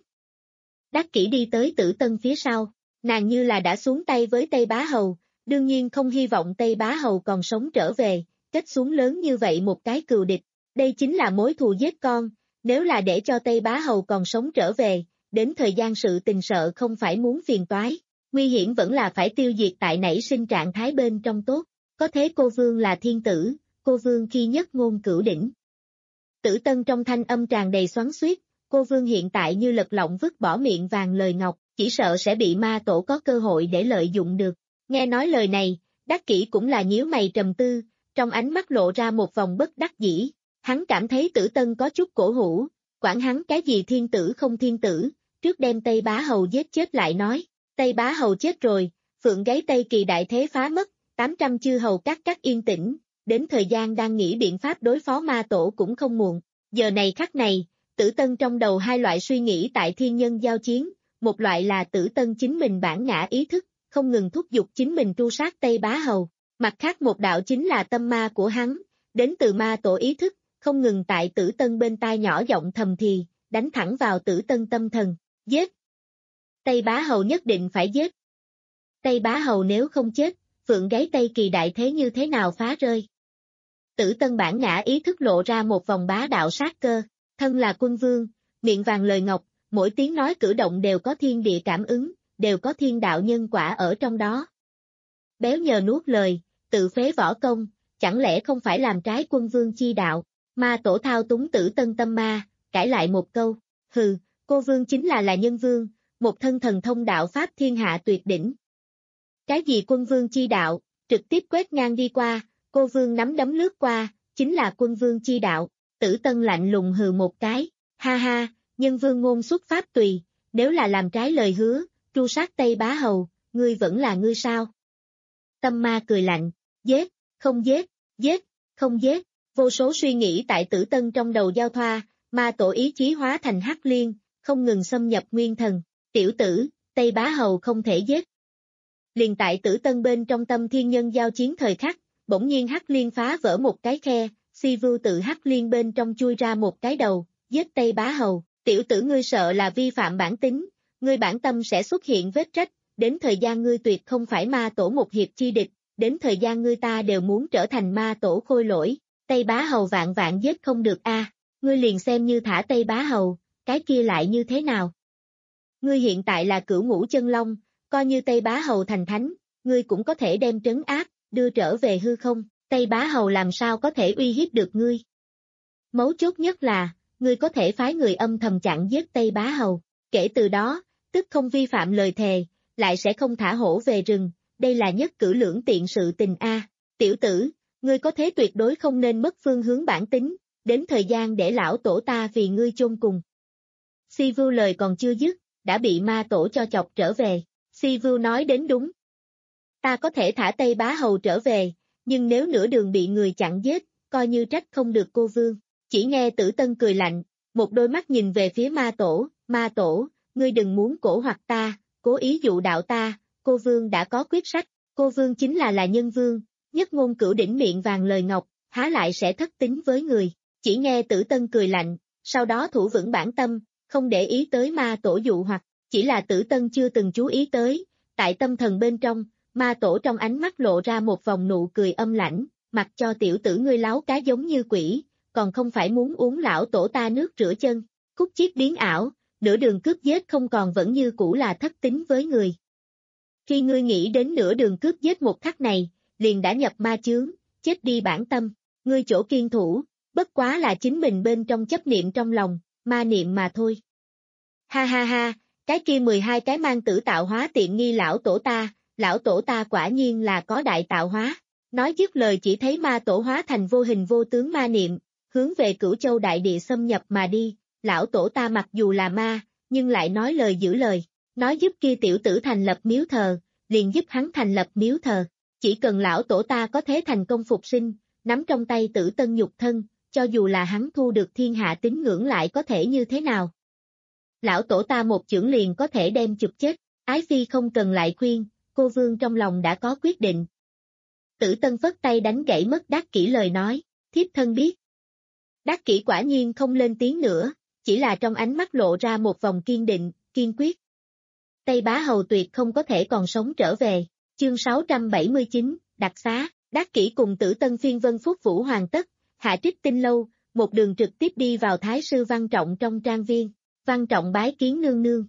Đắc Kỷ đi tới Tử Tân phía sau, nàng như là đã xuống tay với Tây Bá Hầu, đương nhiên không hy vọng Tây Bá Hầu còn sống trở về, kết xuống lớn như vậy một cái cừu địch, đây chính là mối thù giết con, nếu là để cho Tây Bá Hầu còn sống trở về, đến thời gian sự tình sợ không phải muốn phiền toái, nguy hiểm vẫn là phải tiêu diệt tại nảy sinh trạng thái bên trong tốt, có thế cô Vương là thiên tử, cô Vương khi nhất ngôn cửu đỉnh. Tử Tân trong thanh âm tràn đầy xoắn xuýt, cô Vương hiện tại như lật lọng vứt bỏ miệng vàng lời ngọc, chỉ sợ sẽ bị ma tổ có cơ hội để lợi dụng được. Nghe nói lời này, Đắc Kỷ cũng là nhíu mày trầm tư, trong ánh mắt lộ ra một vòng bất đắc dĩ, hắn cảm thấy Tử Tân có chút cổ hủ, quản hắn cái gì thiên tử không thiên tử, trước đem Tây Bá Hầu giết chết lại nói, Tây Bá Hầu chết rồi, phượng gáy Tây Kỳ đại thế phá mất, tám trăm chư hầu các các yên tĩnh, đến thời gian đang nghĩ biện pháp đối phó ma tổ cũng không muộn, giờ này khắc này, Tử Tân trong đầu hai loại suy nghĩ tại thiên nhân giao chiến, một loại là Tử Tân chính mình bản ngã ý thức, không ngừng thúc giục chính mình tru sát Tây Bá Hầu, mặt khác một đạo chính là tâm ma của hắn, đến từ ma tổ ý thức, không ngừng tại Tử Tân bên tai nhỏ giọng thầm thì, đánh thẳng vào Tử Tân tâm thần, giết. Tây Bá Hầu nhất định phải giết. Tây Bá Hầu nếu không chết, phượng gáy Tây Kỳ đại thế như thế nào phá rơi. Tử Tân bản ngã ý thức lộ ra một vòng bá đạo sát cơ, thân là quân vương, miệng vàng lời ngọc, mỗi tiếng nói cử động đều có thiên địa cảm ứng, đều có thiên đạo nhân quả ở trong đó. Béo nhờ nuốt lời, tự phế võ công, chẳng lẽ không phải làm trái quân vương chi đạo, ma tổ thao túng Tử Tân tâm ma, cãi lại một câu, hừ, cô vương chính là là nhân vương, một thân thần thông đạo pháp thiên hạ tuyệt đỉnh. Cái gì quân vương chi đạo, trực tiếp quét ngang đi qua, cô vương nắm đấm lướt qua, chính là quân vương chi đạo, Tử Tân lạnh lùng hừ một cái, ha ha, nhân vương ngôn xuất pháp tùy, nếu là làm trái lời hứa, tru sát Tây Bá Hầu, ngươi vẫn là ngươi sao? Tâm ma cười lạnh, giết, không giết, giết, không giết, vô số suy nghĩ tại Tử Tân trong đầu giao thoa, ma tổ ý chí hóa thành hắc liên, không ngừng xâm nhập nguyên thần, tiểu tử, Tây Bá Hầu không thể giết. Liền tại Tử Tân bên trong tâm thiên nhân giao chiến thời khắc, bỗng nhiên hắc liên phá vỡ một cái khe, si vưu tự hắc liên bên trong chui ra một cái đầu, giết Tây Bá Hầu, tiểu tử ngươi sợ là vi phạm bản tính, ngươi bản tâm sẽ xuất hiện vết rách, đến thời gian ngươi tuyệt không phải ma tổ một hiệp chi địch, đến thời gian ngươi ta đều muốn trở thành ma tổ khôi lỗi, Tây Bá Hầu vạn vạn giết không được a, ngươi liền xem như thả Tây Bá Hầu, cái kia lại như thế nào? Ngươi hiện tại là cửu ngũ chân long, coi như Tây Bá Hầu thành thánh, ngươi cũng có thể đem trấn áp, đưa trở về hư không, Tây Bá Hầu làm sao có thể uy hiếp được ngươi? Mấu chốt nhất là, ngươi có thể phái người âm thầm chặn giết Tây Bá Hầu, kể từ đó, tức không vi phạm lời thề, lại sẽ không thả hổ về rừng, đây là nhất cử lưỡng tiện sự tình a. Tiểu tử, ngươi có thế tuyệt đối không nên mất phương hướng bản tính, đến thời gian để lão tổ ta vì ngươi chôn cùng. Si Vưu lời còn chưa dứt, đã bị ma tổ cho chọc trở về, Si Vưu nói đến đúng. Ta có thể thả Tây Bá Hầu trở về, nhưng nếu nửa đường bị người chặn giết, coi như trách không được cô vương. Chỉ nghe Tử Tân cười lạnh, một đôi mắt nhìn về phía ma tổ, ma tổ, ngươi đừng muốn cổ hoặc ta, cố ý dụ đạo ta, cô vương đã có quyết sách, cô vương chính là là nhân vương, nhất ngôn cửu đỉnh miệng vàng lời ngọc, há lại sẽ thất tín với người. Chỉ nghe Tử Tân cười lạnh, sau đó thủ vững bản tâm, không để ý tới ma tổ dụ hoặc, chỉ là Tử Tân chưa từng chú ý tới, tại tâm thần bên trong, ma tổ trong ánh mắt lộ ra một vòng nụ cười âm lãnh, mặc cho tiểu tử ngươi láo cá giống như quỷ, còn không phải muốn uống lão tổ ta nước rửa chân, khúc chiết biến ảo, nửa đường cướp giết không còn vẫn như cũ là thất tín với người. Khi ngươi nghĩ đến nửa đường cướp giết một khắc này, liền đã nhập ma chướng, chết đi bản tâm, ngươi chỗ kiên thủ, bất quá là chính mình bên trong chấp niệm trong lòng, ma niệm mà thôi. Ha ha ha, cái kia mười hai cái mang tử tạo hóa tiện nghi lão tổ ta, lão tổ ta quả nhiên là có đại tạo hóa. Nói dứt lời chỉ thấy ma tổ hóa thành vô hình vô tướng ma niệm, hướng về Cửu Châu đại địa xâm nhập mà đi, lão tổ ta mặc dù là ma, nhưng lại nói lời giữ lời, nói giúp kia tiểu tử thành lập miếu thờ, liền giúp hắn thành lập miếu thờ, chỉ cần lão tổ ta có thể thành công phục sinh, nắm trong tay tử tân nhục thân, cho dù là hắn thu được thiên hạ tín ngưỡng lại có thể như thế nào. Lão tổ ta một chưởng liền có thể đem chụp chết, Ái Phi không cần lại khuyên, cô vương trong lòng đã có quyết định. Tử Tân phất tay đánh gãy mất Đắc Kỷ lời nói, thiếp thân biết. Đắc Kỷ quả nhiên không lên tiếng nữa, chỉ là trong ánh mắt lộ ra một vòng kiên định, kiên quyết. Tây Bá Hầu tuyệt không có thể còn sống trở về, chương sáu trăm bảy mươi chín, đặc xá, Đắc Kỷ cùng Tử Tân phiên vân phúc vũ hoàn tất, hạ trích tinh lâu, một đường trực tiếp đi vào Thái sư Văn Trọng trong trang viên, Văn Trọng bái kiến nương nương.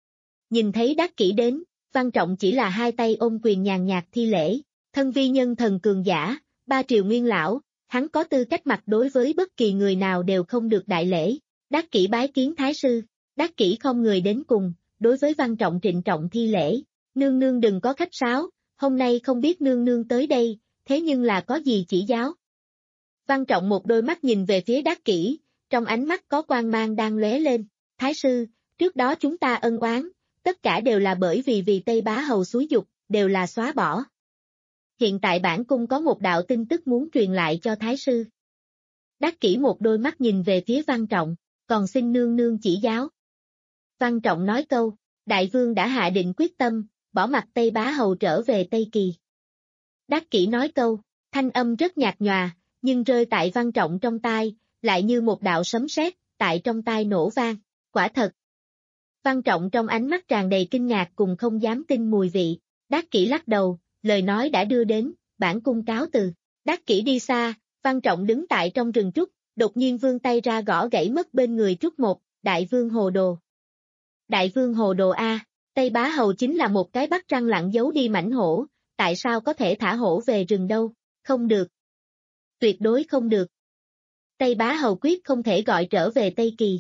Nhìn thấy Đắc Kỷ đến, Văn Trọng chỉ là hai tay ôm quyền nhàn nhạt thi lễ. Thân vi nhân thần cường giả, ba triều nguyên lão, hắn có tư cách mặt đối với bất kỳ người nào đều không được đại lễ. Đắc Kỷ bái kiến thái sư, Đắc Kỷ không người đến cùng, đối với Văn Trọng trịnh trọng thi lễ. Nương nương đừng có khách sáo, hôm nay không biết nương nương tới đây, thế nhưng là có gì chỉ giáo. Văn Trọng một đôi mắt nhìn về phía Đắc Kỷ, trong ánh mắt có quang mang đang lóe lên. Thái sư, trước đó chúng ta ân oán, tất cả đều là bởi vì vì Tây Bá Hầu xúi dục, đều là xóa bỏ. Hiện tại bản cung có một đạo tin tức muốn truyền lại cho Thái sư. Đắc Kỷ một đôi mắt nhìn về phía Văn Trọng, còn xin nương nương chỉ giáo. Văn Trọng nói câu, đại vương đã hạ định quyết tâm, bỏ mặc Tây Bá Hầu trở về Tây Kỳ. Đắc Kỷ nói câu, thanh âm rất nhạt nhòa, nhưng rơi tại Văn Trọng trong tai, lại như một đạo sấm sét, tại trong tai nổ vang, quả thật. Văn Trọng trong ánh mắt tràn đầy kinh ngạc cùng không dám tin mùi vị, Đắc Kỷ lắc đầu, lời nói đã đưa đến, bản cung cáo từ. Đắc Kỷ đi xa, Văn Trọng đứng tại trong rừng trúc, đột nhiên vươn tay ra gõ gãy mất bên người trúc một, đại vương hồ đồ. Đại vương hồ đồ A, Tây Bá Hầu chính là một cái bắt răng lặng giấu đi mảnh hổ, tại sao có thể thả hổ về rừng đâu, không được. Tuyệt đối không được. Tây Bá Hầu quyết không thể gọi trở về Tây Kỳ.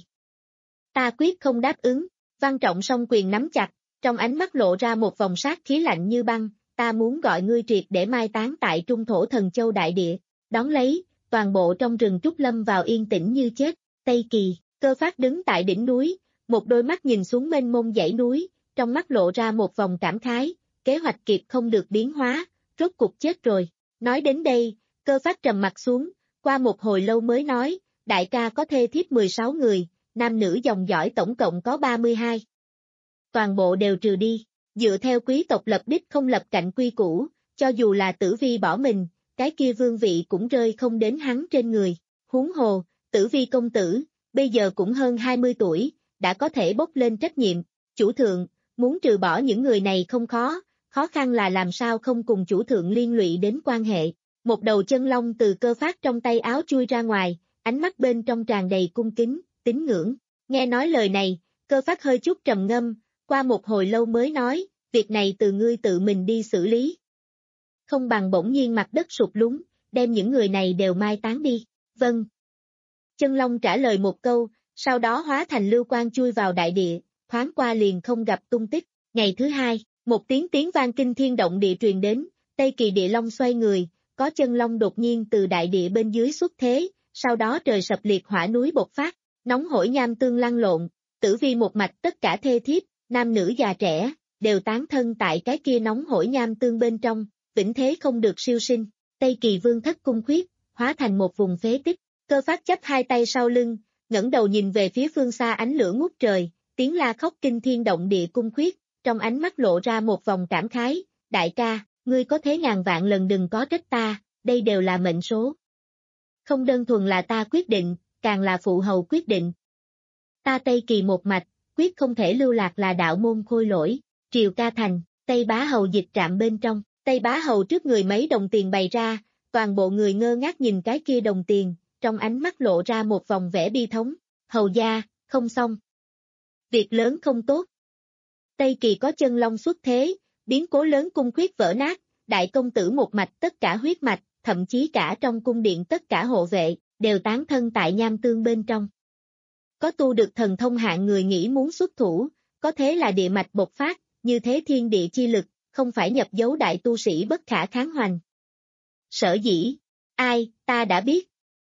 Ta quyết không đáp ứng, Văn Trọng song quyền nắm chặt, trong ánh mắt lộ ra một vòng sát khí lạnh như băng, ta muốn gọi ngươi triệt để mai táng tại trung thổ thần châu đại địa, đón lấy, toàn bộ trong rừng trúc lâm vào yên tĩnh như chết, Tây Kỳ, Cơ Phát đứng tại đỉnh núi, một đôi mắt nhìn xuống mênh mông dãy núi, trong mắt lộ ra một vòng cảm khái, kế hoạch kiệt không được biến hóa, rốt cục chết rồi, nói đến đây, Cơ Phát trầm mặt xuống, qua một hồi lâu mới nói, đại ca có thê thiếp mười sáu người, nam nữ dòng dõi tổng cộng có ba mươi hai. Toàn bộ đều trừ đi. Dựa theo quý tộc lập đích không lập cạnh quy củ, cho dù là Tử Vi bỏ mình, cái kia vương vị cũng rơi không đến hắn trên người. Huống hồ, Tử Vi công tử, bây giờ cũng hơn hai mươi tuổi, đã có thể bốc lên trách nhiệm. Chủ thượng, muốn trừ bỏ những người này không khó, khó khăn là làm sao không cùng chủ thượng liên lụy đến quan hệ. Một đầu chân long từ Cơ Phát trong tay áo chui ra ngoài, ánh mắt bên trong tràn đầy cung kính, tín ngưỡng. Nghe nói lời này, Cơ Phát hơi chút trầm ngâm, qua một hồi lâu mới nói, việc này từ ngươi tự mình đi xử lý. Không bằng bỗng nhiên mặt đất sụp lún, đem những người này đều mai táng đi. Vâng. Chân Long trả lời một câu, sau đó hóa thành lưu quang chui vào đại địa, thoáng qua liền không gặp tung tích. Ngày thứ hai, một tiếng tiếng vang kinh thiên động địa truyền đến, Tây Kỳ địa long xoay người, có chân long đột nhiên từ đại địa bên dưới xuất thế, sau đó trời sập liệt hỏa núi bộc phát, nóng hổi nham tương lăn lộn, Tử Vi một mạch tất cả thê thiếp, nam nữ già trẻ, đều tán thân tại cái kia nóng hổi nham tương bên trong, vĩnh thế không được siêu sinh. Tây Kỳ vương thất cung khuyết, hóa thành một vùng phế tích. Cơ Phát chắp hai tay sau lưng, ngẩng đầu nhìn về phía phương xa ánh lửa ngút trời, tiếng la khóc kinh thiên động địa cung khuyết, trong ánh mắt lộ ra một vòng cảm khái, đại ca, ngươi có thế ngàn vạn lần đừng có trách ta, đây đều là mệnh số. Không đơn thuần là ta quyết định, càng là phụ hầu quyết định. Ta Tây Kỳ một mạch, quyết không thể lưu lạc là đạo môn khôi lỗi, Triều Ca Thành, Tây Bá Hầu dịch trạm bên trong, Tây Bá Hầu trước người mấy đồng tiền bày ra, toàn bộ người ngơ ngác nhìn cái kia đồng tiền, trong ánh mắt lộ ra một vòng vẻ bi thống, hầu gia, không xong. Việc lớn không tốt. Tây Kỳ có chân long xuất thế, biến cố lớn cung khuyết vỡ nát, đại công tử một mạch tất cả huyết mạch, thậm chí cả trong cung điện tất cả hộ vệ, đều tán thân tại nham tương bên trong. Có tu được thần thông hạng người nghĩ muốn xuất thủ, có thế là địa mạch bộc phát, như thế thiên địa chi lực, không phải nhập dấu đại tu sĩ bất khả kháng hoành. Sở dĩ, ai, ta đã biết.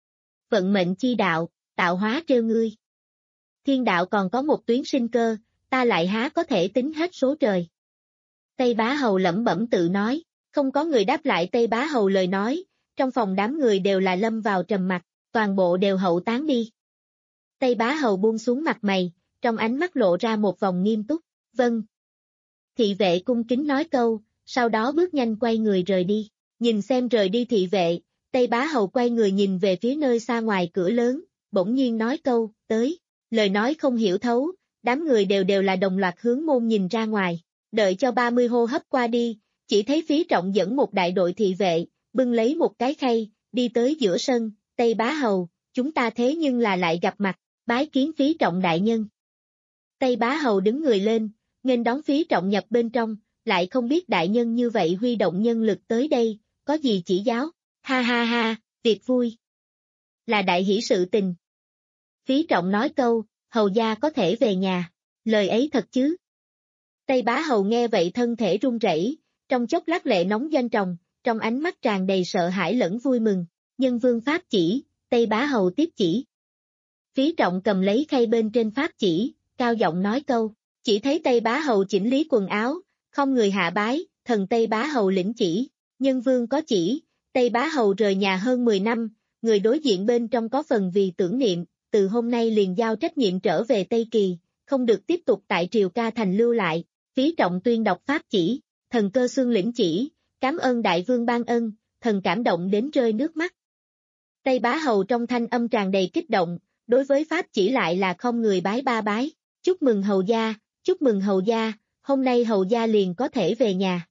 Vận mệnh chi đạo, tạo hóa trêu ngươi. Thiên đạo còn có một tuyến sinh cơ, ta lại há có thể tính hết số trời. Tây Bá Hầu lẩm bẩm tự nói, không có người đáp lại Tây Bá Hầu lời nói, trong phòng đám người đều là lâm vào trầm mặc, toàn bộ đều hậu tán đi. Tây Bá Hầu buông xuống mặt mày, trong ánh mắt lộ ra một vòng nghiêm túc, vâng. Thị vệ cung kính nói câu, sau đó bước nhanh quay người rời đi, nhìn xem rời đi thị vệ, Tây Bá Hầu quay người nhìn về phía nơi xa ngoài cửa lớn, bỗng nhiên nói câu, tới, lời nói không hiểu thấu, đám người đều đều là đồng loạt hướng môn nhìn ra ngoài, đợi cho ba mươi hô hấp qua đi, chỉ thấy Phí Trọng dẫn một đại đội thị vệ, bưng lấy một cái khay, đi tới giữa sân, Tây Bá Hầu, chúng ta thế nhưng là lại gặp mặt, bái kiến Phí Trọng đại nhân. Tây Bá Hầu đứng người lên, nghênh đón Phí Trọng nhập bên trong, lại không biết đại nhân như vậy huy động nhân lực tới đây, có gì chỉ giáo, ha ha ha, việc vui. Là đại hỷ sự tình. Phí Trọng nói câu, hầu gia có thể về nhà, lời ấy thật chứ. Tây Bá Hầu nghe vậy thân thể run rẩy, trong chốc lát lệ nóng doanh tròng, trong ánh mắt tràn đầy sợ hãi lẫn vui mừng, nhân vương pháp chỉ, Tây Bá Hầu tiếp chỉ. Phí Trọng cầm lấy khay bên trên pháp chỉ, cao giọng nói câu, chỉ thấy Tây Bá Hầu chỉnh lý quần áo, không người hạ bái, thần Tây Bá Hầu lĩnh chỉ, nhân vương có chỉ, Tây Bá Hầu rời nhà hơn mười năm, người đối diện bên trong có phần vì tưởng niệm, từ hôm nay liền giao trách nhiệm trở về Tây Kỳ, không được tiếp tục tại Triều Ca Thành lưu lại. Phí Trọng tuyên đọc pháp chỉ, thần Cơ Xương lĩnh chỉ, cảm ơn đại vương ban ân, thần cảm động đến rơi nước mắt. Tây Bá Hầu trong thanh âm tràn đầy kích động, đối với pháp chỉ lại là không người bái ba bái, chúc mừng hầu gia, chúc mừng hầu gia, hôm nay hầu gia liền có thể về nhà.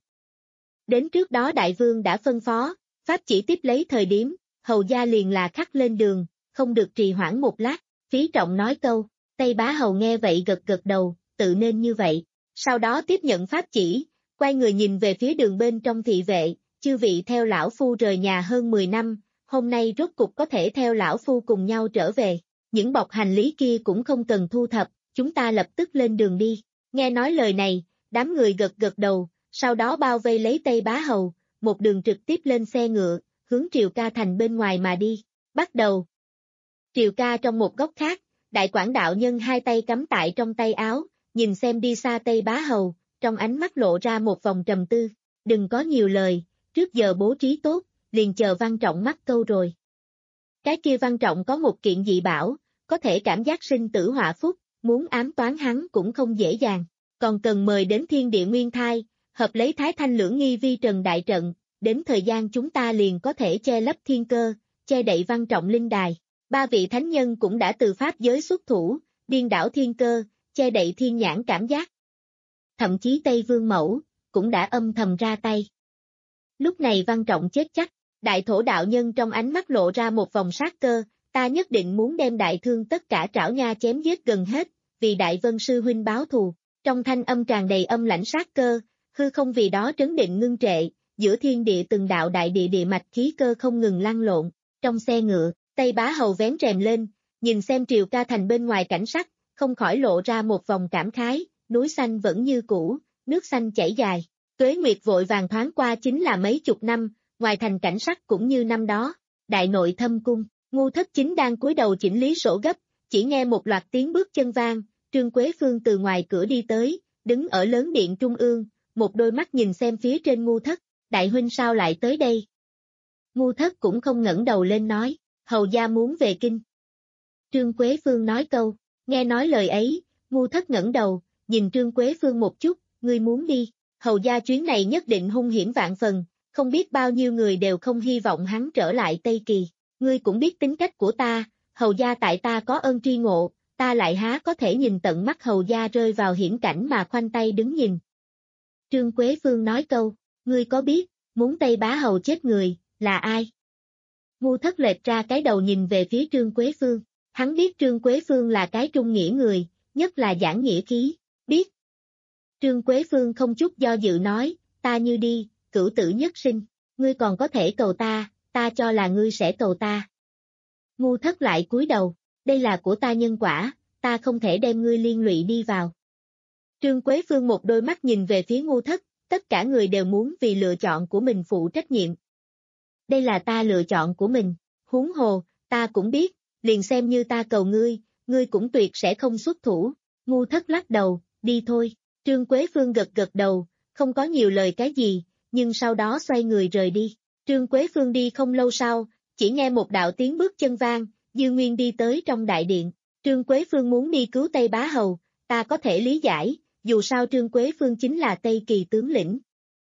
Đến trước đó đại vương đã phân phó, pháp chỉ tiếp lấy thời điểm, hầu gia liền là khắc lên đường, không được trì hoãn một lát, Phí Trọng nói câu, Tây Bá Hầu nghe vậy gật gật đầu, tự nên như vậy. Sau đó tiếp nhận pháp chỉ, quay người nhìn về phía đường bên trong thị vệ, chư vị theo lão phu rời nhà hơn mười năm, hôm nay rốt cục có thể theo lão phu cùng nhau trở về, những bọc hành lý kia cũng không cần thu thập, chúng ta lập tức lên đường đi. Nghe nói lời này, đám người gật gật đầu, sau đó bao vây lấy Tây Bá Hầu, một đường trực tiếp lên xe ngựa, hướng Triều Ca Thành bên ngoài mà đi. Bắt đầu. Triều Ca trong một góc khác, đại quản đạo nhân hai tay cắm tại trong tay áo, nhìn xem đi xa Tây Bá Hầu, trong ánh mắt lộ ra một vòng trầm tư, đừng có nhiều lời, trước giờ bố trí tốt, liền chờ Văn Trọng mắc câu rồi. Cái kia Văn Trọng có một kiện dị bảo, có thể cảm giác sinh tử họa phúc, muốn ám toán hắn cũng không dễ dàng, còn cần mời đến thiên địa nguyên thai, hợp lấy thái thanh lưỡng nghi vi trần đại trận, đến thời gian chúng ta liền có thể che lấp thiên cơ, che đậy Văn Trọng linh đài. Ba vị thánh nhân cũng đã từ pháp giới xuất thủ, điên đảo thiên cơ, che đậy thiên nhãn cảm giác. Thậm chí Tây Vương Mẫu, cũng đã âm thầm ra tay. Lúc này Văn Trọng chết chắc, đại thổ đạo nhân trong ánh mắt lộ ra một vòng sát cơ, ta nhất định muốn đem đại thương tất cả trảo nha chém giết gần hết, vì đại vân sư huynh báo thù. Trong thanh âm tràn đầy âm lãnh sát cơ, hư không vì đó trấn định ngưng trệ, giữa thiên địa từng đạo đại địa địa mạch khí cơ không ngừng lăn lộn. Trong xe ngựa, Tây Bá Hầu vén rèm lên, nhìn xem Triều Ca Thành bên ngoài cảnh sắc, không khỏi lộ ra một vòng cảm khái, núi xanh vẫn như cũ, nước xanh chảy dài. Tuế nguyệt vội vàng thoáng qua chính là mấy chục năm, ngoài thành cảnh sắc cũng như năm đó. Đại nội thâm cung, Ngu Thất Chính đang cúi đầu chỉnh lý sổ gấp, chỉ nghe một loạt tiếng bước chân vang, Trương Quế Phương từ ngoài cửa đi tới, đứng ở lớn điện trung ương, một đôi mắt nhìn xem phía trên Ngu Thất, đại huynh sao lại tới đây? Ngu Thất cũng không ngẩng đầu lên nói, hầu gia muốn về kinh. Trương Quế Phương nói câu, nghe nói lời ấy, Ngu Thất ngẩng đầu, nhìn Trương Quế Phương một chút, ngươi muốn đi, hầu gia chuyến này nhất định hung hiểm vạn phần, không biết bao nhiêu người đều không hy vọng hắn trở lại Tây Kỳ, ngươi cũng biết tính cách của ta, hầu gia tại ta có ơn tri ngộ, ta lại há có thể nhìn tận mắt hầu gia rơi vào hiểm cảnh mà khoanh tay đứng nhìn. Trương Quế Phương nói câu, ngươi có biết, muốn Tây Bá Hầu chết người, là ai? Ngu Thất lệch ra cái đầu nhìn về phía Trương Quế Phương, hắn biết Trương Quế Phương là cái trung nghĩa người, nhất là giảng nghĩa khí, biết. Trương Quế Phương không chút do dự nói, ta như đi, cửu tử nhất sinh, ngươi còn có thể cầu ta, ta cho là ngươi sẽ cầu ta. Ngu Thất lại cúi đầu, đây là của ta nhân quả, ta không thể đem ngươi liên lụy đi vào. Trương Quế Phương một đôi mắt nhìn về phía Ngu Thất, tất cả người đều muốn vì lựa chọn của mình phụ trách nhiệm. Đây là ta lựa chọn của mình, huống hồ, ta cũng biết, liền xem như ta cầu ngươi, ngươi cũng tuyệt sẽ không xuất thủ. Ngu Thất lắc đầu, đi thôi. Trương Quế Phương gật gật đầu, không có nhiều lời cái gì, nhưng sau đó xoay người rời đi. Trương Quế Phương đi không lâu sau, chỉ nghe một đạo tiếng bước chân vang, Dư Nguyên đi tới trong đại điện. Trương Quế Phương muốn đi cứu Tây Bá Hầu, ta có thể lý giải, dù sao Trương Quế Phương chính là Tây Kỳ tướng lĩnh.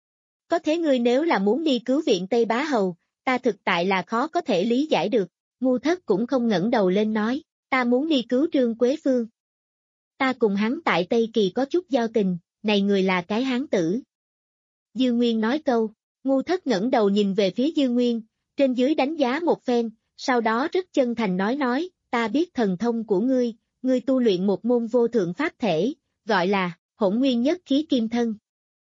Có thế ngươi nếu là muốn đi cứu viện Tây Bá Hầu, ta thực tại là khó có thể lý giải được. Ngu Thất cũng không ngẩng đầu lên nói, ta muốn đi cứu Trương Quế Phương. Ta cùng hắn tại Tây Kỳ có chút giao tình, này người là cái hán tử. Dư Nguyên nói câu, Ngu Thất ngẩng đầu nhìn về phía Dư Nguyên, trên dưới đánh giá một phen, sau đó rất chân thành nói nói, ta biết thần thông của ngươi, ngươi tu luyện một môn vô thượng pháp thể, gọi là Hỗn Nguyên Nhất Khí Kim Thân.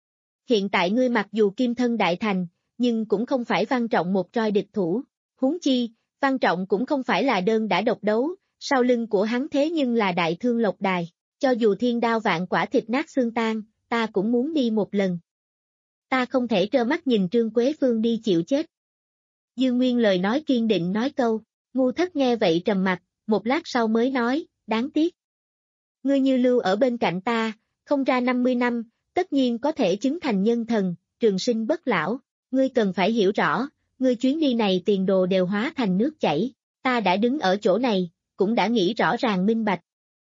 Hiện tại ngươi mặc dù kim thân đại thành, nhưng cũng không phải Văn Trọng một roi địch thủ, huống chi, Văn Trọng cũng không phải là đơn đã độc đấu, sau lưng của hắn thế nhưng là đại thương lộc đài, cho dù thiên đao vạn quả thịt nát xương tan, ta cũng muốn đi một lần. Ta không thể trơ mắt nhìn Trương Quế Phương đi chịu chết. Dư Nguyên lời nói kiên định nói câu, Ngu Thất nghe vậy trầm mặt, một lát sau mới nói, đáng tiếc. Ngươi như lưu ở bên cạnh ta, không ra năm mươi năm, tất nhiên có thể chứng thành nhân thần, trường sinh bất lão, ngươi cần phải hiểu rõ, ngươi chuyến đi này tiền đồ đều hóa thành nước chảy, ta đã đứng ở chỗ này, cũng đã nghĩ rõ ràng minh bạch.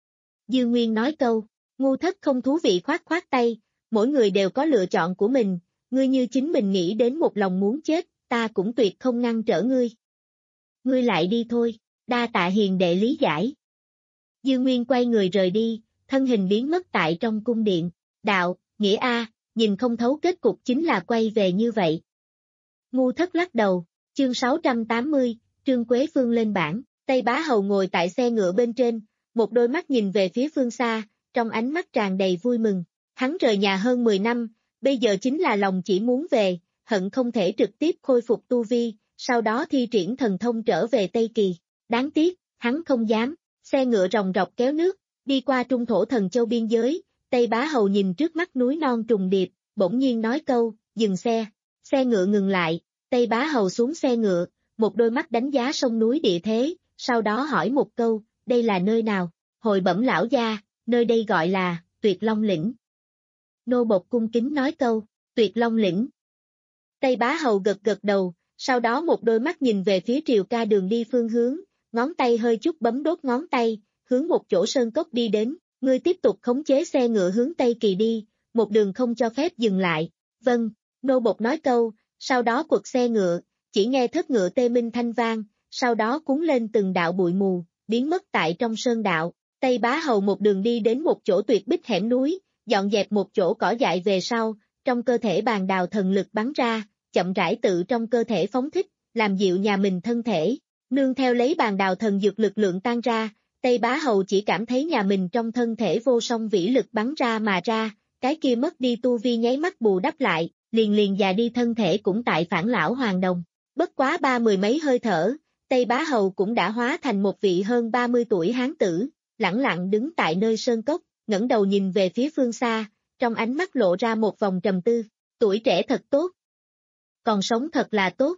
Dư Nguyên nói câu, Ngu Thất không thú vị khoát khoát tay, mỗi người đều có lựa chọn của mình, ngươi như chính mình nghĩ đến một lòng muốn chết, ta cũng tuyệt không ngăn trở ngươi. Ngươi lại đi thôi, đa tạ hiền đệ lý giải. Dư Nguyên quay người rời đi, thân hình biến mất tại trong cung điện, đạo, nghĩa a, nhìn không thấu kết cục chính là quay về như vậy. Ngu Thất lắc đầu, chương sáu trăm tám mươi, Trương Quế Phương lên bảng, Tây Bá Hầu ngồi tại xe ngựa bên trên, một đôi mắt nhìn về phía phương xa, trong ánh mắt tràn đầy vui mừng. Hắn rời nhà hơn mười năm, bây giờ chính là lòng chỉ muốn về, hận không thể trực tiếp khôi phục tu vi, sau đó thi triển thần thông trở về Tây Kỳ. Đáng tiếc, hắn không dám, xe ngựa ròng rọc kéo nước, đi qua trung thổ thần châu biên giới, Tây Bá Hầu nhìn trước mắt núi non trùng điệp, bỗng nhiên nói câu, dừng xe. Xe ngựa ngừng lại, Tây Bá Hầu xuống xe ngựa, một đôi mắt đánh giá sông núi địa thế, sau đó hỏi một câu, đây là nơi nào? Hồi bẩm lão gia, nơi đây gọi là Tuyệt Long Lĩnh. Nô bộc cung kính nói câu, Tuyệt Long Lĩnh. Tây Bá Hầu gật gật đầu, sau đó một đôi mắt nhìn về phía Triều Ca đường đi phương hướng, ngón tay hơi chút bấm đốt ngón tay, hướng một chỗ sơn cốc đi đến, ngươi tiếp tục khống chế xe ngựa hướng Tây Kỳ đi, một đường không cho phép dừng lại. Vâng, nô bộc nói câu, sau đó quật xe ngựa, chỉ nghe thất ngựa tê minh thanh vang, sau đó cuốn lên từng đạo bụi mù, biến mất tại trong sơn đạo. Tây Bá Hầu một đường đi đến một chỗ tuyệt bích hẻm núi, dọn dẹp một chỗ cỏ dại về sau, trong cơ thể bàn đào thần lực bắn ra, chậm rãi tự trong cơ thể phóng thích, làm dịu nhà mình thân thể. Nương theo lấy bàn đào thần dược lực lượng tan ra, Tây Bá Hầu chỉ cảm thấy nhà mình trong thân thể vô song vĩ lực bắn ra mà ra, cái kia mất đi tu vi nháy mắt bù đắp lại, liền liền già đi thân thể cũng tại phản lão hoàng đồng. Bất quá ba mười mấy hơi thở, Tây Bá Hầu cũng đã hóa thành một vị hơn ba mươi tuổi hán tử, lẳng lặng đứng tại nơi sơn cốc, ngẩng đầu nhìn về phía phương xa, trong ánh mắt lộ ra một vòng trầm tư, tuổi trẻ thật tốt. Còn sống thật là tốt.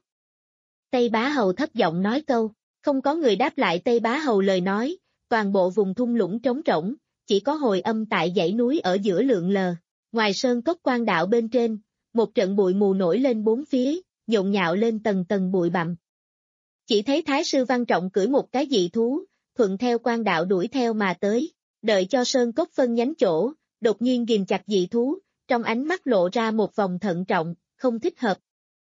Tây Bá Hầu thấp giọng nói câu, không có người đáp lại Tây Bá Hầu lời nói, toàn bộ vùng thung lũng trống rỗng, chỉ có hồi âm tại dãy núi ở giữa lượn lờ. Ngoài sơn cốc quan đạo bên trên, một trận bụi mù nổi lên bốn phía, nhộn nhạo lên tầng tầng bụi bặm. Chỉ thấy Thái sư Văn Trọng cưỡi một cái dị thú, thuận theo quan đạo đuổi theo mà tới, đợi cho sơn cốc phân nhánh chỗ, đột nhiên ghim chặt dị thú, trong ánh mắt lộ ra một vòng thận trọng, không thích hợp.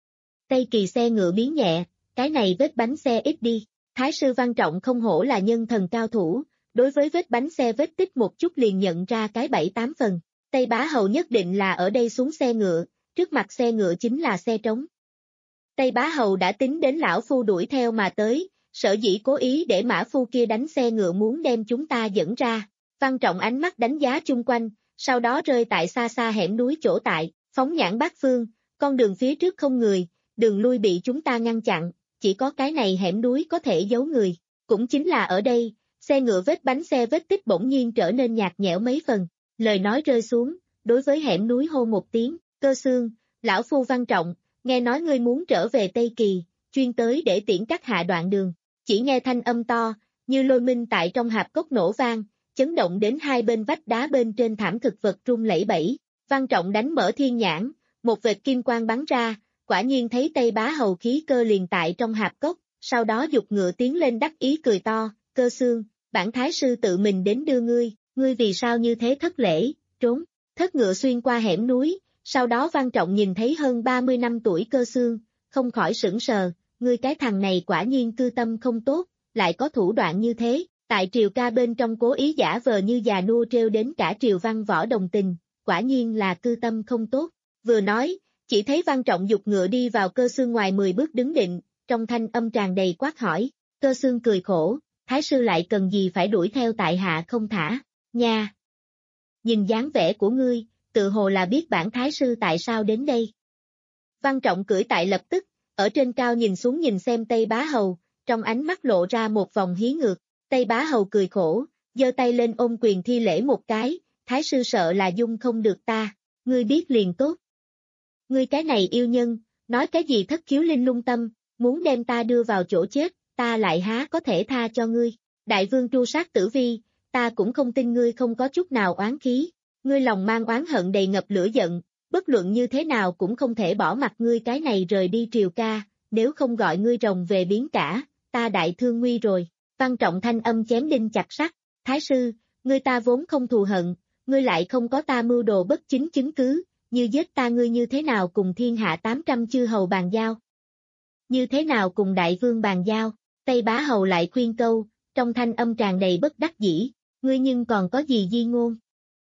Tây Kỳ xe ngựa biến nhẹ, cái này vết bánh xe ít đi, Thái sư Văn Trọng không hổ là nhân thần cao thủ, đối với vết bánh xe vết tích một chút liền nhận ra cái bảy tám phần. Tây Bá Hầu nhất định là ở đây xuống xe ngựa, trước mặt xe ngựa chính là xe trống. Tây Bá Hầu đã tính đến lão phu đuổi theo mà tới, sở dĩ cố ý để mã phu kia đánh xe ngựa muốn đem chúng ta dẫn ra. Văn Trọng ánh mắt đánh giá chung quanh, sau đó rơi tại xa xa hẻm núi chỗ tại, phóng nhãn bát phương, con đường phía trước không người, đường lui bị chúng ta ngăn chặn, chỉ có cái này hẻm núi có thể giấu người, cũng chính là ở đây, xe ngựa vết bánh xe vết tích bỗng nhiên trở nên nhạt nhẽo mấy phần, lời nói rơi xuống, đối với hẻm núi hô một tiếng, Cơ Xương, lão phu Văn Trọng, nghe nói ngươi muốn trở về Tây Kỳ, chuyên tới để tiễn các hạ đoạn đường, chỉ nghe thanh âm to, như lôi minh tại trong hạp cốc nổ vang, chấn động đến hai bên vách đá bên trên thảm thực vật rung lẩy bẩy, Văn Trọng đánh mở thiên nhãn, một vệt kim quang bắn ra, quả nhiên thấy Tây Bá Hầu khí cơ liền tại trong hạp cốc, sau đó dục ngựa tiến lên đắc ý cười to, Cơ Xương, bản thái sư tự mình đến đưa ngươi, ngươi vì sao như thế thất lễ, trốn, thất ngựa xuyên qua hẻm núi, sau đó Văn Trọng nhìn thấy hơn ba mươi năm tuổi Cơ Xương, không khỏi sững sờ, ngươi cái thằng này quả nhiên cư tâm không tốt, lại có thủ đoạn như thế, tại triều ca bên trong cố ý giả vờ như già nua treo đến cả triều văn võ đồng tình, quả nhiên là cư tâm không tốt, vừa nói, chỉ thấy Văn Trọng dục ngựa đi vào Cơ Xương ngoài mười bước đứng định, trong thanh âm tràn đầy quát hỏi, Cơ Xương cười khổ, thái sư lại cần gì phải đuổi theo tại hạ không thả, nha. Nhìn dáng vẻ của ngươi, tự hồ là biết bản thái sư tại sao đến đây. Văn Trọng cưỡi tại lập tức, ở trên cao nhìn xuống nhìn xem Tây Bá Hầu, trong ánh mắt lộ ra một vòng hí ngược, Tây Bá Hầu cười khổ, giơ tay lên ôm quyền thi lễ một cái, thái sư sợ là dung không được ta, ngươi biết liền tốt. Ngươi cái này yêu nhân, nói cái gì thất khiếu linh lung tâm, muốn đem ta đưa vào chỗ chết, ta lại há có thể tha cho ngươi. Đại vương tru sát tử vi, ta cũng không tin ngươi không có chút nào oán khí, ngươi lòng mang oán hận đầy ngập lửa giận, bất luận như thế nào cũng không thể bỏ mặc ngươi cái này rời đi triều ca, nếu không gọi ngươi rồng về biến cả, ta đại thương nguy rồi. Văn Trọng thanh âm chém đinh chặt sắt, thái sư, ngươi ta vốn không thù hận, ngươi lại không có ta mưu đồ bất chính chứng cứ, như giết ta ngươi như thế nào cùng thiên hạ tám trăm chư hầu bàn giao? Như thế nào cùng đại vương bàn giao? Tây Bá Hầu lại khuyên câu, trong thanh âm tràn đầy bất đắc dĩ, ngươi nhưng còn có gì di ngôn?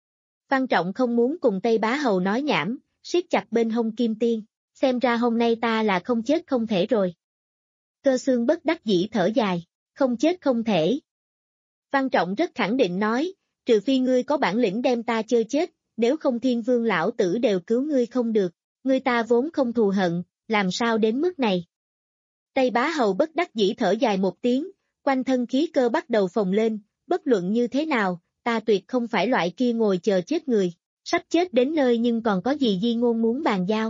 Văn Trọng không muốn cùng Tây Bá Hầu nói nhảm, siết chặt bên hông kim tiên, xem ra hôm nay ta là không chết không thể rồi. Cơ Xương bất đắc dĩ thở dài, không chết không thể. Văn Trọng rất khẳng định nói, trừ phi ngươi có bản lĩnh đem ta chơi chết, nếu không thiên vương lão tử đều cứu ngươi không được, ngươi ta vốn không thù hận, làm sao đến mức này. Tây Bá Hầu bất đắc dĩ thở dài một tiếng, quanh thân khí cơ bắt đầu phồng lên, bất luận như thế nào, ta tuyệt không phải loại kia ngồi chờ chết người, sắp chết đến nơi nhưng còn có gì di ngôn muốn bàn giao.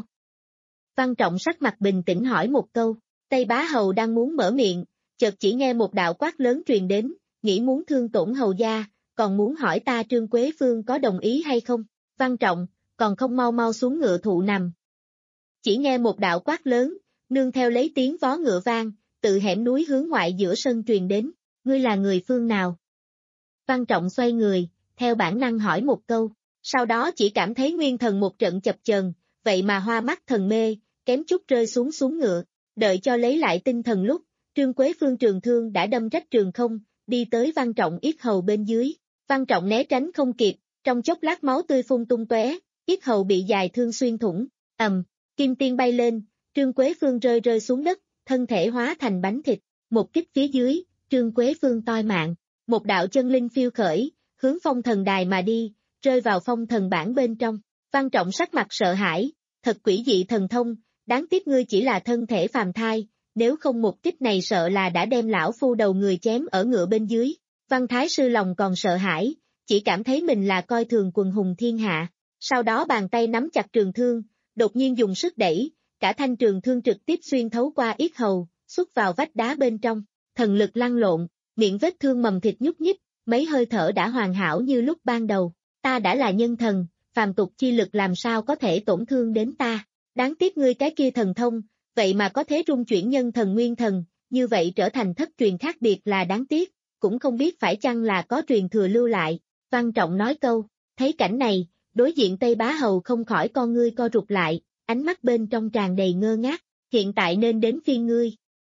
Văn Trọng sắc mặt bình tĩnh hỏi một câu, Tây Bá Hầu đang muốn mở miệng, chợt chỉ nghe một đạo quát lớn truyền đến, nghĩ muốn thương tổn hầu gia, còn muốn hỏi ta Trương Quế Phương có đồng ý hay không, Văn Trọng, còn không mau mau xuống ngựa thụ nằm. Chỉ nghe một đạo quát lớn, nương theo lấy tiếng vó ngựa vang, từ hẻm núi hướng ngoại giữa sân truyền đến, ngươi là người phương nào? Văn Trọng xoay người, theo bản năng hỏi một câu, sau đó chỉ cảm thấy nguyên thần một trận chập chờn, vậy mà hoa mắt thần mê, kém chút rơi xuống xuống ngựa, đợi cho lấy lại tinh thần lúc, Trương Quế Phương trường thương đã đâm rách trường không, đi tới Văn Trọng yết hầu bên dưới, Văn Trọng né tránh không kịp, trong chốc lát máu tươi phun tung tóe, yết hầu bị dài thương xuyên thủng, ầm, kim tiên bay lên, Trương Quế Phương rơi rơi xuống đất, thân thể hóa thành bánh thịt, một kích phía dưới, Trương Quế Phương toi mạng, một đạo chân linh phiêu khởi, hướng phong thần đài mà đi, rơi vào phong thần bảng bên trong, Văn Trọng sắc mặt sợ hãi, thật quỷ dị thần thông, đáng tiếc ngươi chỉ là thân thể phàm thai, nếu không một kích này sợ là đã đem lão phu đầu người chém ở ngựa bên dưới, Văn Thái sư lòng còn sợ hãi, chỉ cảm thấy mình là coi thường quần hùng thiên hạ, sau đó bàn tay nắm chặt trường thương, đột nhiên dùng sức đẩy, cả thanh trường thương trực tiếp xuyên thấu qua yết hầu, xuất vào vách đá bên trong, thần lực lăn lộn, miệng vết thương mầm thịt nhúc nhích, mấy hơi thở đã hoàn hảo như lúc ban đầu, ta đã là nhân thần, phàm tục chi lực làm sao có thể tổn thương đến ta, đáng tiếc ngươi cái kia thần thông, vậy mà có thể rung chuyển nhân thần nguyên thần, như vậy trở thành thất truyền khác biệt là đáng tiếc, cũng không biết phải chăng là có truyền thừa lưu lại, Văn Trọng nói câu, thấy cảnh này, đối diện Tây Bá Hầu không khỏi con ngươi co rụt lại, ánh mắt bên trong tràn đầy ngơ ngác, hiện tại nên đến phiên ngươi.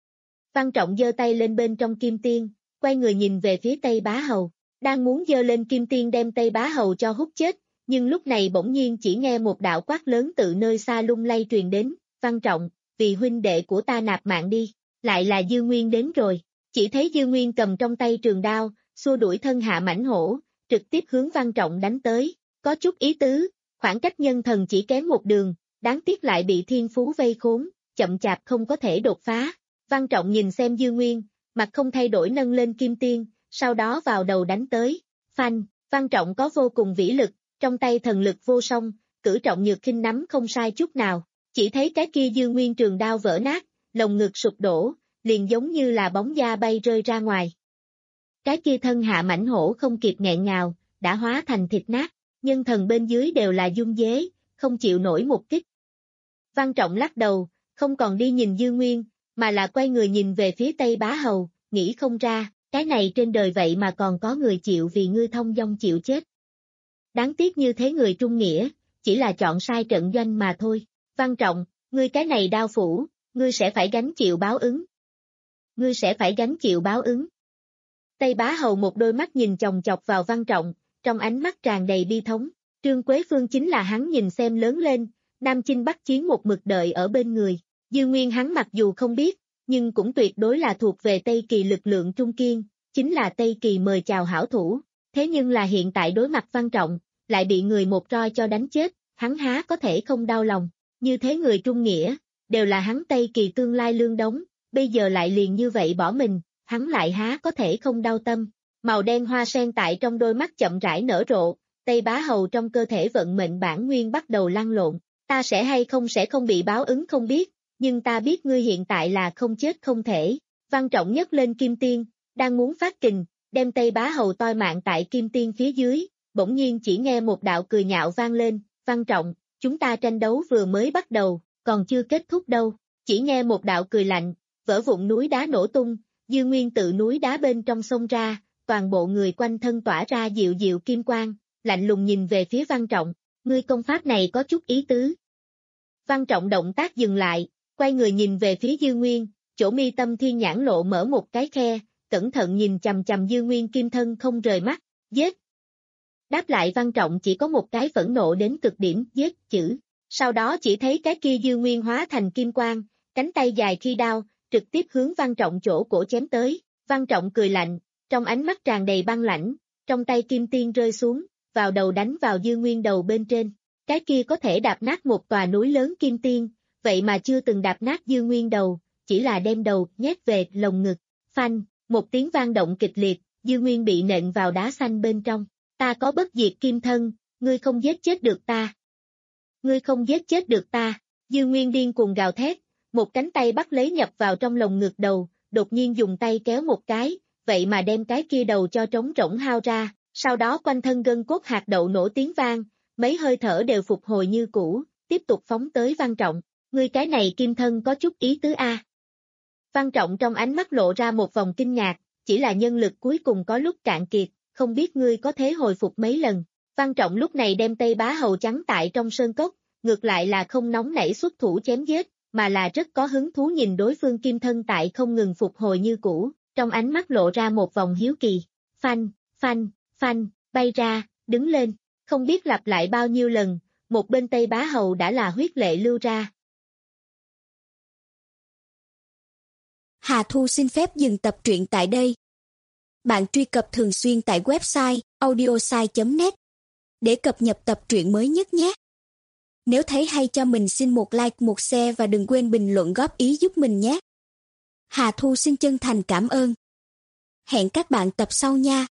Văn Trọng giơ tay lên bên trong kim tiên, quay người nhìn về phía Tây Bá Hầu, đang muốn giơ lên kim tiên đem Tây Bá Hầu cho hút chết, nhưng lúc này bỗng nhiên chỉ nghe một đạo quát lớn từ nơi xa lung lay truyền đến, Văn Trọng, vì huynh đệ của ta nạp mạng đi, lại là Dư Nguyên đến rồi, chỉ thấy Dư Nguyên cầm trong tay trường đao, xua đuổi thân hạ mãnh hổ, trực tiếp hướng Văn Trọng đánh tới, có chút ý tứ, khoảng cách nhân thần chỉ kém một đường, đáng tiếc lại bị thiên phú vây khốn, chậm chạp không có thể đột phá. Văn Trọng nhìn xem Dư Nguyên, mặt không thay đổi nâng lên kim tiên, sau đó vào đầu đánh tới. Phanh, Văn Trọng có vô cùng vĩ lực, trong tay thần lực vô song, cử trọng nhược khinh nắm không sai chút nào. Chỉ thấy cái kia Dư Nguyên trường đao vỡ nát, lồng ngực sụp đổ, liền giống như là bóng da bay rơi ra ngoài. Cái kia thân hạ mãnh hổ không kịp nghẹn ngào, đã hóa thành thịt nát, nhân thần bên dưới đều là dung dế, không chịu nổi một kích. Văn Trọng lắc đầu, không còn đi nhìn Dư Nguyên, mà là quay người nhìn về phía Tây Bá Hầu, nghĩ không ra, cái này trên đời vậy mà còn có người chịu vì ngươi thông dong chịu chết. Đáng tiếc như thế người trung nghĩa, chỉ là chọn sai trận doanh mà thôi. Văn Trọng, ngươi cái này đao phủ, ngươi sẽ phải gánh chịu báo ứng. Ngươi sẽ phải gánh chịu báo ứng. Tây Bá Hầu một đôi mắt nhìn chòng chọc vào Văn Trọng, trong ánh mắt tràn đầy bi thống. Trương Quế Phương chính là hắn nhìn xem lớn lên, Nam Chinh Bắc Chiến một mực đợi ở bên người. Dư Nguyên hắn mặc dù không biết, nhưng cũng tuyệt đối là thuộc về Tây Kỳ lực lượng trung kiên, chính là Tây Kỳ mời chào hảo thủ. Thế nhưng là hiện tại đối mặt Văn Trọng, lại bị người một roi cho đánh chết, hắn há có thể không đau lòng. Như thế người trung nghĩa, đều là hắn Tây Kỳ tương lai lương đống, bây giờ lại liền như vậy bỏ mình, hắn lại há có thể không đau tâm. Màu đen hoa sen tại trong đôi mắt chậm rãi nở rộ, Tây Bá Hầu trong cơ thể vận mệnh bản nguyên bắt đầu lăn lộn. Ta sẽ hay không sẽ không bị báo ứng không biết, nhưng ta biết ngươi hiện tại là không chết không thể. Văn Trọng nhấc lên kim tiên, đang muốn phát kình, đem Tây Bá Hầu toi mạng tại kim tiên phía dưới, bỗng nhiên chỉ nghe một đạo cười nhạo vang lên. Văn Trọng, chúng ta tranh đấu vừa mới bắt đầu, còn chưa kết thúc đâu. Chỉ nghe một đạo cười lạnh, vỡ vụn núi đá nổ tung, Dư Nguyên tự núi đá bên trong sông ra, toàn bộ người quanh thân tỏa ra dịu dịu kim quang, lạnh lùng nhìn về phía Văn Trọng, ngươi công pháp này có chút ý tứ. Văn Trọng động tác dừng lại, quay người nhìn về phía Dư Nguyên, chỗ mi tâm thiên nhãn lộ mở một cái khe, cẩn thận nhìn chằm chằm Dư Nguyên kim thân không rời mắt, giết. Đáp lại Văn Trọng chỉ có một cái phẫn nộ đến cực điểm, giết chữ. Sau đó chỉ thấy cái kia Dư Nguyên hóa thành kim quang, cánh tay dài khi đao, trực tiếp hướng Văn Trọng chỗ cổ chém tới. Văn Trọng cười lạnh, trong ánh mắt tràn đầy băng lãnh, trong tay kim tiên rơi xuống, vào đầu đánh vào Dư Nguyên đầu bên trên. Cái kia có thể đạp nát một tòa núi lớn kim tiên, vậy mà chưa từng đạp nát Dư Nguyên đầu, chỉ là đem đầu nhét về lồng ngực. Phanh, một tiếng vang động kịch liệt, Dư Nguyên bị nện vào đá xanh bên trong. Ta có bất diệt kim thân, ngươi không giết chết được ta. Ngươi không giết chết được ta. Dư Nguyên điên cuồng gào thét, một cánh tay bắt lấy nhập vào trong lồng ngực đầu, đột nhiên dùng tay kéo một cái, vậy mà đem cái kia đầu cho trống rỗng hao ra, sau đó quanh thân gân cốt hạt đậu nổ tiếng vang, mấy hơi thở đều phục hồi như cũ, tiếp tục phóng tới Văn Trọng. Ngươi cái này kim thân có chút ý tứ a. Văn Trọng trong ánh mắt lộ ra một vòng kinh ngạc, chỉ là nhân lực cuối cùng có lúc cạn kiệt, không biết ngươi có thể hồi phục mấy lần. Văn Trọng lúc này đem Tây Bá Hầu trắng tại trong sơn cốc, ngược lại là không nóng nảy xuất thủ chém giết, mà là rất có hứng thú nhìn đối phương kim thân tại không ngừng phục hồi như cũ, trong ánh mắt lộ ra một vòng hiếu kỳ. Phanh, phanh, phanh, bay ra, đứng lên, không biết lặp lại bao nhiêu lần, một bên Tây Bá Hầu đã là huyết lệ lưu ra. Hà Thu xin phép dừng tập truyện tại đây. Bạn truy cập thường xuyên tại website audiosai chấm net để cập nhật tập truyện mới nhất nhé. Nếu thấy hay cho mình xin một like, một share và đừng quên bình luận góp ý giúp mình nhé. Hà Thu xin chân thành cảm ơn. Hẹn các bạn tập sau nha.